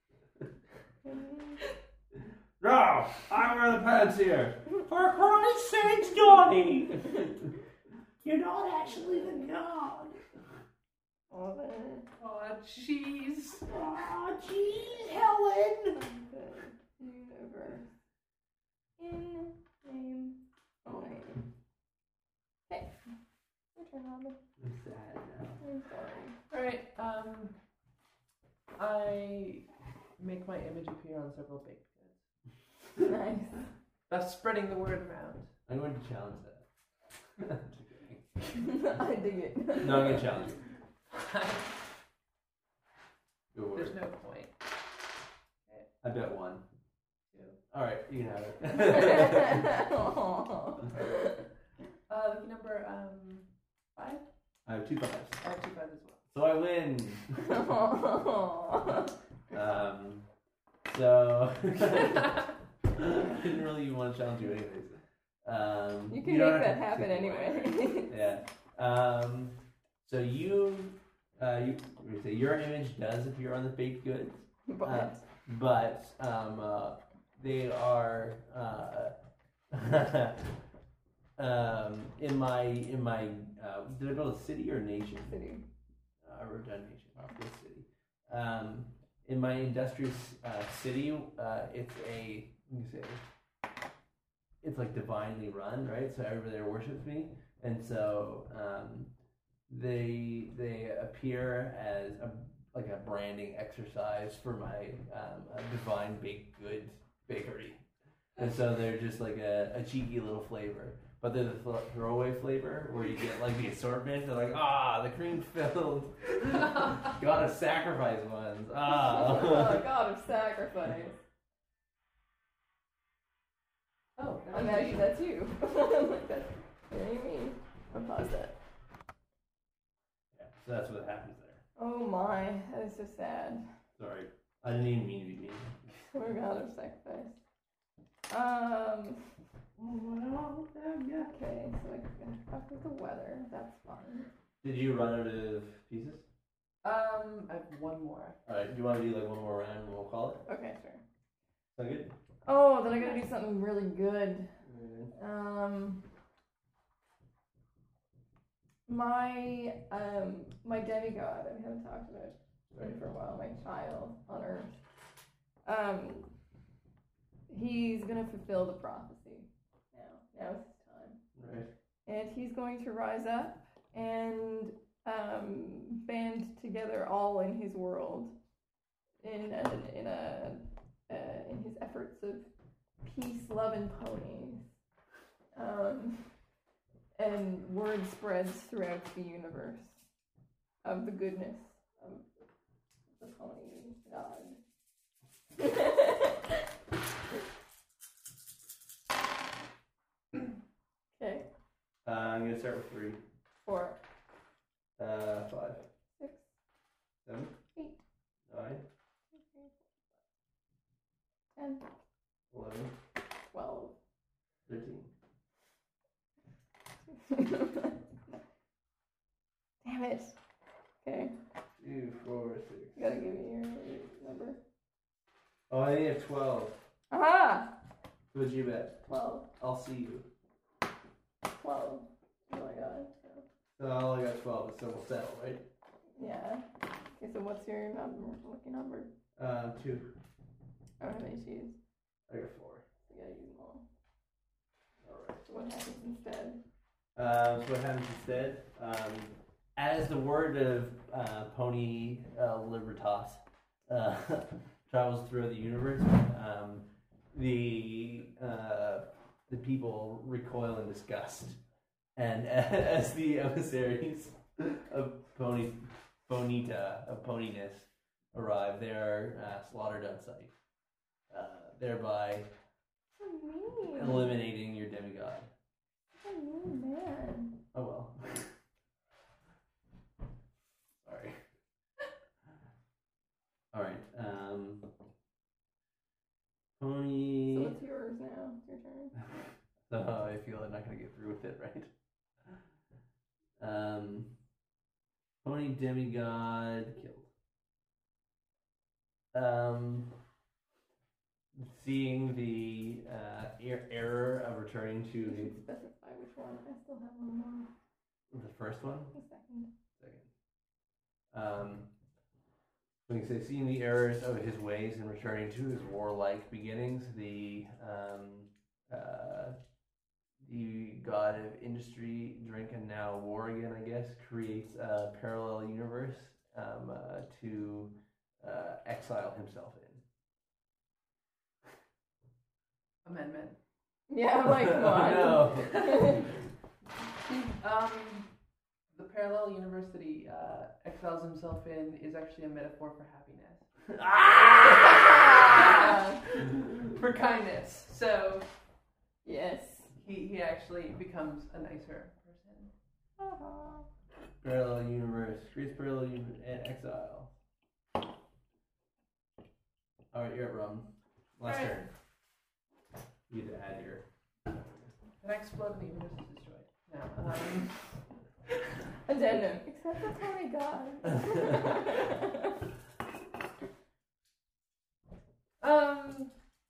A: No! I wear the pants here! For Christ's sakes, Johnny! You're not actually the god!
B: All the
C: Oh, jeez.
A: Oh, jeez, Helen!
B: the universe. In name only. Okay. Your turn, Robin.
A: I'm sad now.
B: I'm sorry.
C: Alright, um, I make my image appear on several baked goods,
B: Nice.
C: thus spreading the word around.
A: I'm going to challenge that.
B: I dig it.
A: No, I'm going to challenge you. Go for
C: There's
A: it.
C: no point.
A: I bet one.
C: Two.
A: Alright, you can have it.
B: Aw.
C: Uh, lucky number, um, five?
A: I have two fives.
C: I have two fives as well.
A: So I win!
B: Aw.
A: Um, so I didn't really even want to challenge you anyways. Um,
B: You can
A: don't
B: make
A: have
B: that
A: to
B: happen
A: take it
B: anyway.
A: away. Yeah. Um, so you, uh, you, we say your image does appear on the baked goods,
B: But
A: but um, uh, they are uh, um, in my in my. Uh, did I go to city or nation?
B: city.
A: I wrote down nation. I'll go city. Um, in my industrious uh, city, uh, it's a let me say, it's like divinely run, right? So everybody there worships me, and so um, they they appear as a like a branding exercise for my um, a divine baked goods bakery, and so they're just like a, a cheeky little flavor. But they're the th- throwaway flavor where you get like the assortment. They're like, ah, the cream filled, gotta sacrifice ones.
B: Oh,
A: Ah.
B: God of sacrifice.
C: Oh,
B: I imagine that's you. Like that's what do you mean? I'll pause that.
A: Yeah, so that's what happens there.
B: Oh my, that is so sad.
A: Sorry, I didn't even mean to be mean.
B: We're God of sacrifice. Um.
D: Well, um, yeah.
B: Okay, so I can fuck with the weather. That's fun.
A: Did you run out of pieces?
C: Um, I have one more.
A: All right. Do you want to do like one more round and we'll call it?
B: Okay, sure.
A: Sound good?
B: Oh, then I gotta do something really good. Um. My um my demigod. I haven't talked about him for a while. My child on Earth. Um. He's gonna fulfill the prophecy. Now, now's his time.
A: Right.
B: And he's going to rise up and um, band together all in his world in a, in a uh, in his efforts of peace, love, and ponies. Um, and word spreads throughout the universe of the goodness of the pony god. Okay.
A: Uh, I'm gonna start with three.
B: Four.
A: Uh, five.
B: Six.
A: Seven.
B: Eight.
A: Nine.
B: Ten.
A: Eleven.
B: Twelve.
A: Thirteen.
B: Damn it. Okay.
A: Two, four, six.
B: You gotta give me your number.
A: Oh, I only have twelve.
B: Aha!
A: What'd you bet?
B: Twelve.
A: I'll see you.
B: Twelve. Oh my god.
A: So I only got twelve, so we'll settle, right?
B: Yeah. Okay, so what's your number? What's your number?
A: Um, two.
B: I don't have any shoes.
A: I got four.
B: I gotta use them all.
A: Alright.
B: So what happens instead?
A: Um, so what happens instead? Um, as the word of uh, Pony uh, Libertas uh, travels throughout the universe, um, the uh, the people recoil in disgust, and as the emissaries of Pony Bonita of Ponyness arrive, they are uh, slaughtered on sight, uh, thereby
B: So mean.
A: eliminating your demigod.
B: Oh man.
A: Oh well. Sorry. All right. Um. Pony.
B: So it's yours now. It's your turn.
A: So I feel I'm not gonna get through with it, right? Um. Pony demigod killed. Um. Seeing the uh, er- error of returning
B: You
A: to
B: should specify which one. I still have one more.
A: the first one.
B: The second.
A: Second. Um, like I say, seeing the errors of his ways and returning to his warlike beginnings, the um, uh, the god of industry, drink, and now war again, I guess, creates a parallel universe um, uh, to uh, exile himself in.
C: Amendment.
B: Yeah, I'm like, come on.
A: No.
C: Um, the parallel universe that he uh, exiles himself in is actually a metaphor for happiness.
A: Ah!
C: For kindness. So
B: Yes.
C: he, he actually becomes a nicer person.
A: Parallel universe creates parallel universe and exile. All right, you're at rum. Last
C: All right.
A: turn. You get to add your.
C: The next blood of the universe is destroyed. Now, um,
B: Addendum. Except for Tony God.
C: um,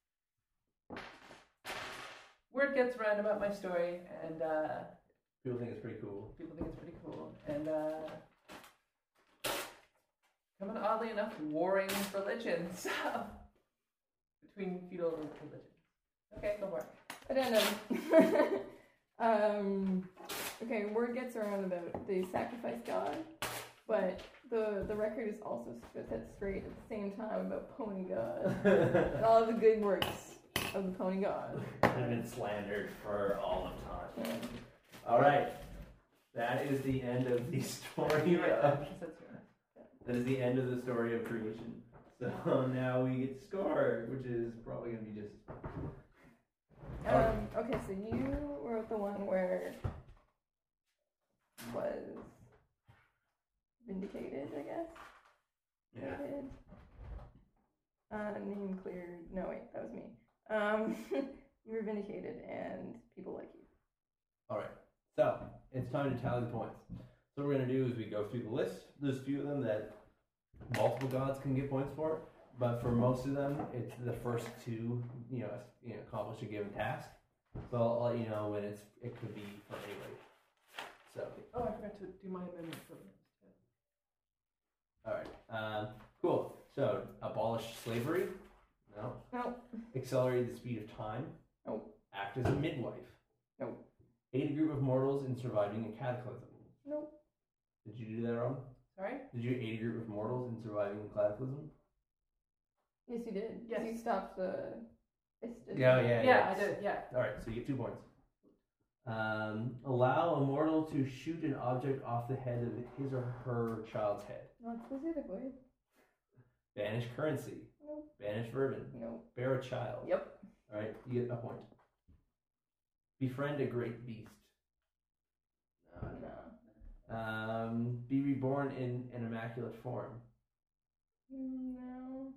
C: word gets around about my story, and uh,
A: People think it's pretty cool.
C: people think it's pretty cool. And uh, coming oddly enough, warring religions between feudal religions. Okay, go for it.
B: Addendum. um, okay, word gets around about the sacrifice god, but the the record is also set straight at the same time about pony god and all of the good works of the pony god.
A: I've been slandered for all of time.
B: Yeah.
A: All right, that is the end of the story. Of, that is the end of the story of creation. So now we get to score, which is probably going to be just.
B: Um, okay, so you wrote the one where was vindicated, I guess.
A: Yeah.
B: Vindicated. Uh, name cleared. No, wait, that was me. Um, you were vindicated, and people like you.
A: All right. So it's time to tally the points. So what we're going to do is we go through the list. There's a few of them that multiple gods can get points for, but for most of them, it's the first two, you know, you know, accomplish a given task. So I'll let you know when it's it could be for anybody. So
C: Oh, I forgot to do my amendment for
A: all right, um, cool. So abolish slavery. No.
B: No.
A: Accelerate the speed of time.
B: No.
A: Act as a midwife.
B: No.
A: Aid a group of mortals in surviving a cataclysm.
B: Nope.
A: Did you do that wrong?
C: Sorry?
A: Did you aid a group of mortals in surviving a cataclysm?
B: Yes, you did.
C: Yes.
B: You stopped the. It's just-
A: Yeah, yeah,
C: Yeah, I did, yeah.
A: All right, so you get two points. Um, allow a mortal to shoot an object off the head of his or her child's head.
B: Not specifically.
A: Banish currency.
B: Nope.
A: Banish vermin.
B: Nope.
A: Bear a child.
B: Yep.
A: All right, you get a point. Befriend a great beast.
B: No.
A: Um, be reborn in an immaculate form.
B: No.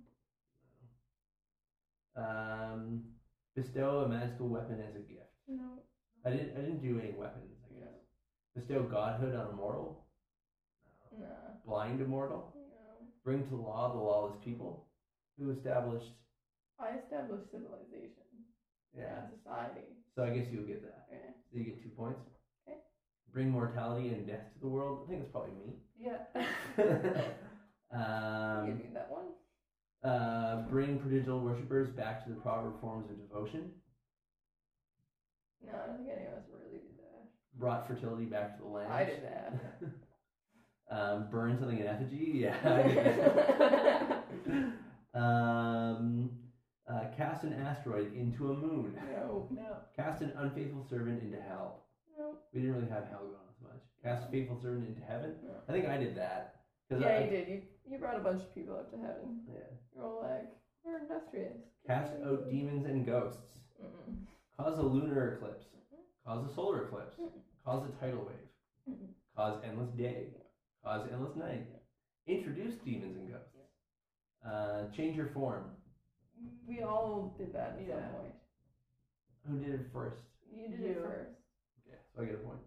A: Um, bestow a magical weapon as a gift.
B: No.
A: I didn't. I didn't do any weapons. I guess. Bestow godhood on a mortal.
B: No.
A: Blind a mortal.
B: No.
A: Bring to law the lawless people. Who established?
B: I established civilization.
A: Yeah.
B: And society.
A: So I guess you'll get that.
B: Okay.
A: So you get two points.
B: Okay.
A: Bring mortality and death to the world. I think it's probably me.
C: Yeah.
A: um,
B: Give me that one.
A: uh, bring prodigal worshippers back to the proper forms of devotion.
B: No, I don't think any of us really did that.
A: Brought fertility back to the land.
B: I did that.
A: um, burn something in effigy. Yeah. I did that. um, uh, cast an asteroid into a moon.
B: No.
C: No.
A: Cast an unfaithful servant into hell.
B: No.
A: We didn't really have hell going on as much. Cast a faithful servant into heaven.
B: No.
A: I think I did that. 'Cause
B: Yeah,
A: I,
B: you did. You you brought a bunch of people up to heaven.
A: Yeah.
B: You're all like, we're industrious.
A: Cast out demons and ghosts.
B: Mm-mm.
A: Cause a lunar eclipse. Cause a solar eclipse. Cause a tidal wave. Cause endless day. Cause endless night. Introduce demons and ghosts. Uh, change your form.
B: We all did that at
C: Yeah.
B: some point.
A: Who did it first?
B: You did
C: You.
B: it first.
A: Okay, so I get a point.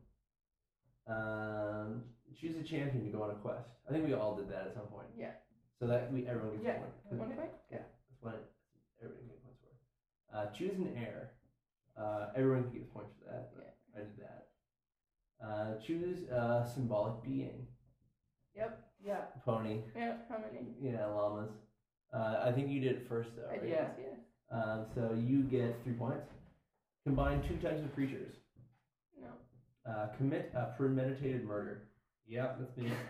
A: Um, choose a champion to go on a quest. I think we all did that at some point.
B: Yeah.
A: So that we everyone gets
C: Yeah.
A: a point.
B: One point?
A: Yeah, that's what it, everybody gets points for. Uh, choose an heir. Uh, everyone gets points for that. But I did that. Uh, choose a symbolic being.
B: Yep.
C: Yeah.
A: Pony.
B: Yeah. How many?
A: Yeah, llamas. Uh, I think you did it first though.
B: I
A: Right?
B: did.
C: Yeah.
B: Yes.
A: Um, so you get three points. Combine two types of creatures.
B: No.
A: Uh, commit a premeditated murder. Yep, that's me.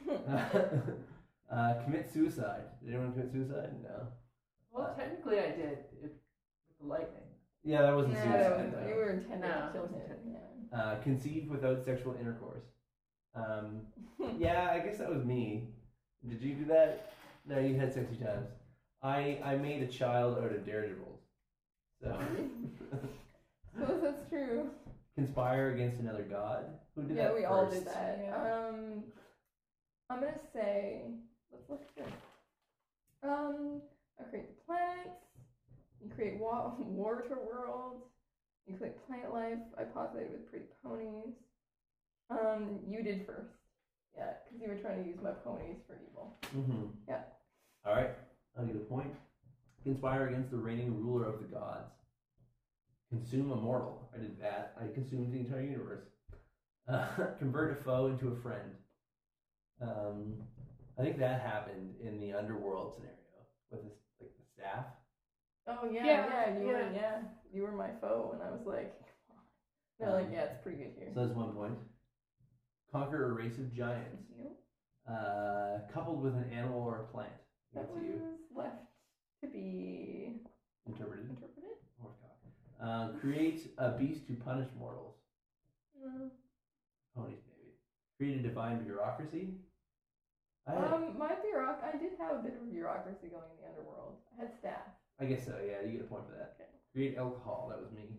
A: uh, commit suicide. Did anyone commit suicide? No.
C: Well,
A: Uh,
C: technically, I did it with the lightning.
A: Yeah, that wasn't
B: No,
A: suicide
B: that wasn't-
A: though.
B: you were intending
C: No,
B: to
C: it
B: kill
C: wasn't
B: him.
C: intended.
B: Yeah.
A: Uh, conceive without sexual intercourse. Um, yeah, I guess that was me. Did you do that? No, you had sexy times. I I made a child out of dirigibles. So
B: So that's true.
A: conspire against another god. Who did
B: Yeah,
A: that
B: we
A: first?
B: all did that.
C: Yeah.
B: Um, I'm gonna say, let's look at this. Um, I create the planets. You create wa- water worlds. You create planet life. I populated with pretty ponies. Um, you did first. Yeah, because you were trying to use my ponies for evil.
A: Mm-hmm.
B: Yeah.
A: All right, I'll get a point. Conspire against the reigning ruler of the gods. Consume a mortal. I did that. I consumed the entire universe. Uh, convert a foe into a friend. Um, I think that happened in the underworld scenario with this, like the staff.
B: Oh yeah,
C: Yeah,
B: yeah, you were
C: yeah.
B: yeah, you were my foe, and I was like, come on. They're like,
A: Um,
B: yeah, it's pretty good here.
A: So that's one point. Conquer a race of giants.
B: Nope.
A: Uh, coupled with an animal or a plant.
B: That
A: That's you.
B: was left to be
A: Interpreted.
B: interpreted.
A: Horsecock. Uh, create a beast to punish mortals.
B: No.
A: Ponies, maybe. Create a divine bureaucracy. I, had,
B: Um, my bureauc I did have a bit of a bureaucracy going in the underworld. I had staff.
A: I guess so, yeah, you get a point for that.
B: Okay.
A: Create alcohol, that was me.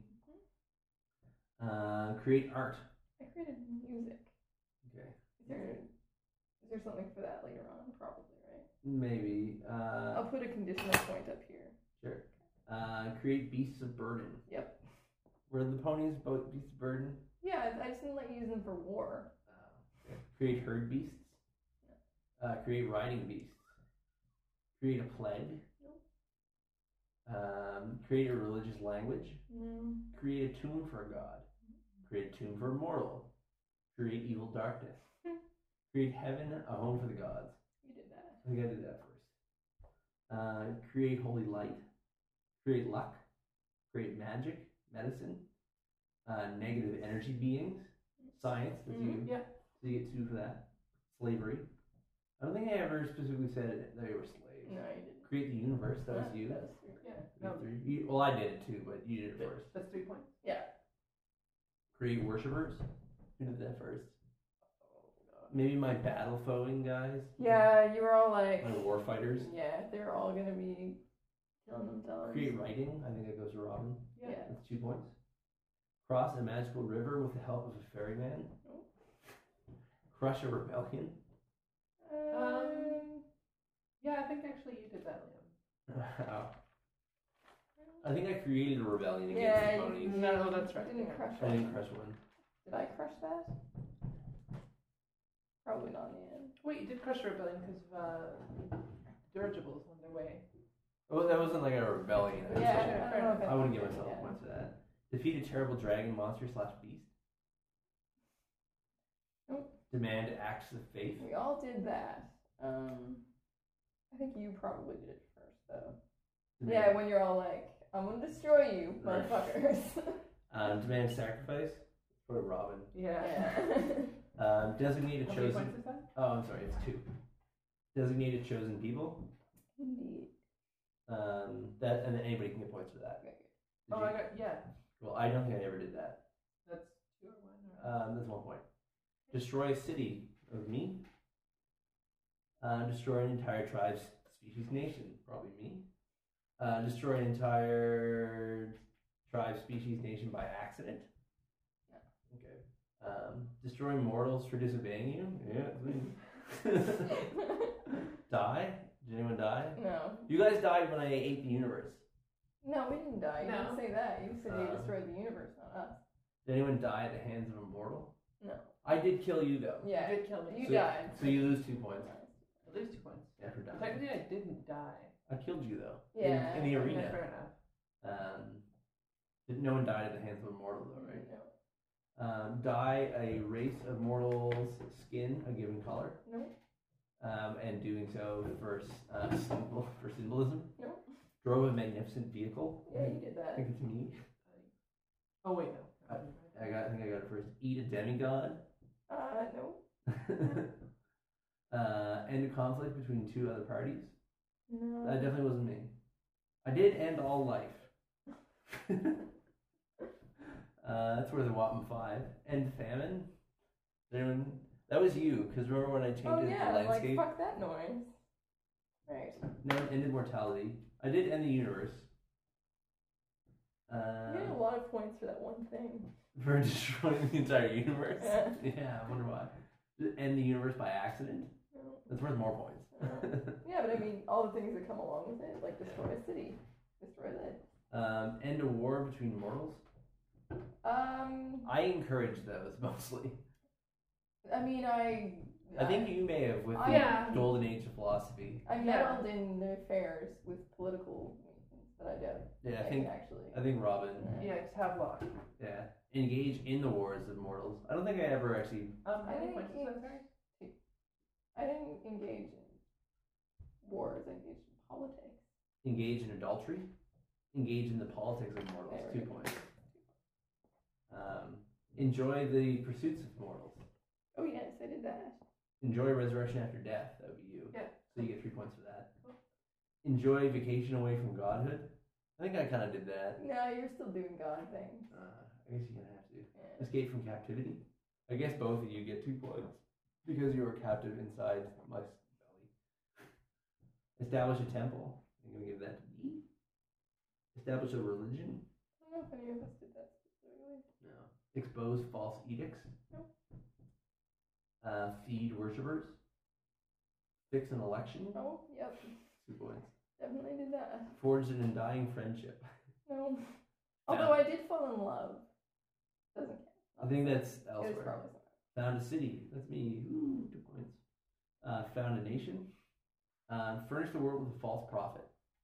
A: Uh, create art.
B: I created music.
A: Okay.
B: Is there is there something for that later on? Probably, right?
A: Maybe. Uh,
B: I'll put a conditional point up here.
A: Sure. Uh, create beasts of burden.
B: Yep.
A: Were the ponies both beasts of burden?
B: Yeah, I just didn't let you use them for war.
A: Uh, okay. Create herd beasts. Uh, create riding beasts. Create a plague.
B: Nope.
A: Um, create a religious language.
B: No.
A: Create a tomb for a god. Create a tomb for a mortal. Create evil darkness. Create heaven, a home for the gods.
B: You did that.
A: I think I did that first. Uh, create holy light. Create luck. Create magic, medicine. Uh, negative energy beings. Science, that's you.
B: Mhm.
C: Yeah.
A: So you get two for that. Slavery. I don't think I ever specifically said that they were slaves.
B: No, you didn't.
A: Create the universe, that was you.
B: That was three.
C: Yeah.
A: You
C: No,
A: three. You, well, I did it too, but you did it first.
C: that's three points.
B: Yeah.
A: Create worshippers. Who did that first? Maybe my battle foeing guys.
B: Yeah, you were all like,
A: My war fighters.
B: yeah, they're all gonna be killing themselves.
A: Create writing. I think that goes to Robin.
C: Yeah.
B: Yeah.
A: That's two points. Cross a magical river with the help of a ferryman.
B: Oh.
A: Crush a rebellion.
B: Um,
C: Yeah, I think actually you did that, Liam.
A: Wow. I think I created a rebellion against
B: yeah,
A: the
B: you,
A: ponies.
B: you
C: No, that's right.
B: didn't crush
A: I
B: one.
A: didn't crush one.
B: Did I crush that? Probably not in the end.
C: Wait, you did crush a rebellion because of uh, dirigibles on their way.
A: Well, that wasn't like a rebellion. I,
B: Yeah,
A: was-
B: I don't know if
A: I wouldn't give myself
B: yeah.
A: points for that. Defeat a terrible dragon, monster slash beast.
B: Nope.
A: Demand acts of faith.
B: We all did that. Um, I think you probably did it first, though.
A: Demand,
B: Yeah, when you're all like, I'm gonna destroy you,
A: Right.
B: motherfuckers.
A: um, demand sacrifice. For Robin.
C: Yeah.
B: yeah.
A: Um, designate a
C: How many
A: chosen.
C: points is that?
A: Oh, I'm sorry, it's two. Designate a chosen people.
B: Indeed.
A: Um, that and then anybody can get points for that.
B: Okay.
A: Did
C: Oh,
A: you-
C: I got, yeah.
A: Well, I don't think I ever did that.
C: That's two or one. Or...
A: Um, that's one point. Destroy a city of me. Uh, destroy an entire tribe, species, nation. Probably me. Uh, destroy an entire tribe, species, nation by accident. Okay. Um, destroy mortals for disobeying you. Yeah. it's me. Die? Did anyone die?
B: No.
A: You guys died when I ate the universe.
B: No, we didn't die. You
C: No.
B: didn't say that. You said you
A: Uh,
B: destroyed the universe, not us.
A: Did anyone die at the hands of a mortal?
B: No.
A: I did kill you though.
B: Yeah.
C: You did kill me.
B: You
A: So-
B: died.
A: So you lose two points.
C: I lose two points.
A: Yeah, for dying.
C: Technically, I didn't die.
A: I killed you though.
B: Yeah.
A: In, in the
C: Okay,
A: arena.
C: fair enough.
A: Um, did, no one died at the hands of a mortal though, right?
B: No.
A: Um, dye a race of mortals' skin a given color.
B: No.
A: Um, and doing so for uh, symbol for symbolism.
B: No.
A: Drove a magnificent vehicle.
B: Yeah, you did
A: I
B: that.
A: think it's me.
C: Oh wait, no.
A: I got. I think I got it first. Eat a demigod.
B: Uh, no.
A: uh, end a conflict between two other parties.
B: No.
A: That definitely wasn't me. I did end all life. uh, that's worth a whopping five. End famine. Did anyone? That was you, because remember when I changed
B: Oh
A: it
B: yeah,
A: to
B: like
A: landscape?
B: fuck that noise. Right.
A: No one ended mortality. I did end the universe.
B: You get a
A: Uh,
B: lot of points for that one thing.
A: for destroying the entire universe.
B: Yeah.
A: Yeah, I wonder why. Did end the universe by accident?
B: No.
A: That's worth more points.
B: Yeah, but I mean, all the things that come along with it, like destroy a city, destroy that.
A: um, end a war between mortals.
B: Um,
A: I encourage those mostly.
B: I mean, I.
A: I think you may have with the
C: Yeah.
A: golden age of philosophy.
B: I
C: Yeah.
B: meddled in the affairs with political meetings, but I don't.
A: Yeah, I
B: can
A: think
B: actually.
A: I think Robin.
B: Yeah.
C: Yeah, just have luck.
A: Yeah, engage in the wars of mortals. I don't think I ever actually.
C: Um,
B: I
C: how many
B: think
C: points is
B: it's-
C: that, sorry?
B: I didn't engage in wars. I engaged in politics.
A: Engage in adultery. Engage in the politics of mortals.
B: There
A: Two
B: we go.
A: points. Um, enjoy the pursuits of mortals.
B: Oh yes, I did that.
A: Enjoy resurrection after death. That would be you.
C: Yeah.
A: So you get three points for that. Enjoy vacation away from godhood. I think I kind of did that.
B: No, you're still doing God things.
A: Uh, I guess you're gonna have to.
B: Yeah.
A: Escape from captivity. I guess both of you get two points because you were captive inside my belly. Establish a temple. I'm gonna give that to me. Establish a religion.
B: I don't know if any of us did that specifically.
A: No. Expose false edicts.
B: Nope.
A: Uh, feed worshippers. Fix an election.
B: Oh, yep,
A: Two points.
B: definitely did that.
A: Forge an undying friendship.
B: No. Although I did fall in love. Doesn't count.
A: I think that's
B: It was
A: elsewhere.
B: probably something.
A: Found a city. That's me. Ooh, two points. Uh, found a nation. Uh, furnish the world with a false prophet.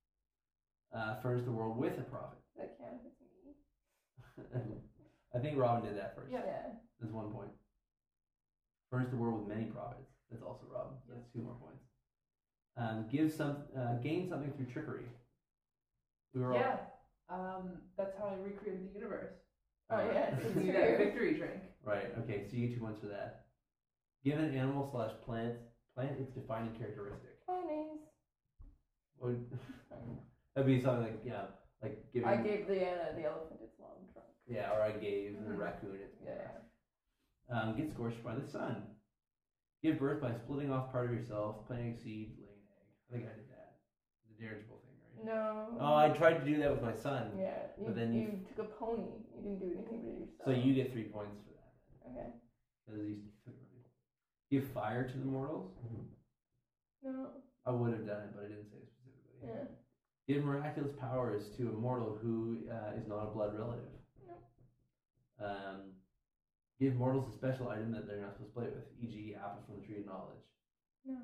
A: Uh, furnish the world with a prophet.
B: Does that count if it's me?
A: I think Robin did that first.
C: Yeah.
B: Yeah.
A: That's one point. Furnish the world with many prophets. That's also Robin. That's two more points. Um, give some, uh, gain something through trickery. We were
C: Yeah. Um, that's how I recreated the universe.
B: Oh yeah, it's
C: You
B: true.
C: got a victory drink.
A: all right. Okay, so you get two points for that. Give an animal slash plant plant its defining characteristic.
B: Ponies.
A: What would- that'd be something like yeah, like giving.
B: I gave the uh, the elephant its long trunk.
A: Yeah, or I gave the
C: Mhm.
A: raccoon its
B: Yeah.
A: Um, get scorched by the sun. Give birth by splitting off part of yourself, planting a seed, laying an egg. I think I did that. The dirigible thing, right?
B: No.
A: Oh, I tried to do that with my son.
B: Yeah. You,
A: But then
B: you,
A: you-
B: took a pony. You didn't do anything with yourself.
A: So you get three points for that.
B: Okay.
A: Because you took it. Give fire to the mortals.
B: No.
A: I would have done it, but I didn't say it specifically.
B: Yeah.
A: Give miraculous powers to a mortal who uh, is not a blood relative.
B: No.
A: Um, give mortals a special item that they're not supposed to play with, for example, apple from the tree of knowledge.
B: No.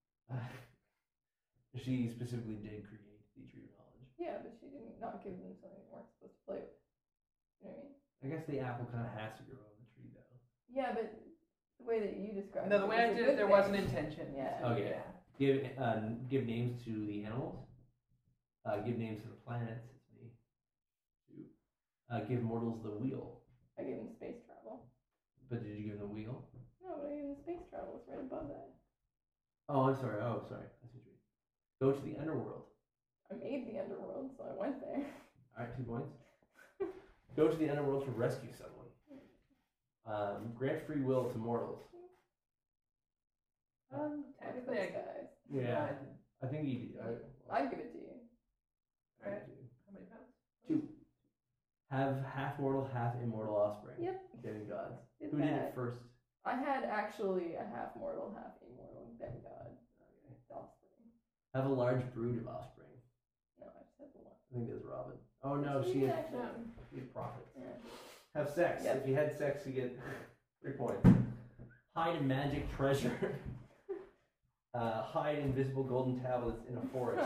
A: She specifically did create the tree of knowledge.
B: Yeah, but she didn't not give them something they weren't supposed to play with. You know what I mean?
A: I guess the apple kind of has to grow on the tree, though.
B: Yeah, but the way that you described
C: No,
B: it.
C: the way I
B: was a
C: did
B: good
C: it, there
B: thing.
C: was an intention.
B: Yeah.
A: Okay.
C: Yeah.
A: Give uh, give names to the animals. Uh, give names to the planets. It's me. Two. Uh, give mortals the wheel.
B: I gave him space travel.
A: But did you give them the wheel?
B: No, but I gave him space travel. It's right above that.
A: Oh, I'm sorry. Oh, sorry. I see what you mean. Go to the underworld.
B: I made the underworld, so I went there.
A: All right, two points. Go to the underworld to rescue someone. Um, grant free will to mortals.
C: Um,
B: Fuck
C: technically,
B: those
C: I
B: guys.
A: Yeah,
C: I did.
A: I think you. I,
B: I'd give it to you.
A: I
C: Alright.
A: do.
C: How many pounds?
A: Two. Have half mortal, half immortal offspring.
B: Yep.
A: Demigods.
B: Did
A: Who did
B: that.
A: it first?
B: I had actually a half mortal, half immortal demigod offspring.
A: Have a large brood of offspring.
B: No, I just had the one.
A: I think that's Robin. Oh no,
B: So
A: she
B: you
A: had,
B: actually.
A: she had profit.
B: Yeah.
A: Have sex.
B: Yep.
A: If you had sex, you get three points. Hide a magic treasure. uh, hide invisible golden tablets in a forest.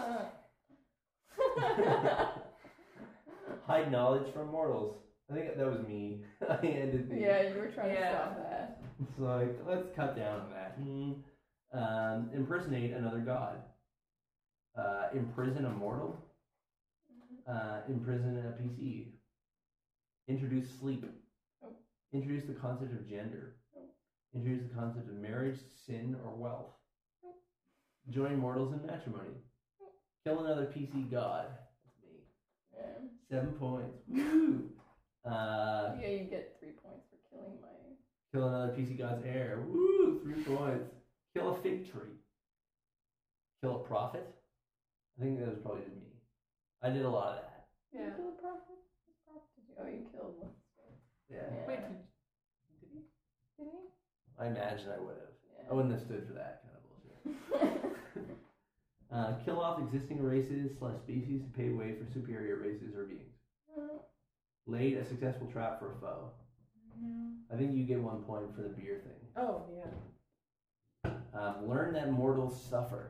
A: Hide knowledge from mortals. I think that was me. I ended the.
B: Yeah, you were trying
C: Yeah.
B: to stop that.
A: It's like, let's cut down on that. Hmm. Um, impersonate another god. Uh, imprison a mortal. Uh, imprison a P C. Introduce sleep.
B: Oh.
A: Introduce the concept of gender.
B: Oh.
A: Introduce the concept of marriage, sin, or wealth.
B: Oh.
A: Join mortals in matrimony.
B: Oh.
A: Kill another P C god. That's me.
B: Yeah.
A: Seven points. Woo! Uh,
B: Yeah, you get three points for killing my.
A: kill another P C god's heir. Woo! Three points. Kill a fig tree. Kill a prophet. I think that was probably just me. I did a lot of that.
B: Did
C: Yeah.
B: you kill a prophet? What prophet did you? Oh, you killed one.
A: Yeah.
B: Yeah.
C: Wait, did, did he?
B: Did he?
A: I imagine I would have.
B: Yeah.
A: I wouldn't have stood for that kind of bullshit. uh, kill off existing races slash species to pave way for superior races or beings.
B: Uh,
A: Laid a successful trap for a foe.
B: no.
A: I think you get one point for the beer thing.
C: Oh, yeah.
A: Um, learn that mortals suffer.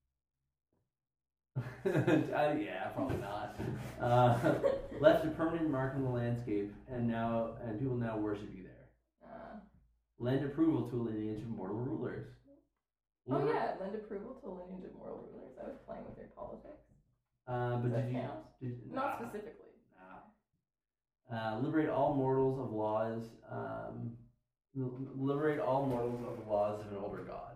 A: uh, yeah, probably not. Uh, left a permanent mark on the landscape, and now and people now worship you there.
B: Uh,
A: Lend approval to a lineage of mortal rulers.
B: oh
A: Liber-
B: yeah, lend approval to a lineage of moral rulers. I was playing with their politics.
A: Uh, but
B: Does
A: did
B: that
A: you?
B: count?
A: Did,
B: Not
A: nah,
B: specifically.
A: nah. Uh, liberate all mortals of laws. Um, l- liberate all mortals of the laws of an older god.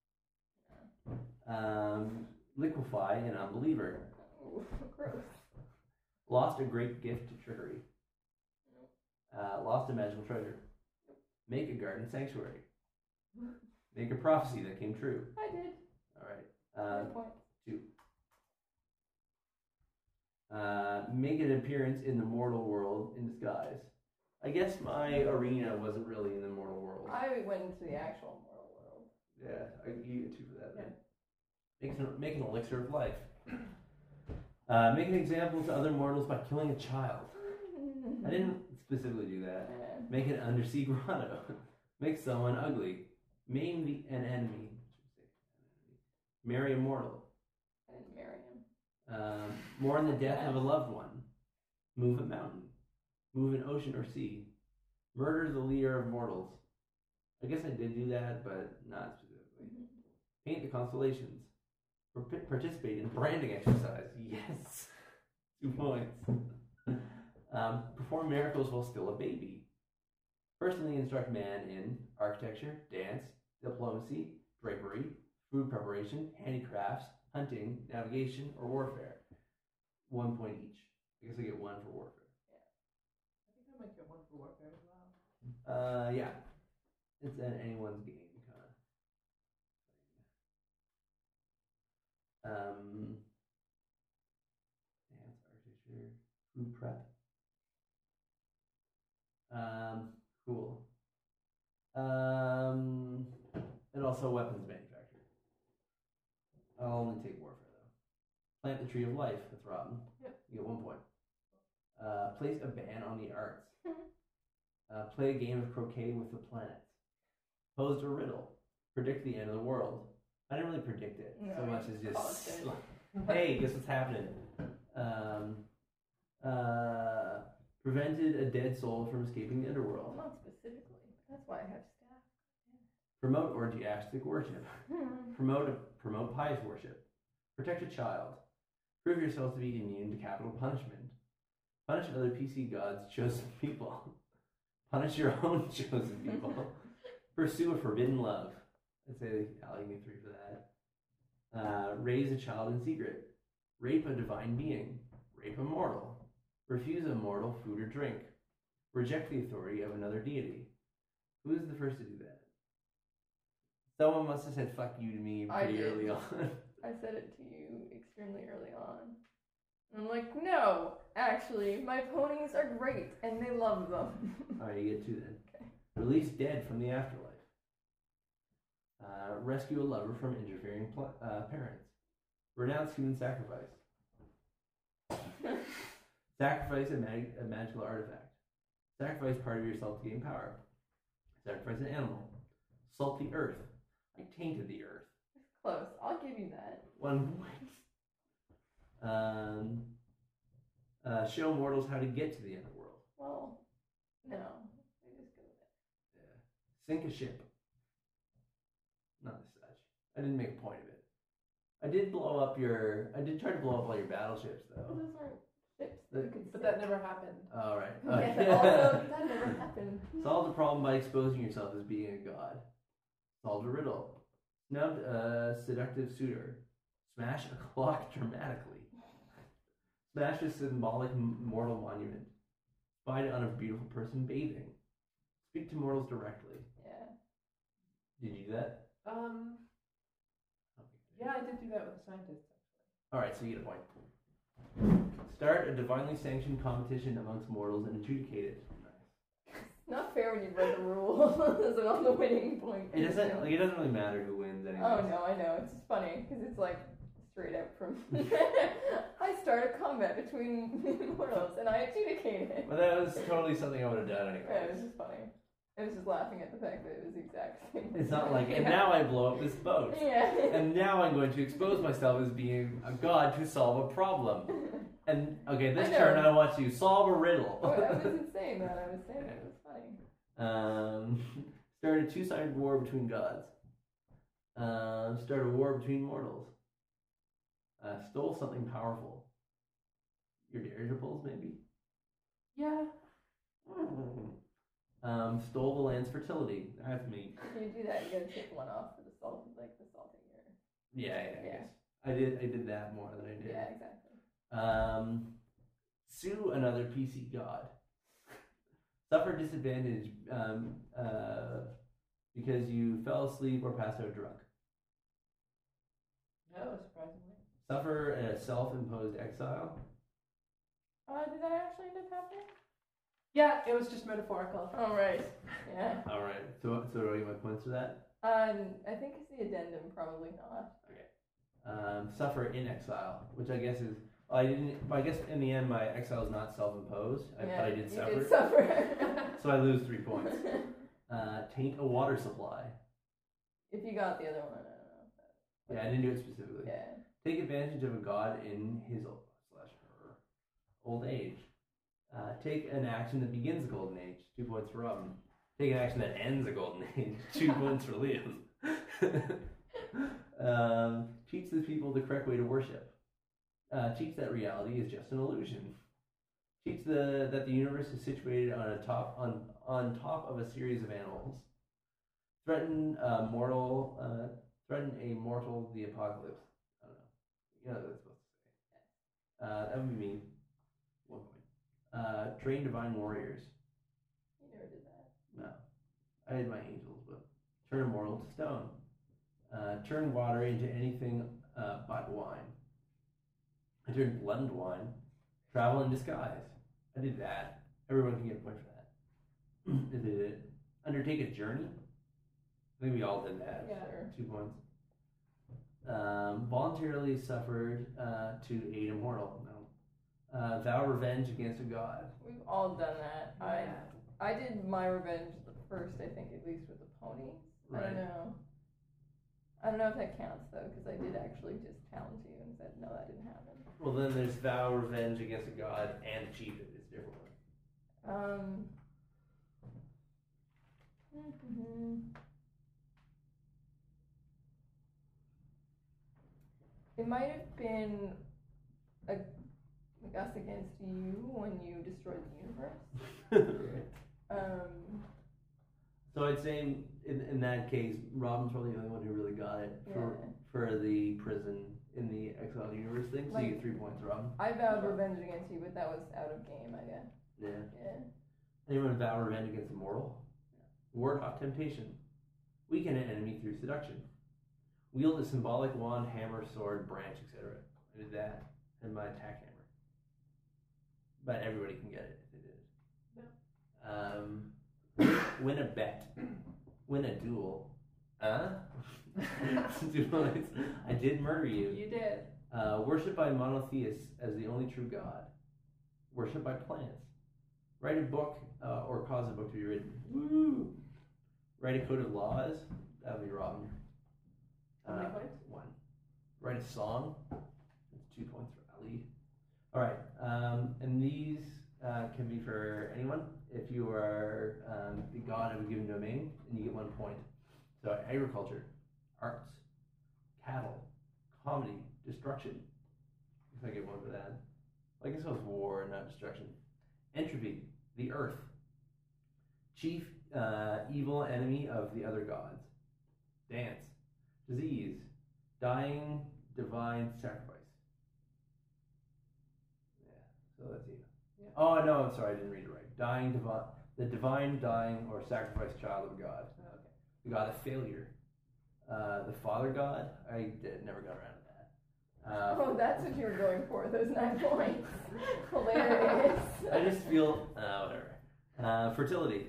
A: Um, liquefy an unbeliever.
B: Ooh, gross.
A: Lost a great gift to trickery. Uh, lost a magical treasure. Make a garden sanctuary. Make a prophecy that came true.
B: I did.
A: All right. Uh,
B: Three points.
A: two. Uh, make an appearance in the mortal world in disguise. I guess my arena wasn't really in the mortal world.
B: I went into the actual moral world.
A: Yeah, I, you get two for that. Then. Make an, make an elixir of life. Uh, make an example to other mortals by killing a child. I didn't specifically do that.
B: Uh,
A: Make an undersea grotto. Make someone ugly. Maim the, an enemy. Marry a mortal.
B: I didn't marry him.
A: Um, mourn the death of a loved one. Move a mountain. Move an ocean or sea. Murder the leader of mortals. I guess I did do that, but not specifically. Paint the constellations. Par- participate in branding exercise. Yes. Two points. Um, perform miracles while still a baby. Personally instruct man in architecture, dance, diplomacy, drapery, food preparation, handicrafts, hunting, navigation, or warfare. One point each. I guess I get one for warfare.
C: I think I might get one for warfare as well.
A: Uh, yeah. It's an anyone's game, kind of. Um, dance, architecture, food prep. Um, cool. Um, and also weapons manufacturer. I'll only take warfare though. Plant the tree of life. That's Robin.
B: Yep.
A: You get one point. Uh, place a ban on the arts. Uh, play a game of croquet with the planets. Pose a riddle. Predict the end of the world. I didn't really predict it
B: No,
A: so much
B: you
A: as
B: caused
A: just
B: it.
A: like, hey, guess what's happening? Um, uh, prevented a dead soul from escaping the
B: Well,
A: underworld.
B: not specifically. That's why I have staff.
A: Promote orgiastic worship. Promote a, promote pious worship. Protect a child. Prove yourself to be immune to capital punishment. Punish other P C gods' chosen people. Punish your own chosen people. Pursue a forbidden love. I'd say I'll give you three for that. Uh, raise a child in secret. Rape a divine being. Rape a mortal. Refuse a mortal food or drink. Reject the authority of another deity. Who is the first to do that? Someone must have said fuck you to me
B: I
A: pretty
B: did.
A: early on.
B: I said it to you extremely early on. And I'm like, no, actually, my ponies are great, and they love them.
A: Alright, you get two then.
B: Okay.
A: Release dead from the afterlife. Uh, rescue a lover from interfering pl- uh, parents. Renounce human sacrifice. Sacrifice a, mag- a magical artifact. Sacrifice part of yourself to gain power. Sacrifice an animal. Salt the earth. I tainted the earth.
B: Close. I'll give you that.
A: One point. Um, uh, show mortals how to get to the underworld.
B: Well, no. I just go with it.
A: Yeah. Sink a ship. Not as such. I didn't make a point of it. I did blow up your. I did try to blow up all your battleships,
B: But
A: though.
B: those aren't ships.
A: The-
B: You could
C: But
B: sink.
C: that never happened.
A: All right.
B: Yeah,
A: Okay.
B: but also, that never happened.
A: Solve the problem by exposing yourself as being a god. Solve a riddle. Snubbed a seductive suitor. Smash a clock dramatically. Smash a symbolic m- mortal monument. Spy on a beautiful person bathing. Speak to mortals directly.
B: Yeah.
A: Did you do that?
C: Um, yeah, I did do that with a scientist.
A: Alright, so you get a point. Start a divinely sanctioned competition amongst mortals and adjudicate it. Nice.
B: Not fair when you read the rules on the winning point.
A: It doesn't like it doesn't really matter who wins anyway.
B: Oh no, I know. It's just funny because it's like straight up from. I start a combat between mortals and I adjudicate it.
A: But that was totally something I would have done
B: Yeah, it
A: anyway.
B: was just funny. I was just laughing at the fact that it was the exact same.
A: It's not like, and
B: Yeah.
A: now I blow up this boat.
B: Yeah.
A: And now I'm going to expose myself as being a god to solve a problem. And, okay, this
B: I know.
A: turn I want you to solve a riddle.
B: Oh, I wasn't saying that. I was saying it was funny.
A: Um, start a two-sided war between gods. Um, start a war between mortals. Uh, stole something powerful. Your dirigibles, maybe?
C: Yeah.
A: Um, stole the land's fertility. That's me.
B: If you do that, you gotta take one off for the salt, like the salting your.
A: Yeah, yeah, I
B: Yeah.
A: guess. I did, I did that more than I did.
B: Yeah, exactly.
A: Um, sue another P C god. Suffer disadvantage um, uh, because you fell asleep or passed out drunk.
C: No, surprisingly.
A: Suffer a self-imposed exile.
B: Uh, did that actually end up happening?
C: Yeah, it was just metaphorical.
B: Oh right. Yeah.
A: All right. So, so do I get my points for that?
B: Um, I think it's the addendum. Probably not.
A: Um, suffer in exile, which I guess is. Well, I didn't. I guess in the end, my exile is not self-imposed. I,
B: yeah,
A: but I did
B: you
A: suffer.
B: Did suffer.
A: So I lose three points. Uh, taint a water supply.
B: If you got the other one, I don't know.
A: Yeah, I didn't do it specifically.
B: Yeah.
A: Take advantage of a god in his old, slash her old age. Uh, take an action that begins a golden age. Two points for Robin. Take an action that ends a golden age. Two points for Liam. um, teach the people the correct way to worship. Uh, teach that reality is just an illusion. Teach the that the universe is situated on a top on on top of a series of animals. Threaten a mortal. Uh, threaten a mortal the apocalypse. I don't know. You know what that's supposed to say. Uh, that would be me. One point. Uh, train divine warriors.
B: You never did that.
A: No, I had my angels, but turn a mortal to stone. Uh, turn water into anything uh, but wine. I turned blood into wine. Travel in disguise. I did that. Everyone can get a point for that. I did it. Undertake a journey. I think we all did that.
B: Yeah. Sure.
A: Two points. Um, voluntarily suffered uh, to aid a mortal. No. Uh, vow revenge against a god.
B: We've all done that.
C: Yeah.
B: I I did my revenge the first, I think, at least with the ponies. I
A: Right.
B: don't know. I don't know if that counts though, because I did actually just challenge you and said no, that didn't happen.
A: Well, then there's vow revenge against a god and achieve it. It's a different one.
B: Um. mhm. It might have been a, like us against you when you destroyed the universe. Um.
A: So I'd say in, in that case, Robin's probably the only one who really got it for
B: Yeah.
A: for the prison in the Exiled Universe thing. So you
B: Like-
A: get three points, Robin.
B: I vowed revenge against you, but that was out of game, I guess.
A: Yeah.
B: Yeah.
A: Anyone vow revenge against a mortal? Ward off temptation. Weaken an enemy through seduction. Wield a symbolic wand, hammer, sword, branch, et cetera. I did that. And my attack hammer. but everybody can get it if they did. Um, win a bet, win a duel. Huh? Duelists. I did murder you.
B: You did.
A: Uh, worship by monotheists as the only true God. Worship by plants. Write a book uh, or cause a book to be written. Woo! Write a code of laws. That would be Robin.
B: How many
A: Uh,
B: points?
A: One. Write a song. That's two points for Ali. All right. Um, and these uh, can be for anyone. If you are um, the god of a given domain, and you get one point. So agriculture, arts, cattle, comedy, destruction. If I get one for that. I guess it was war, not destruction. Entropy, the earth. Chief uh, evil enemy of the other gods. Dance. Disease. Dying, divine sacrifice. Yeah, so that's you.
C: Yeah.
A: Oh, no, I'm sorry, I didn't read it right. Dying, divine, the divine, dying, or sacrificed child of God.
C: Oh, okay.
A: The god of failure. Uh, the father god. I did, never got around to that. Uh,
B: Oh, that's what you were going for, those nine points. Hilarious.
A: I just feel, uh, whatever. Uh, fertility.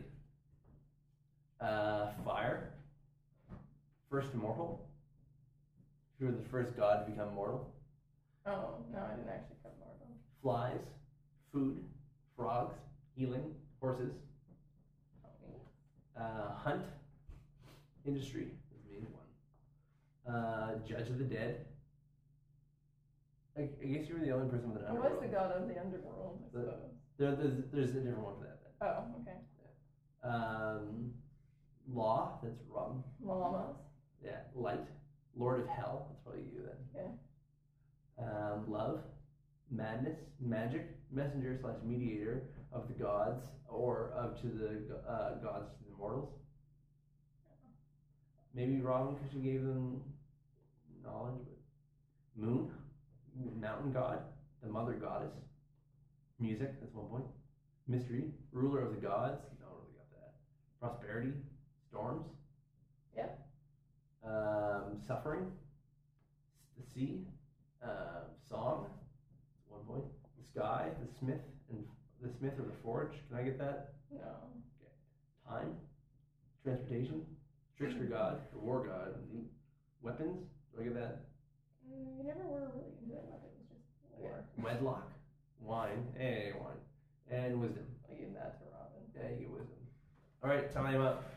A: Uh, fire. First immortal. You were the first god to become mortal.
B: Oh, no, I didn't actually cut Marvel.
A: Flies. Food. Frogs. Healing. Horses.
B: Tony.
A: Uh, hunt. Industry is the main one. Uh, judge of the dead. I, I guess you were the only person with an
B: It
A: underworld.
B: was the god of the underworld, I
A: The-
B: suppose.
A: There, there's, there's a different one for that. Then.
B: Oh, okay.
A: Um, law. That's Robin.
B: Llamas.
A: Yeah. Light. Lord of Hell. That's probably you then.
B: Yeah.
A: Um, love. Madness. Magic. Messenger slash mediator of the gods or of to the uh, gods to the mortals. Maybe Robin because she gave them knowledge. But moon. Mountain god. The mother goddess. Music. That's one point. Mystery. Ruler of the gods. No one really got that. Prosperity. Storms.
B: Yep.
A: Um, suffering, the sea, uh, song, one point. The sky, the smith, and the smith or the forge. Can I get that?
B: No.
A: Time, transportation, trickster god, the war god, weapons. Do I get that?
B: Mm, you never were really into that weapons, just war.
A: Wedlock, wine, hey wine, and wisdom.
B: I gave that to Robin.
A: Yeah, you get wisdom. All right, time up.